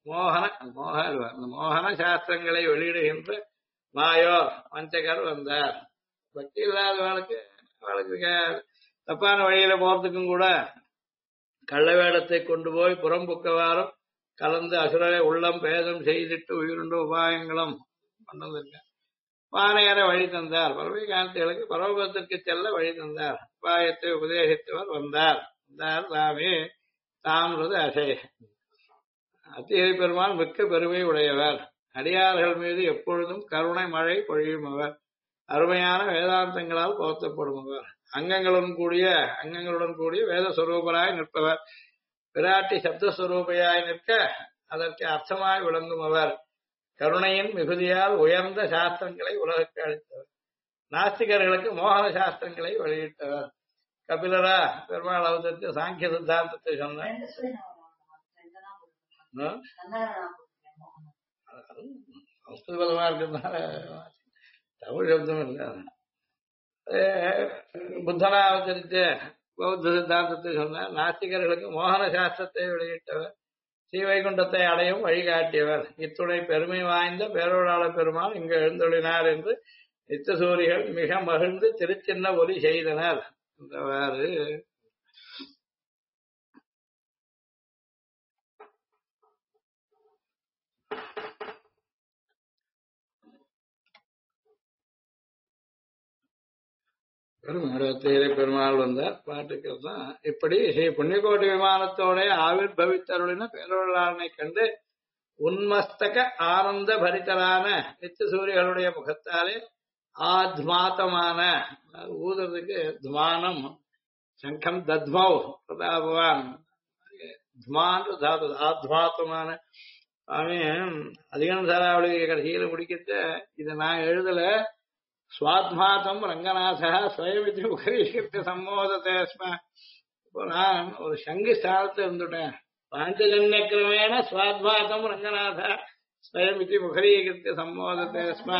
[SPEAKER 1] மோகன சாஸ்திரங்களை வெளியிடுகின்ற மாயோர் வஞ்சகர் வந்தார். பக்தி இல்லாதவர்களுக்கு அவளுக்கு தப்பான வழியில போறதுக்கும் கூட கள்ள வேடத்தை கொண்டு போய் புறம்புக்கவாறும் கலந்து அசுரரை உள்ளம் பேதம் செய்திட்டு உயிருண்டு உபாயங்களும் பண்ணதில்லை. வானையர வழி தந்தார். பரமகாந்திகளுக்கு பரமபதத்திற்கு செல்ல வழி தந்தார். உபாயத்தை உபதேசித்தவர் வந்தார். வந்தார் தாமே தாம்றது அசை. அத்திகிரி பெருமாள் மிக்க பெருமை உடையவர். அடியார்கள் மீது எப்பொழுதும் கருணை மழை பொழியும் அவர். அருமையான வேதாந்தங்களால் போர்த்தப்படுபவர். அங்கங்களுடன் கூடிய வேத சுரூபராய் நிற்பவர். விராட்டி சப்தஸ்வரூபையாய் நிற்க அதற்கு அர்த்தமாய் விளங்கும் அவர். கருணையின் மிகுதியால் உயர்ந்த சாஸ்திரங்களை உலகுக்கு அளித்தவர். நாஸ்திகர்களுக்கு மோகன சாஸ்திரங்களை வெளியிட்டவர். கபிலரா பெருமாள் அவதரித்து சாங்கிய சித்தாந்தத்தை சொன்னார். பலமா இருக்கிறதுனால தமிழ் சப்தம் இல்லை. புத்தனா அவதரித்து பௌத்த சித்தாந்தத்தை சொன்னார். நாஸ்திகர்களுக்கு மோகன சாஸ்திரத்தை வெளியிட்டவர். ஸ்ரீவைகுண்டத்தை அடையும் வழிகாட்டியவர். இத்துணை பெருமை வாய்ந்த பேரோடாள பெருமாள் இங்கு எழுந்தொழினார் என்று நித்தசூரிகள் மிக மகிழ்ந்து திருச்சின்ன ஒலி செய்தனர் என்றவாறு பெருமாள் வந்தார். பாட்டுக்கு தான் இப்படி ஸ்ரீ புண்ணியகோட்டி விமானத்தோட ஆவிர் பவித்தருளின பேரொருளாளனை கண்டு உன்மஸ்தக ஆனந்த பரிதரான நித்திய சூரியர்களுடைய முகத்தாலே ஆத்மாத்தமான ஊதுறதுக்கு துமானம் சங்கம் தத்மௌ பிரதாபவான் துமான் தாது ஆத்மாத்தமான சுவாமி அதிகம் சாராவளி கடைசியில முடிக்கிட்ட இதை நான் எழுதல. சுவாத்மாத்தம் ரங்கநாதா ஸ்வயமிதி முகரீகிருத்த சம்மோதத்தை ஸ்ம. இப்போ நான் ஒரு சங்கு ஸ்தானத்தை இருந்துட்டேன். பாஞ்சஜன்யக்கிரமேண சுவாத்மாத்தம் ரங்கநாதா ஸ்வயமிதி முகரீகிருத்த சம்மோதத்தை ஸ்ம.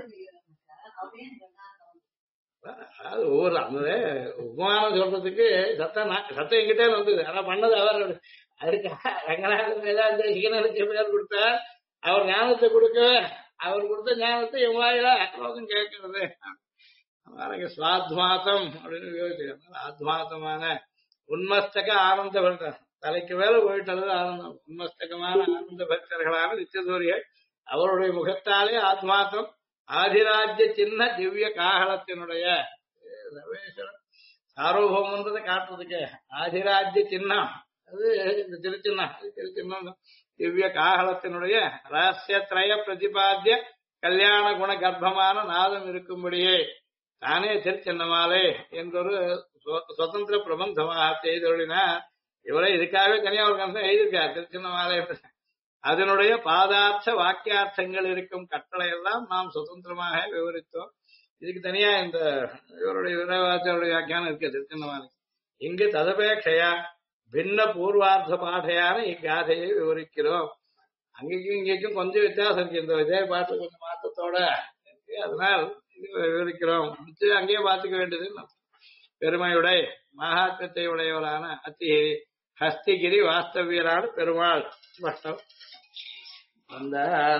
[SPEAKER 1] அது ஒவ்வொரு அந்த உபமானம் சொல்றதுக்கு சத்தம் எங்கிட்டே வந்தது. ஆனா பண்ணது அவர். அதுக்காக ரங்கநாதன் வேதாந்தேசிகனுக்கு பேர் கொடுத்தார். அவர் ஞானத்தை அவர் கொடுத்த ஞானத்தை எவ்வாயிலா லோகம் கேட்கறது. சுவாத்மாத்தம் அப்படின்னு யோசிக்கிறாங்க. ஆத்மாத்தமான உன்மஸ்தக ஆனந்த பக்தர் தலைக்கு மேல போயிட்டது ஆனந்தம். உன்மஸ்தகமான ஆனந்த பக்தர்களான நித்தியசூரியர் அவருடைய முகத்தாலே ஆத்மாத்தம் ஆதிராஜ்ய சின்ன திவ்ய காகலத்தினுடைய சர்வேஸ்வரன் சார்வபௌமன்றதை காட்டுறதுக்கு ஆதிராஜ்ய சின்னம் அது இந்த திருச்சின்னம் திவ்ய காகலத்தினுடைய ரகசியத்ரய பிரதிபாத்திய கல்யாண குண கர்ப்பமான நாதம் இருக்கும்படியே தானே திருச்சின்னமாலே என்றொரு சுதந்திர பிரபந்தமாக செய்தொழினார். இவரை இதுக்காகவே தனியா ஒரு கம்சம் எழுதியிருக்கார் திருச்சின்னமாலே. அதனுடைய பாதார்த்த வாக்கியார்த்தங்கள் இருக்கும் கட்டளை எல்லாம் நாம் சுதந்திரமாக விவரித்தோம். இதுக்கு தனியா இந்த இவருடைய விரைவாச்சருடைய வியாக்கியானம் இருக்கு திருச்சின்னமாலை. இங்கு ததபேட்சையா பின்ன பூர்வார்த்த பாட்டையான இக்காதையை விவரிக்கிறோம். அங்கேயும் இங்கேயும் கொஞ்சம் வித்தியாசம் இருக்கு. இந்த இதே பாட்டு கொஞ்சம் மாற்றத்தோட இருக்கு. அதனால் விவரிக்கிறோம். அங்கேயே பார்த்துக்க வேண்டியது. பெருமையுடைய மகாத்மத்தை உடையவரான அத்திகிரி ஹஸ்திகிரி வாஸ்தவியரான பெருமாள் பட்டம் அந்த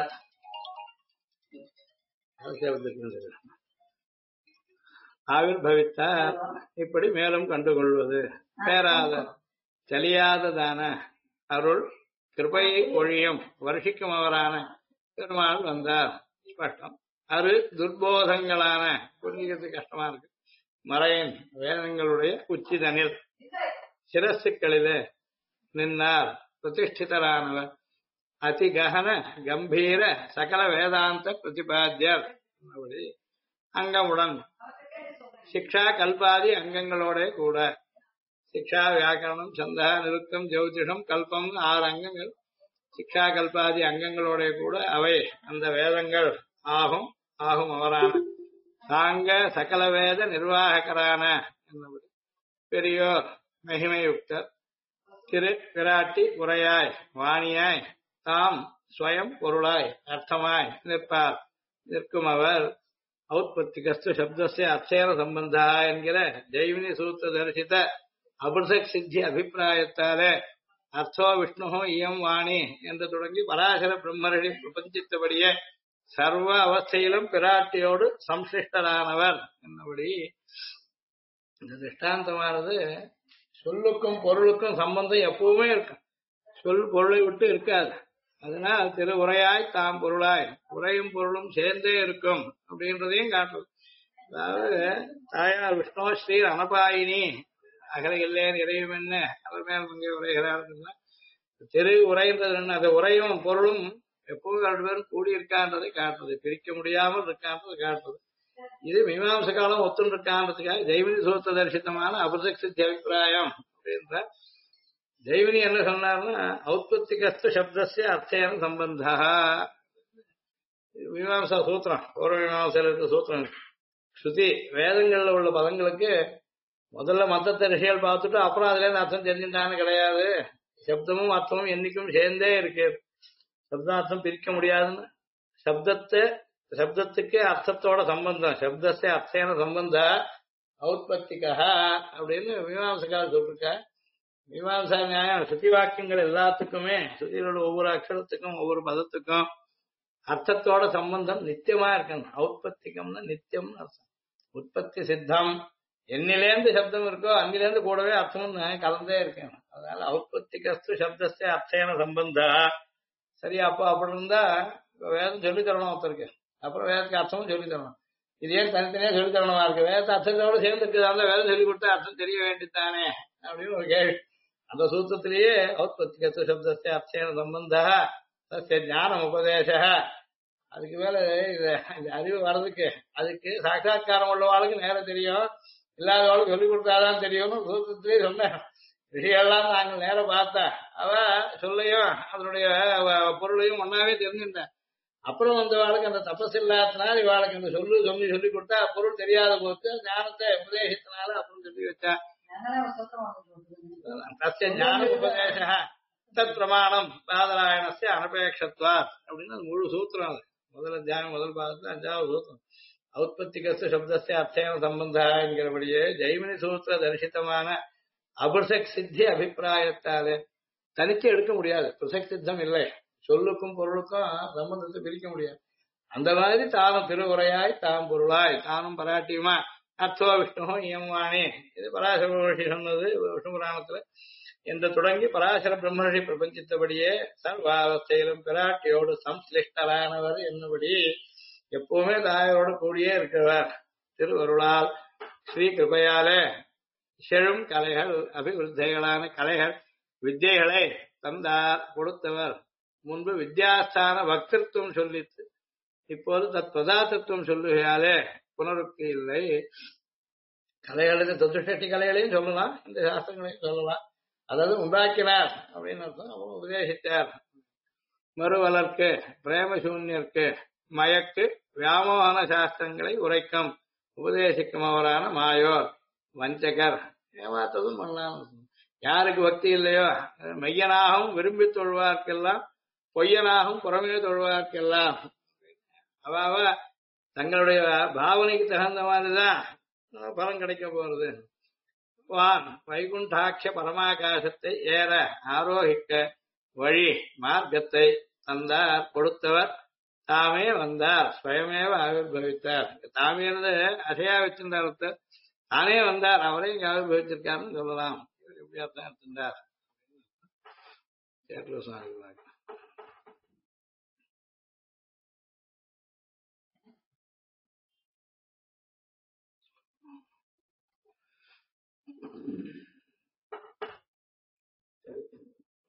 [SPEAKER 1] ஆவிர் பவித்தார். இப்படி மேலும் கண்டுகொள்வது பேராத தெளியாததான அருள் கிருபையை பொழியும் வருஷிக்கும் அவரான பெருமாள் வந்தார். ஸ்பஷ்டம். அரு துர்போதங்களான புரிஞ்சுக்கிறது கஷ்டமா இருக்கு. மறையின் வேதங்களுடைய உச்சிதனில் சிரசுக்களிலே நின்னார் பிரதிஷ்டிதரானவர் அதி ககன கம்பீர சகல வேதாந்த பிரதிபாத்தியர் அப்படி அங்கமுடன் சிக்ஷா கல்பாதி அங்கங்களோட கூட சிக்ஷா வியாக்கரணம் சந்தா நிருத்தம் ஜோதிஷம் கல்பம் 6 அங்கங்கள் சிக்ஷா கல்பாதி அங்கங்களோட கூட அவை அந்த வேதங்கள் ஆகும் ஆகும் அவரான சாங்க சகல வேத நிர்வாகரான என்னபடி பெரியோர் மகிமையுக்தர் திரு பிராட்டி உரையாய் வாணியாய் தாம் ஸ்வயம் பொருளாய் அர்த்தமாய் நிற்பார் நிற்கும் அவர் ஔத்பத்திகஸ்து சப்தஸ்ய அர்த்தேன சம்பந்தா என்கிற ஜெய்மினி சூத்திர தரிசித்த அபிருஷக் சித்தி அபிப்பிராயத்தாலே அர்த்தோ விஷ்ணு இயம் வாணி என்று தொடங்கி பராசர பிரம்மரடி பிரபஞ்சித்தபடியே சர்வ அவஸ்தையிலும் பிராட்டியோடு சம்சிஷ்டரானவர் என்னபடி இந்த திருஷ்டாந்தமானது சொல்லுக்கும் பொருளுக்கும் சம்பந்தம் எப்பவுமே இருக்கும் சொல் பொருளை விட்டு இருக்காது அதனால் திரு உரையாய் தாம் பொருளாய் உரையும் பொருளும் சேர்ந்தே இருக்கும் அப்படின்றதையும் காட்டுது அதாவது தாயார் விஷ்ணு ஸ்ரீ அனபாயினி அகல இல்லேன் இறையும் என்ன அவர் மேல் இங்கே உரைகிறார் திரு உரைன்றது என்ன அந்த உரையும் பொருளும் எப்பவும் 2 பேரும் கூடி இருக்கான்றதை காட்டுறது பிரிக்க முடியாமல் இருக்கான்றது காட்டுறது இது மீமாம்ச காலம் ஒத்துன்னு இருக்கான்றதுக்காக ஜெய்மினி சூத்திர தரிசித்தமான அபிருஷக் சித்தி அபிப்பிராயம் அப்படின்ற ஜெய்மினி என்ன சொன்னார்னா ஔத்பத்திகஸ்து சப்தஸ்ய அர்த்தேன சம்பந்தா மீமாம்சா சூத்திரம் பூர்வ மீமாம்சையில் இருக்க சூத்திரம் ஸ்ருதி வேதங்கள்ல உள்ள பதங்களுக்கு முதல்ல மத்தத்தை ரிஷிகள் பார்த்துட்டு அப்புறம் அதுல இருந்து அர்த்தம் தெரிஞ்சுட்டான்னு கிடையாது சப்தமும் அர்த்தமும் என்னைக்கும் சேர்ந்தே இருக்கு சப்தார்த்தம் பிரிக்க முடியாதுன்னு சப்தத்துக்கு அர்த்தத்தோட சம்பந்தம் சப்தஸ்ய அர்த்தேன சம்பந்த ஔத்பத்திகா அப்படின்னு மீமாம்சக்காரர் சொல்லிருக்க மீமாம்சா நியாயம் ஸ்ருதி வாக்கியங்கள் எல்லாத்துக்குமே ஸ்ருதியோட ஒவ்வொரு அக்ஷரத்துக்கும் ஒவ்வொரு பதத்துக்கும் அர்த்தத்தோட சம்பந்தம் நித்தியமா இருக்கணும் ஔத்பத்திகம்னா நித்தியம்னு அர்த்தம் உற்பத்தி சித்தம் என்னிலேருந்து சப்தம் இருக்கோ அங்கிலேருந்து கூடவே அர்த்தமும் கலந்தே இருக்கேன் அதனால ஔத்பத்திகஸ்து சப்தஸ்ய அர்த்தேன சம்பந்தா சரியா அப்போ அப்படி இருந்தா வேதம் சொல்லி தரணும் ஒருத்தருக்கு அப்புறம் வேதத்துக்கு அர்த்தமும் சொல்லி தரணும் இது ஏன் தனித்தனியா சொல்லி தரணுமா இருக்கு வேதத்தை அர்த்தத்தோட சேர்ந்து இருக்கிறதால வேதம் சொல்லி கொடுத்தா அர்த்தம் தெரிய வேண்டித்தானே அப்படின்னு ஒரு கேள்வி அந்த சூத்திரத்திலேயே ஔத்பத்திகஸ்து சப்தஸ்ய அர்த்தேன சம்பந்தா ஞானம் உபதேச அதுக்கு மேல இது அறிவு வர்றதுக்கு அதுக்கு சாட்சா்காரம் உள்ளவாளுக்கு நேரம் தெரியும் இல்லாதவாளுக்கு சொல்லிக் கொடுத்தாதான் தெரியும்னு சூத்திரத்திலேயே சொன்னேன் விஷயம்லாம் நாங்கள் நேரம் பார்த்தா அவ சொல்லையும் அதனுடைய பொருளையும் ஒன்னாவே தெரிஞ்சுட்டேன் அப்புறம் வந்தவாளுக்கு அந்த தபஸ் இல்லாதனால இவாளுக்கு அந்த சொல்லி கொடுத்தா பொருள் தெரியாத போது ஞானத்தை உபதேசத்தினால அப்புறம் சொல்லி வச்சா தஸ்ய ஞான உபதேச தத் பிரமாணம் பாதராயணஸ்ய அனபேட்சத்வா அப்படின்னு அது முழு சூத்திரம் அது முதல் அத்தியாயம் முதல் பாதத்துல 5வது சூத்திரம் ஔத்பத்திகஸ்து சப்தஸ்ய அர்த்தேன சம்பந்தா என்கிறபடியே ஜெய்மினி சூத்திர தரிசித்தமான அபிருஷக் சித்தி அபிப்பிராயத்தாலே தனித்து எடுக்க முடியாது பிரசக் சித்தம் இல்லை சொல்லுக்கும் பொருளுக்கும் சம்பந்தத்தை பிரிக்க முடியாது அந்த மாதிரி தானும் திருவுரையாய் தாம் பொருளாய் தானும் பராட்டியுமா அர்த்தோ விஷ்ணு இயம்வாணி இது பராசர மகர்ஷி சொன்னது விஷ்ணு புராணத்துல என்று தொடங்கி பராசர பிரம்மர்ஷி பிரபஞ்சித்தபடியே சர்வாவஸ்தையிலும் பிராட்டியோடு சம்ஸ்லிஷ்டரானவர் என்னபடி எப்பவுமே தாயோடு கூடியே இருக்கிறவர் திருவருளால் ஸ்ரீ கிருபையாலே செழும் கலைகள் அபிவிருத்தைகளான கலைகள் வித்தியைகளை தந்தார் கொடுத்தவர் முன்பு வித்யாஸ்தான பக்தித்துவம் சொல்லித்து இப்போது தத் பதார்த்தத்துவம் சொல்லுகையாலே புனருக்தி இல்லை கலைகளுக்கு சதுஷ்டி கலைகளையும் சொல்லலாம் இந்த சாஸ்திரங்களையும் சொல்லலாம் அதாவது உண்டாக்கினார் அப்படின்னு அர்த்தம் அப்புறம் உபதேசித்தார் மறுவலர்க்கு பிரேமசூன்யர்க்கு மயக்கு வியாமோகன சாஸ்திரங்களை உரைக்கும் உபதேசிக்கும் அவரான மாயோர் வஞ்சகர் ஏமாத்ததும் பண்ணலாம் யாருக்கு பக்தி இல்லையோ மெய்யனாகவும் விரும்பி தொழுவார்க்கெல்லாம் பொய்யனாகவும் புறமே தொழுவார்க்கெல்லாம் அவ தங்களுடைய பாவனைக்கு தகுந்த மாதிரிதான் பலன் கிடைக்க போறது வான் வைகுண்டாட்ச பரமாகாசத்தை ஏற ஆரோகிக்க வழி மார்க்கத்தை தந்தார் கொடுத்தவர் தாமே வந்தார் ஸ்வயமேவ ஆவிர்பவித்தார் தாமே இருந்து அசையா வச்சிருந்தார் தானே வந்தார் அவரே இங்க ஆவிர்பவிச்சிருக்காருன்னு சொல்லலாம் எப்படியாத்தான் இருந்தார்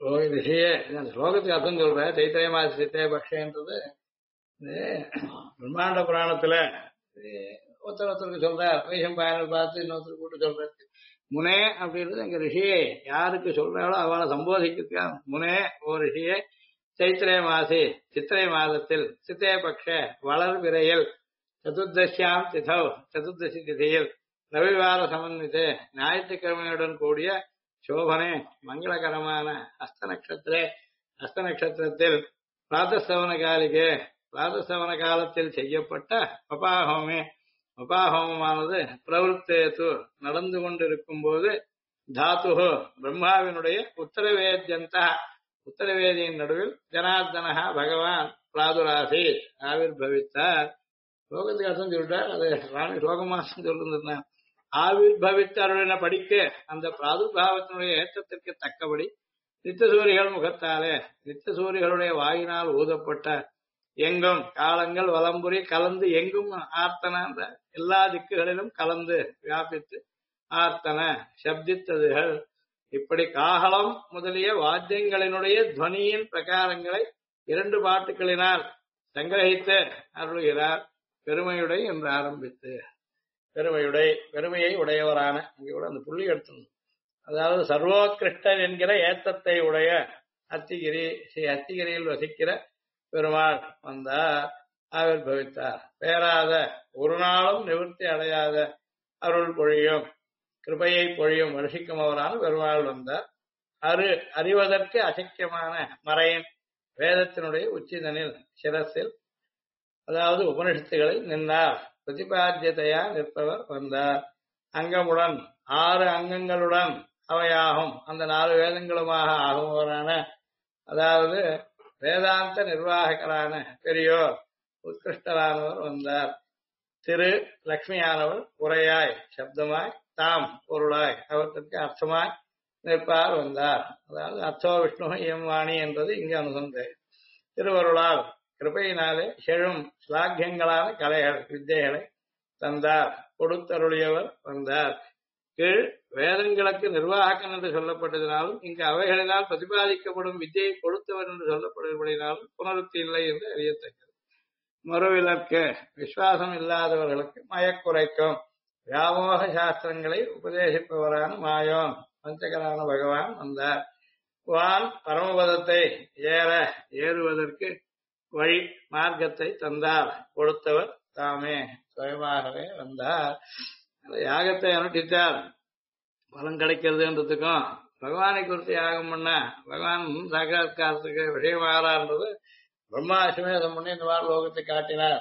[SPEAKER 1] ரிஷியே அந்த ஸ்லோகத்துக்கு அர்த்தம் சொல்றேன். சைத்திரை மாச சித்திரை பக்ஷன்றது இது பிரம்மாண்ட புராணத்துல இது ஒருத்தருக்கு சொல்றார். வைஷம் பயணம் பார்த்து இன்னொருத்தர் கூட்டு சொல்றாரு. முனே அப்படின்றது எங்க ரிஷியை யாருக்கு சொல்றாளோ அவளை சம்போதிக்கிறதுக்கா முனே ஓ ரிஷியே சைத்திரை மாசி சித்திரை மாதத்தில் சித்திரை பக்ஷ வளர் விரையில் சதுர்தசியாம் திதௌ சதுர்தசி திதியில் ரவிவார சமன்விதே ஞாயிற்றுக்கிழமையுடன் கூடிய சோபனே மங்களகரமான ஹஸ்த நட்சத்திரத்தில் பிராத்தஸ்தவன காலிகே பிராத்தஸ்தவன காலத்தில் செய்யப்பட்ட பபாஹோமே பபாஹோமமானது பிரவருத்தேது நடந்து கொண்டிருக்கும் போது தாத்து பிரம்மாவினுடைய உத்தரவேத்யந்த உத்தரவேதியின் நடுவில் ஜனார்தனஹா பகவான் பிராதுராசி ஆவிர்பவித்தார். ஸ்லோகத்துக்கு அர்த்தம் சொல்லிட்டார். அது ராணி ஸ்லோகமாசம் சொல்லிருந்தான். ஆவிர்பவித்தருளின படிக்க அந்த பிராதுர்பாவத்தினுடைய ஏற்றத்திற்கு தக்கபடி நித்தசூரிகள் முகத்தாலே நித்தசூரிகளுடைய வாயினால் ஊதப்பட்ட எங்கும் காலங்கள் வலம்புரி கலந்து எங்கும் ஆர்த்தன அந்த எல்லா திக்குகளிலும் கலந்து வியாபித்து ஆர்த்தன சப்தித்ததுகள் இப்படி காகலம் முதலிய வாத்தியங்களினுடைய துவனியின் பிரகாரங்களை 2 பாட்டுகளினால் சங்கிரகித்து அருளுகிறார். பெருமையுடை என்று ஆரம்பித்து பெருமையை உடையவரான இங்கே கூட அந்த புள்ளி எடுத்தணும். அதாவது சர்வோத்கிருஷ்டர் என்கிற ஏத்தத்தை உடைய அத்திகிரி ஸ்ரீ அத்திகிரியில் வசிக்கிற பெருமாள் வந்தார். ஆவிர்பவித்தார். பேராத ஒரு நாளும் நிவர்த்தி அடையாத அருள் பொழியும் கிருபையை பொழியும் வருஷிக்கும் அவரான பெருமாள் வந்தார். அறிவதற்கு அசக்கியமான மறையின் வேதத்தினுடைய உச்சிதனில் சிரசில் அதாவது உபனிஷத்துகளை நின்றார். பிரதிபாத்தியதையா நிற்பவர் வந்தார். அங்கமுடன் 6 அங்கங்களுடன் அவையாகும் அந்த 4 வேதங்களுமாக ஆகுமவரான அதாவது வேதாந்த நிர்வாகரான பெரியோர் உத்கிருஷ்டரானவர் வந்தார். திரு லக்ஷ்மியானவர் உரையாய் சப்தமாய் தாம் பொருளாய் அவற்றுக்கு அர்த்தமாய் நிற்பார் வந்தார். அதாவது அர்த்தோ விஷ்ணு எம் வாணி என்பது இங்கு அனுசந்தே. திருவருளால் கிருபையினாலே செழும் ஸ்லாக்கியங்களான கலைகள் வித்தைகளை தந்தார். கொடுத்தருளியவர் வந்தார். கீழ் வேதங்களுக்கு நிர்வாகன் என்று சொல்லப்பட்டதினாலும் இங்கு அவைகளினால் பிரதிபாதிக்கப்படும் வித்தியை கொடுத்தவர் என்று சொல்லப்படுவதினாலும் புனருத்தி இல்லை என்று அறியத்தக்கது. மறுவிலக்கு விசுவாசம் இல்லாதவர்களுக்கு மயக்குறைக்கும் வியாமோக சாஸ்திரங்களை உபதேசிப்பவரான மாயோன் பஞ்சகரான பகவான் வந்தார். வான் பரமபதத்தை ஏறுவதற்கு வழி மார்க்கத்தை தந்தார். கொடுத்தவர் தாமே சுயமாகவே வந்தார். யாகத்தை அனுஷ்டித்தார். பலன் கிடைக்கிறதுன்றதுக்கும் பகவானை குறித்து யாகம் பண்ண பகவான் சாட்சாத்காரத்துக்கு விஷயமாறான்றது பிரம்மாசுமேதம் பண்ணி இந்த மாதிரி லோகத்தை காட்டினார்.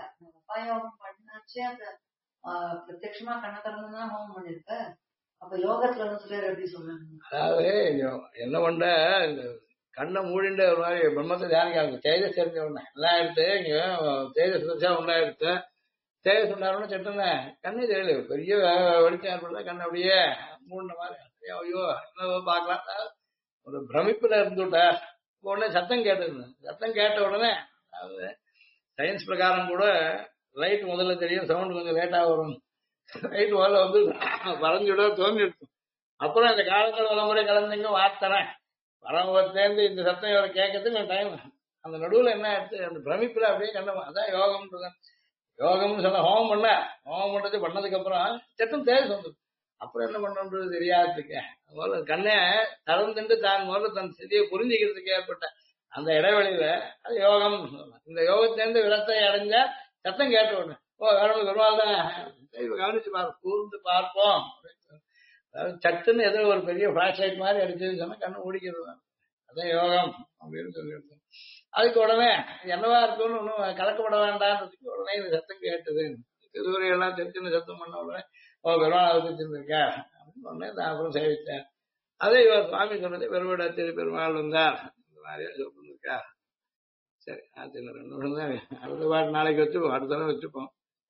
[SPEAKER 2] பிரத்யமா கண்ண திறந்துதான் ஹோமம் பண்ணிருக்க. அப்ப யோகத்துல எப்படி சொல்றாங்க?
[SPEAKER 1] அதாவது என்ன பண்ற கண்ணை மூடிண்டு ஒரு மாதிரி பிரம்மத்தை தியானிக்காங்க. தேஜஸ் தெரிஞ்ச உடனே எல்லாம் எடுத்து இங்க தேஜஸ் உண்டா எடுத்து தேஜஸ் உண்டாருன்னு சட்டுன்னு கண்ணு தெரியல பெரிய வெளிச்சம் ஏற்படுத்த கண்ணை அப்படியே மூடின மாதிரி ஐயோ என்ன பார்க்கலாம் ஒரு பிரமிப்புல இருந்துட்ட. உடனே சத்தம் கேட்டு சத்தம் கேட்ட உடனே அதாவது சயின்ஸ் பிரகாரம் கூட லைட் முதல்ல தெரியும், சவுண்ட் கொஞ்சம் லேட்டா வரும். லைட் முதல்ல வந்து வரைஞ்சுட தோன்றிடுச்சு. அப்புறம் இந்த காலங்கள் வளமுறை கலந்துங்க வார்த்தனை வரம்பத்துலேருந்து இந்த சத்தம் இவரை கேட்கறதுக்கு டைம் அந்த நடுவில் என்ன ஆயிடுச்சு அந்த பிரமிப்புல அப்படியே கண்டமா. அதான் யோகம்ன்றது. யோகம்னு சொன்ன ஹோமம் பண்றது பண்ணதுக்கு அப்புறம் சட்டம் தேவை சொந்தது. அப்புறம் என்ன பண்றது தெரியாதுக்கு முதல்ல கண்ணை திறந்துட்டு தான் முதல்ல தன் ஸ்திதியை புரிஞ்சுக்கிறதுக்கு ஏற்பட்ட அந்த இடைவெளியில அது யோகம். இந்த யோகத்திலேருந்து விரத்தை அடைஞ்ச சத்தம் கேட்ட உடனே வேற பெருமாள் தான் கவனிச்சு கூர்ந்து பார்ப்போம். அதாவது சட்டுன்னு ஏதோ ஒரு பெரிய பிளாஷ் லைட் மாதிரி அடிச்சதுன்னு சொன்னா கண்ணு ஓடிக்கிறது தான். அதான் யோகம் அப்படின்னு சொல்லியிருக்கோம். அதுக்கு உடனே என்னவா இருக்குன்னு ஒன்றும் கலக்கப்பட வேண்டாம்ன்றதுக்கு உடனே இந்த சத்தம் கேட்டது. திருவுரையெல்லாம் தெரிச்சுன்னு சத்தம் பண்ண உடனே பெருமாள் வச்சிருந்திருக்கா அப்படின்னு உடனே நான் அப்புறம் சேவித்தேன். அதே இவர் சுவாமி சொன்னது பெருமாள் திரு பெருமாள் வந்தார் இந்த மாதிரியா சொல்லிருக்கா. சரி அது 2 நிமிஷம் தான். அடுத்த பாட்டு நாளைக்கு வச்சுப்போம், அடுத்த தடவை வச்சுப்போம்.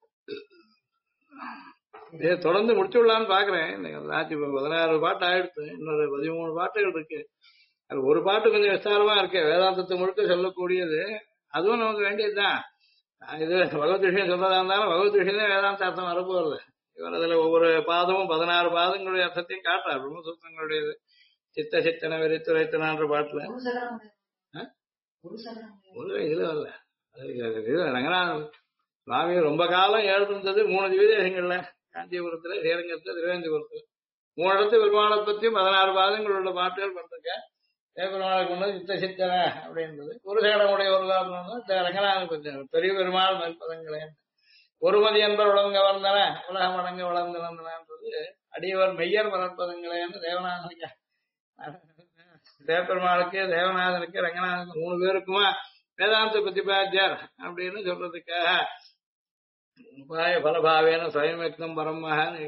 [SPEAKER 1] இதை தொடர்ந்து முடிச்சு விடலான்னு பாக்குறேன். 16 பாட்டு ஆயிடுச்சு. இன்னொரு 13 பாட்டுகள் இருக்கு. அது ஒரு பாட்டு கொஞ்சம் விஸ்தாரமா இருக்கு. வேதாந்தத்தை முழுக்க சொல்லக்கூடியது. அதுவும் நமக்கு வேண்டியதுதான். இது பகவத் விஷயம் சொல்றதா இருந்தாலும் பகவத் விஷயம் வேதாந்த அர்த்தம் வரப்போறது. இவர் அதுல ஒவ்வொரு பாதமும் 16 பாதங்களுடைய அர்த்தத்தையும் காட்டுறார். பிரம்மசூத்திரங்களுடையது சித்த சித்தனை வெறித்துரைத்தனான்ற பாட்டுல
[SPEAKER 2] ஒரு சகலம்
[SPEAKER 1] ஆ?
[SPEAKER 2] ஒரு சகலம்
[SPEAKER 1] ஒரு இதுல வரல. இது ரங்கநாதன் சுவாமி ரொம்ப காலம் எழுதிருந்தது 3 திவ்யதேசங்கள்ல, காஞ்சிபுரத்துல, ஸ்ரீரங்கத்துல, திருவேந்திபுரத்துல. 3 இடத்து பெருமாளை பத்தி 16 பாதங்கள் உள்ள பாட்டுகள் பண்ணிருக்கேன். பெருமாளை கொண்டு சித்த சித்தன அப்படின்றது. ஒரு சேடமுடைய ஒரு காரணம் ரங்கநாதன் பத்தி பெரிய பெருமாள் மேற்பதங்களே ஒருமதி என்பர் உலங்க வந்தன உலகம் அடங்க வளர்ந்தனன்றது அடியவர் மெய்யர் மலர்ப்பதங்களேன்னு தேவநாதனுக்கு தேவபெருமாளுக்கு தேவநாதனுக்கு ரங்கநாதனுக்கு 3 பேருக்குமா வேதாந்த பிரதிபாத்தியார் அப்படின்னு சொல்றதுக்காக உபாய பலபாவேன சுயமக்தம் பரமஹான்னு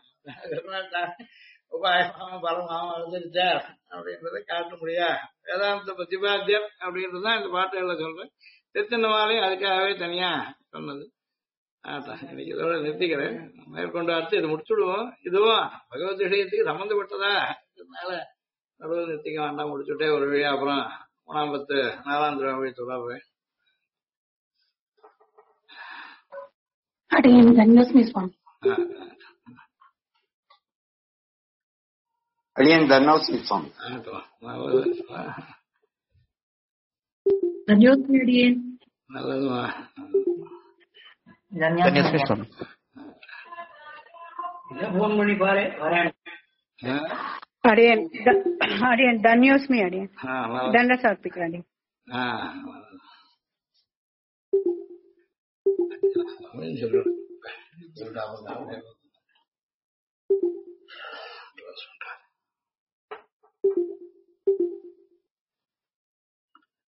[SPEAKER 1] உபாயமாவும் பலமாவும் அழுதுருச்சார் அப்படின்றத காட்ட முடியா. வேதாந்த பிரதிபாத்தியர் அப்படின்றதுதான் இந்த பாட்டுகள்ல சொல்றேன். திருத்தந்தமாலையும் அதுக்காகவே தனியா சொன்னது. இன்னைக்கு இதோட நிறுத்திக்கிறேன். மேற்கொண்டு அடுத்து இது முடிச்சுடுவோம். இதுவும் பகவத் விஷயத்துக்கு சம்பந்தப்பட்டதா அதனால நடுவில் நிறுத்திக்க வேண்டாம், முடிச்சுட்டே ஒரு வழியா அப்புறம் 3ஆம் 10 4ஆம் திருவழி தொடர்றேன்.
[SPEAKER 3] அடியேன் தன்யோஸ்மி சுவாமி.
[SPEAKER 4] அடியேன் தன்யோஸ்மி சுவாமி.
[SPEAKER 3] தன்யோஸ்மி அடியேன்.
[SPEAKER 1] நல்லதுமா.
[SPEAKER 4] தன்யோஸ்மி சுவாமி.
[SPEAKER 1] போன் பண்ணி பாரு வரேன்.
[SPEAKER 3] அடியேன் அடியேன் தன்யோஸ்மி அடியேன். தண்ட சாத்விக்கிறேன்.
[SPEAKER 1] சொல்றேன்.